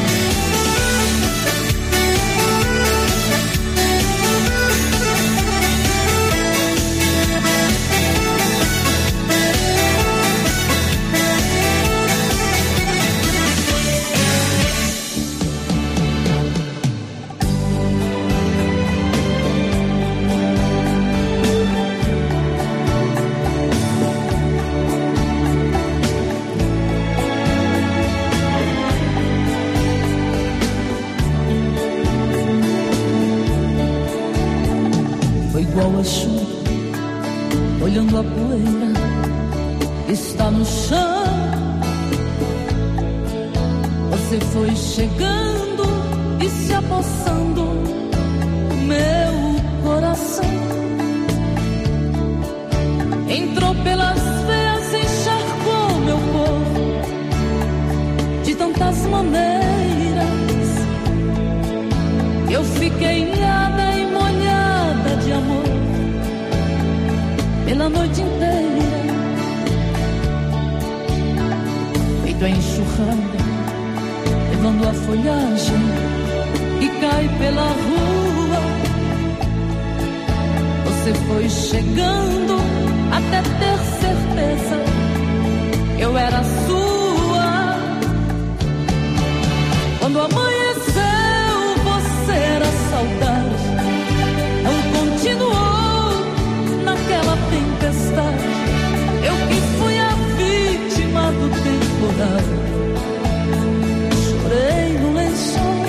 Igual a chuva, olhando a poeira que está no chão. Você foi chegando e se apossando do meu coração. Entrou pelas veias, encharcou meu corpo de tantas maneiras. Eu fiquei nada e molhada de amor pela noite inteira, feito a enxurrada, levando a folhagem que cai pela rua. Você foi chegando até ter certeza eu era sua. Quando amanheceu, você era saudade, não continuou naquela tempestade. Eu que fui a vítima do temporal, chorei no lençol.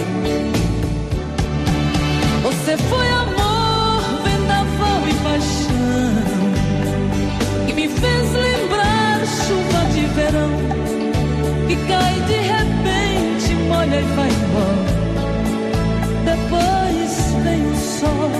Você foi amor, vendaval e paixão, que me fez lembrar chuva de verão, que cai de repente, molha e vai embora. Depois vem o sol.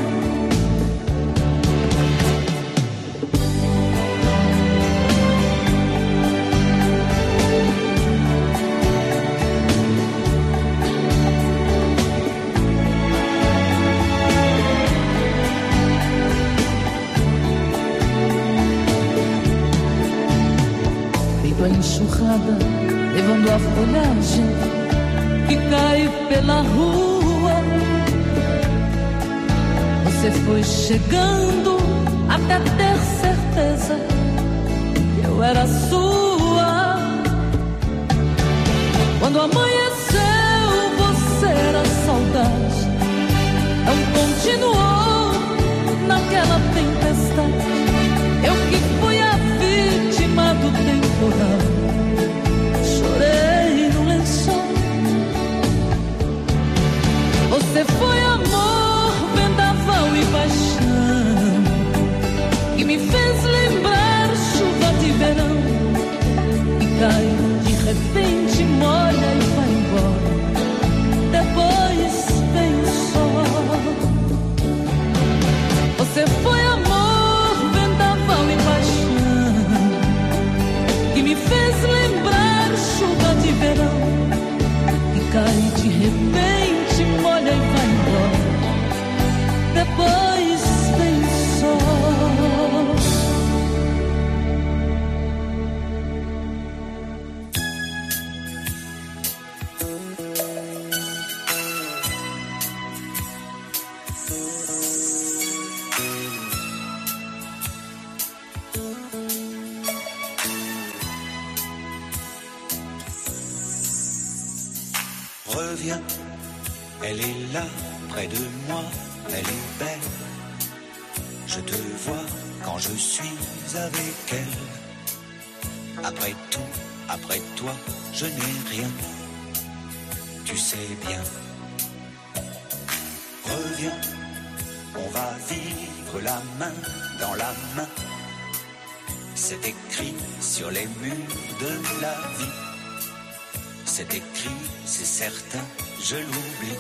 A enxurrada, levando a folhagem que cai pela rua. Você foi chegando até ter certeza que eu era sua. Quando amanheceu, você era saudade, não continuou naquela tempestade. Eu que fui a vítima do temporal, chorei cai, de repente molha e vai embora. Depois vem o sol. Você foi amor, vendaval e paixão, que me fez lembrar chuva de verão. E cai de repente, molha e vai embora. Depois vem o sol. Reviens, elle est là, près de moi, elle est belle. Je te vois quand je suis avec elle. Après tout, après toi, je n'ai rien. Tu sais bien. Reviens, on va vivre la main dans la main. C'est écrit sur les murs de la vie. C'est écrit, c'est certain, je l'oublie.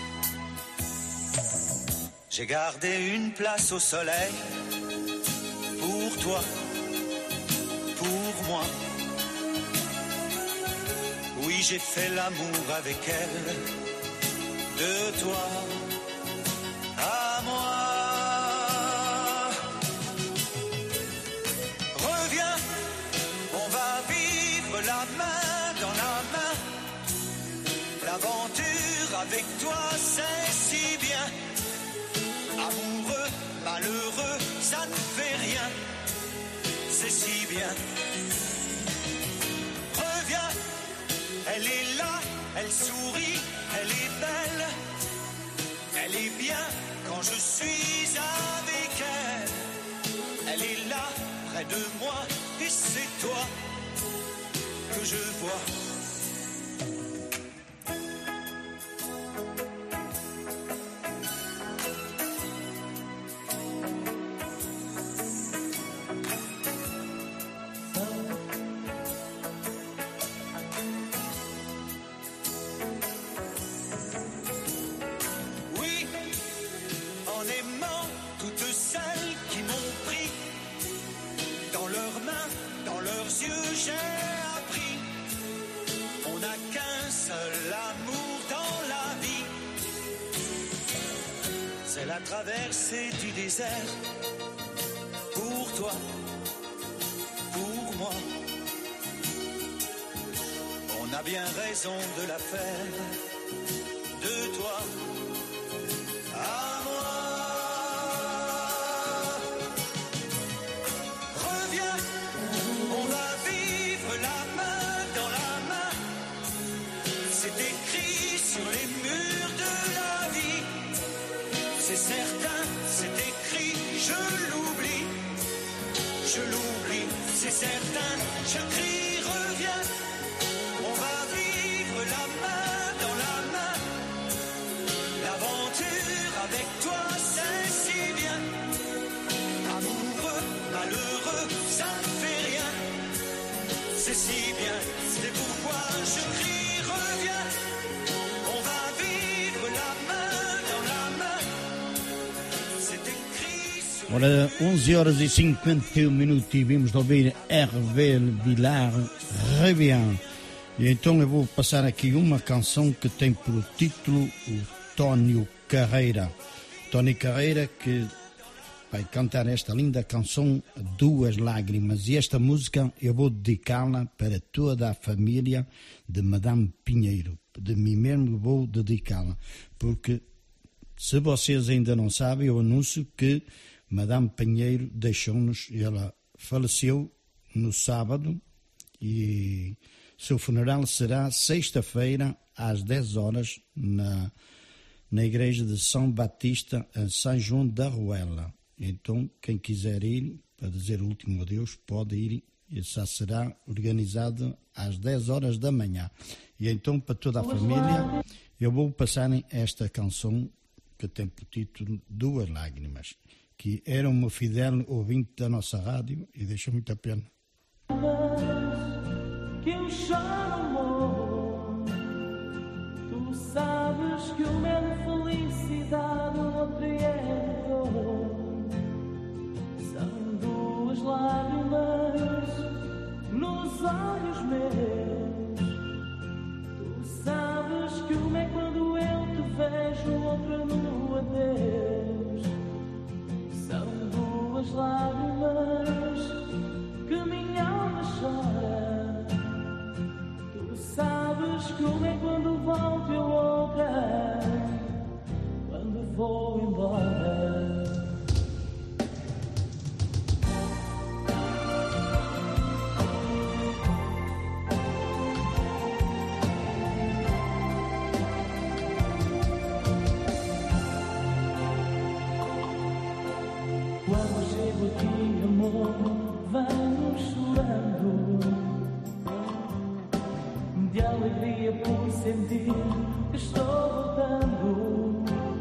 J'ai gardé une place au soleil pour toi, pour moi. Oui, j'ai fait l'amour avec elle, de toi à moi. Reviens, on va vivre la main dans la main. L'aventure avec toi, c'est si bien. Amoureux, malheureux, ça ne fait rien. C'est si bien. Reviens, elle est là, elle sourit, elle est belle. Elle est bien quand je suis avec elle. Elle est là, près de moi, et c'est toi que je vois. La traversée du désert, pour toi, pour moi. On a bien raison de la faire, de toi à moi. Reviens, on va vivre la main dans la main. C'est écrit sur les murs de la vie. C'est certain, c'est écrit, je l'oublie, c'est certain, je crie, reviens, on va vivre la main dans la main, l'aventure avec toi, c'est si bien, amoureux, malheureux, ça ne fait rien, c'est si bien, c'est pourquoi je crie, reviens, on va vivre la main dans la main. Ora, 11h51 e vimos de ouvir Hervé Vilar, Reviens. E então eu vou passar aqui uma canção que tem por título o Tónio Carreira. Tónio Carreira que vai cantar esta linda canção Duas Lágrimas. E esta música eu vou dedicá-la para toda a família de Madame Pinheiro. De mim mesmo vou dedicá-la, porque se vocês ainda não sabem, eu anuncio que Madame Pinheiro deixou-nos, ela faleceu no sábado e seu funeral será sexta-feira às 10 horas na igreja de São Batista, em São João da Ruela. Então, quem quiser ir para dizer o último adeus, pode ir, e já será organizado às 10 horas da manhã. E então, para toda a família, eu vou passar esta canção que tem por título Duas Lágrimas, que era uma fidel ouvinte da nossa rádio e deixou muita pena. que eu choro amor. Tu sabes que uma é de felicidade, outra é de dor. São duas lágrimas nos olhos meus. Tu sabes que uma é quando eu te vejo, outra no adeus. São duas lágrimas que minha alma chora. Tu sabes que uma é quando volto e outra quando vou embora. Quando chego aqui, amor, venho chorando de alegria por sentir que estou voltando.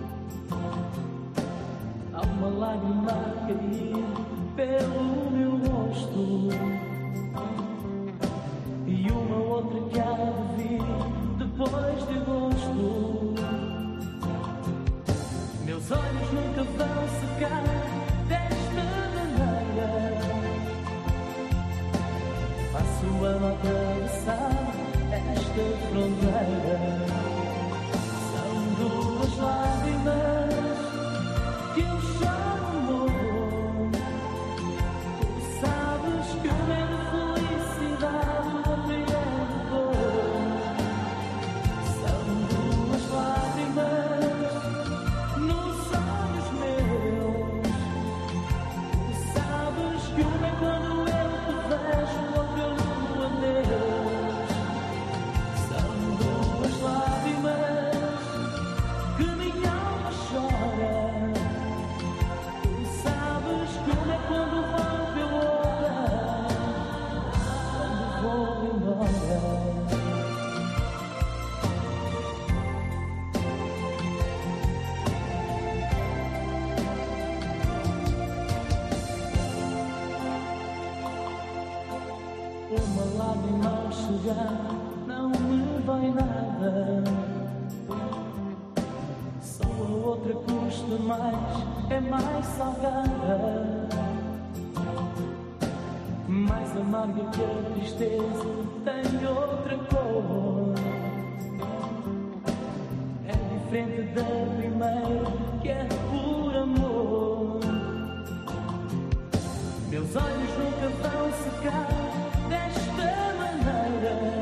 Há uma lágrima a cair pelo meu rosto e uma outra que há de vir depois de agosto. Meus olhos nunca vão secar desta maneira. Faço-a atravessar esta fronteira. São duas lágrimas que eu choro, amor. Tu sabes que uma é de felicidade, outra é de dor. São duas lágrimas nos olhos meus. Tu sabes que uma é quando eu te vejo, outra no adeus. São duas lágrimas que minha alma chora. Tu sabes que uma é quando volto e outra quando vou embora. Uma lágrima ao chegar não me vai nada. Só a outra custa mais, é mais salgada. Mais amarga que a tristeza tem outra cor. É diferente da primeira que é por amor. Meus olhos nunca vão secar desta maneira.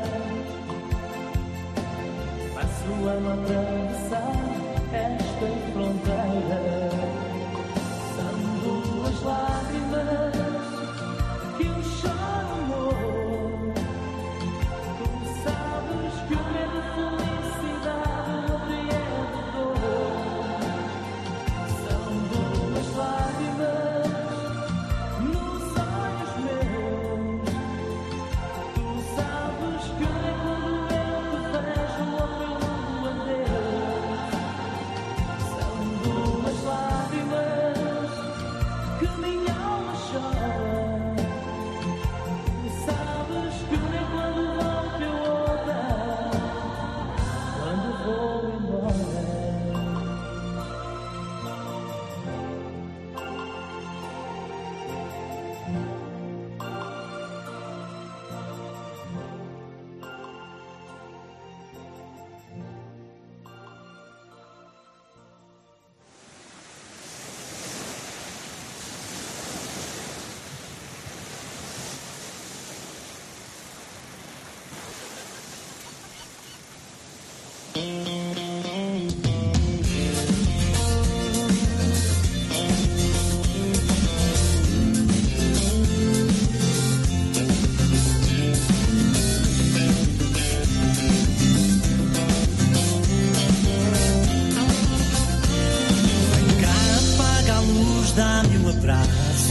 Faço-a atravessar esta fronteira. São duas lágrimas que eu choro, amor. Tu sabes que uma é de felicidade, outra é de dor. São duas lágrimas nos olhos meus. Tu sabes que uma é quando eu te vejo, outra no adeus. São duas lágrimas que minha alma chora. Tu sabes que uma é quando volto e outra quando vou embora. Vem cá, apaga a luz, dá-me um abraço.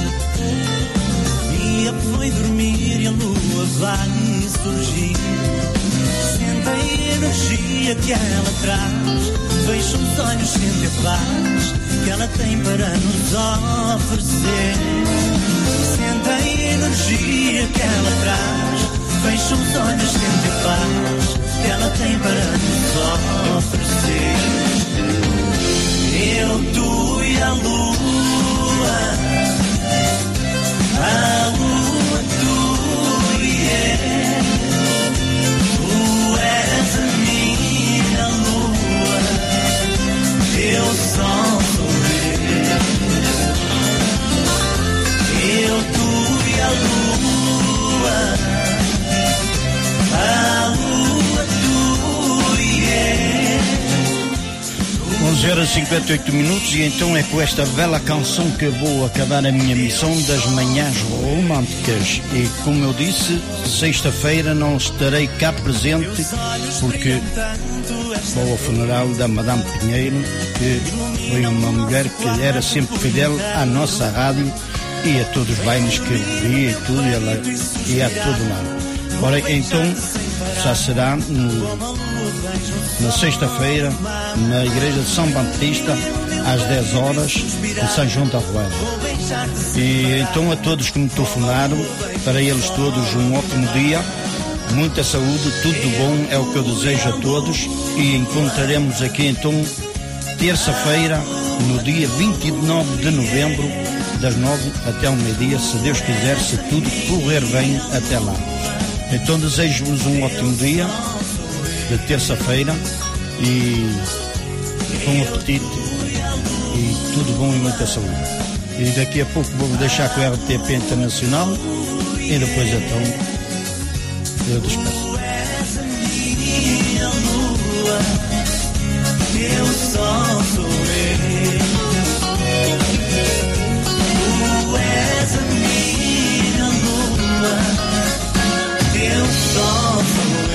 O dia foi dormir e a lua vai surgir. Sente a energia que ela traz. Veja os olhos, sente a paz que ela tem para nos oferecer. Sente a energia que ela traz. Fecho os olhos, sinto a paz que ela tem para nos oferecer. Eu, tu e a lua, tu e eu. Tu és a minha lua, eu sol sou eu. Eu, tu e a lua, tu e eu. 11h58 e então é com esta bela canção que eu vou acabar a minha missão das manhãs românticas. E como eu disse, sexta-feira não estarei cá presente porque vou ao funeral da Madame Pinheiro, que foi uma mulher que era sempre fidel à nossa rádio e a todos os bailes que eu via e tudo, ela ia a todo lado. Ora, então já será na sexta-feira na igreja de São Batista às 10 horas em São João da Rueda. E então a todos que me telefonaram, para eles todos um ótimo dia, muita saúde, tudo bom é o que eu desejo a todos, e encontraremos aqui então terça-feira no dia 29 de novembro das 9 até ao meio-dia, se Deus quiser, se tudo correr bem até lá. Então desejo-vos um ótimo dia de terça-feira e bom apetite e tudo bom e muita saúde. E daqui a pouco vou deixar com o RTP Internacional e depois então eu despeço. Eu só sou eu. Tu és a minha lua, eu só sou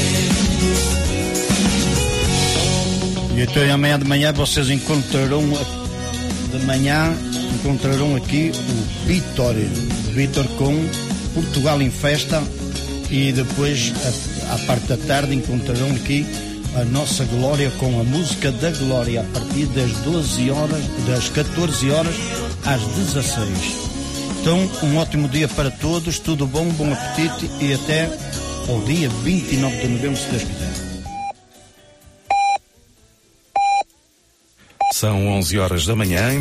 eu. E então amanhã de manhã vocês encontrarão aqui o Vítor com Portugal em Festa, e depois à parte da tarde encontrarão aqui a nossa Glória com a música da Glória a partir das 12 horas, das 14 horas às 16. Então um ótimo dia para todos, tudo bom, bom apetite e até ao dia 29 de novembro, se Deus quiser. São 11 horas da manhã.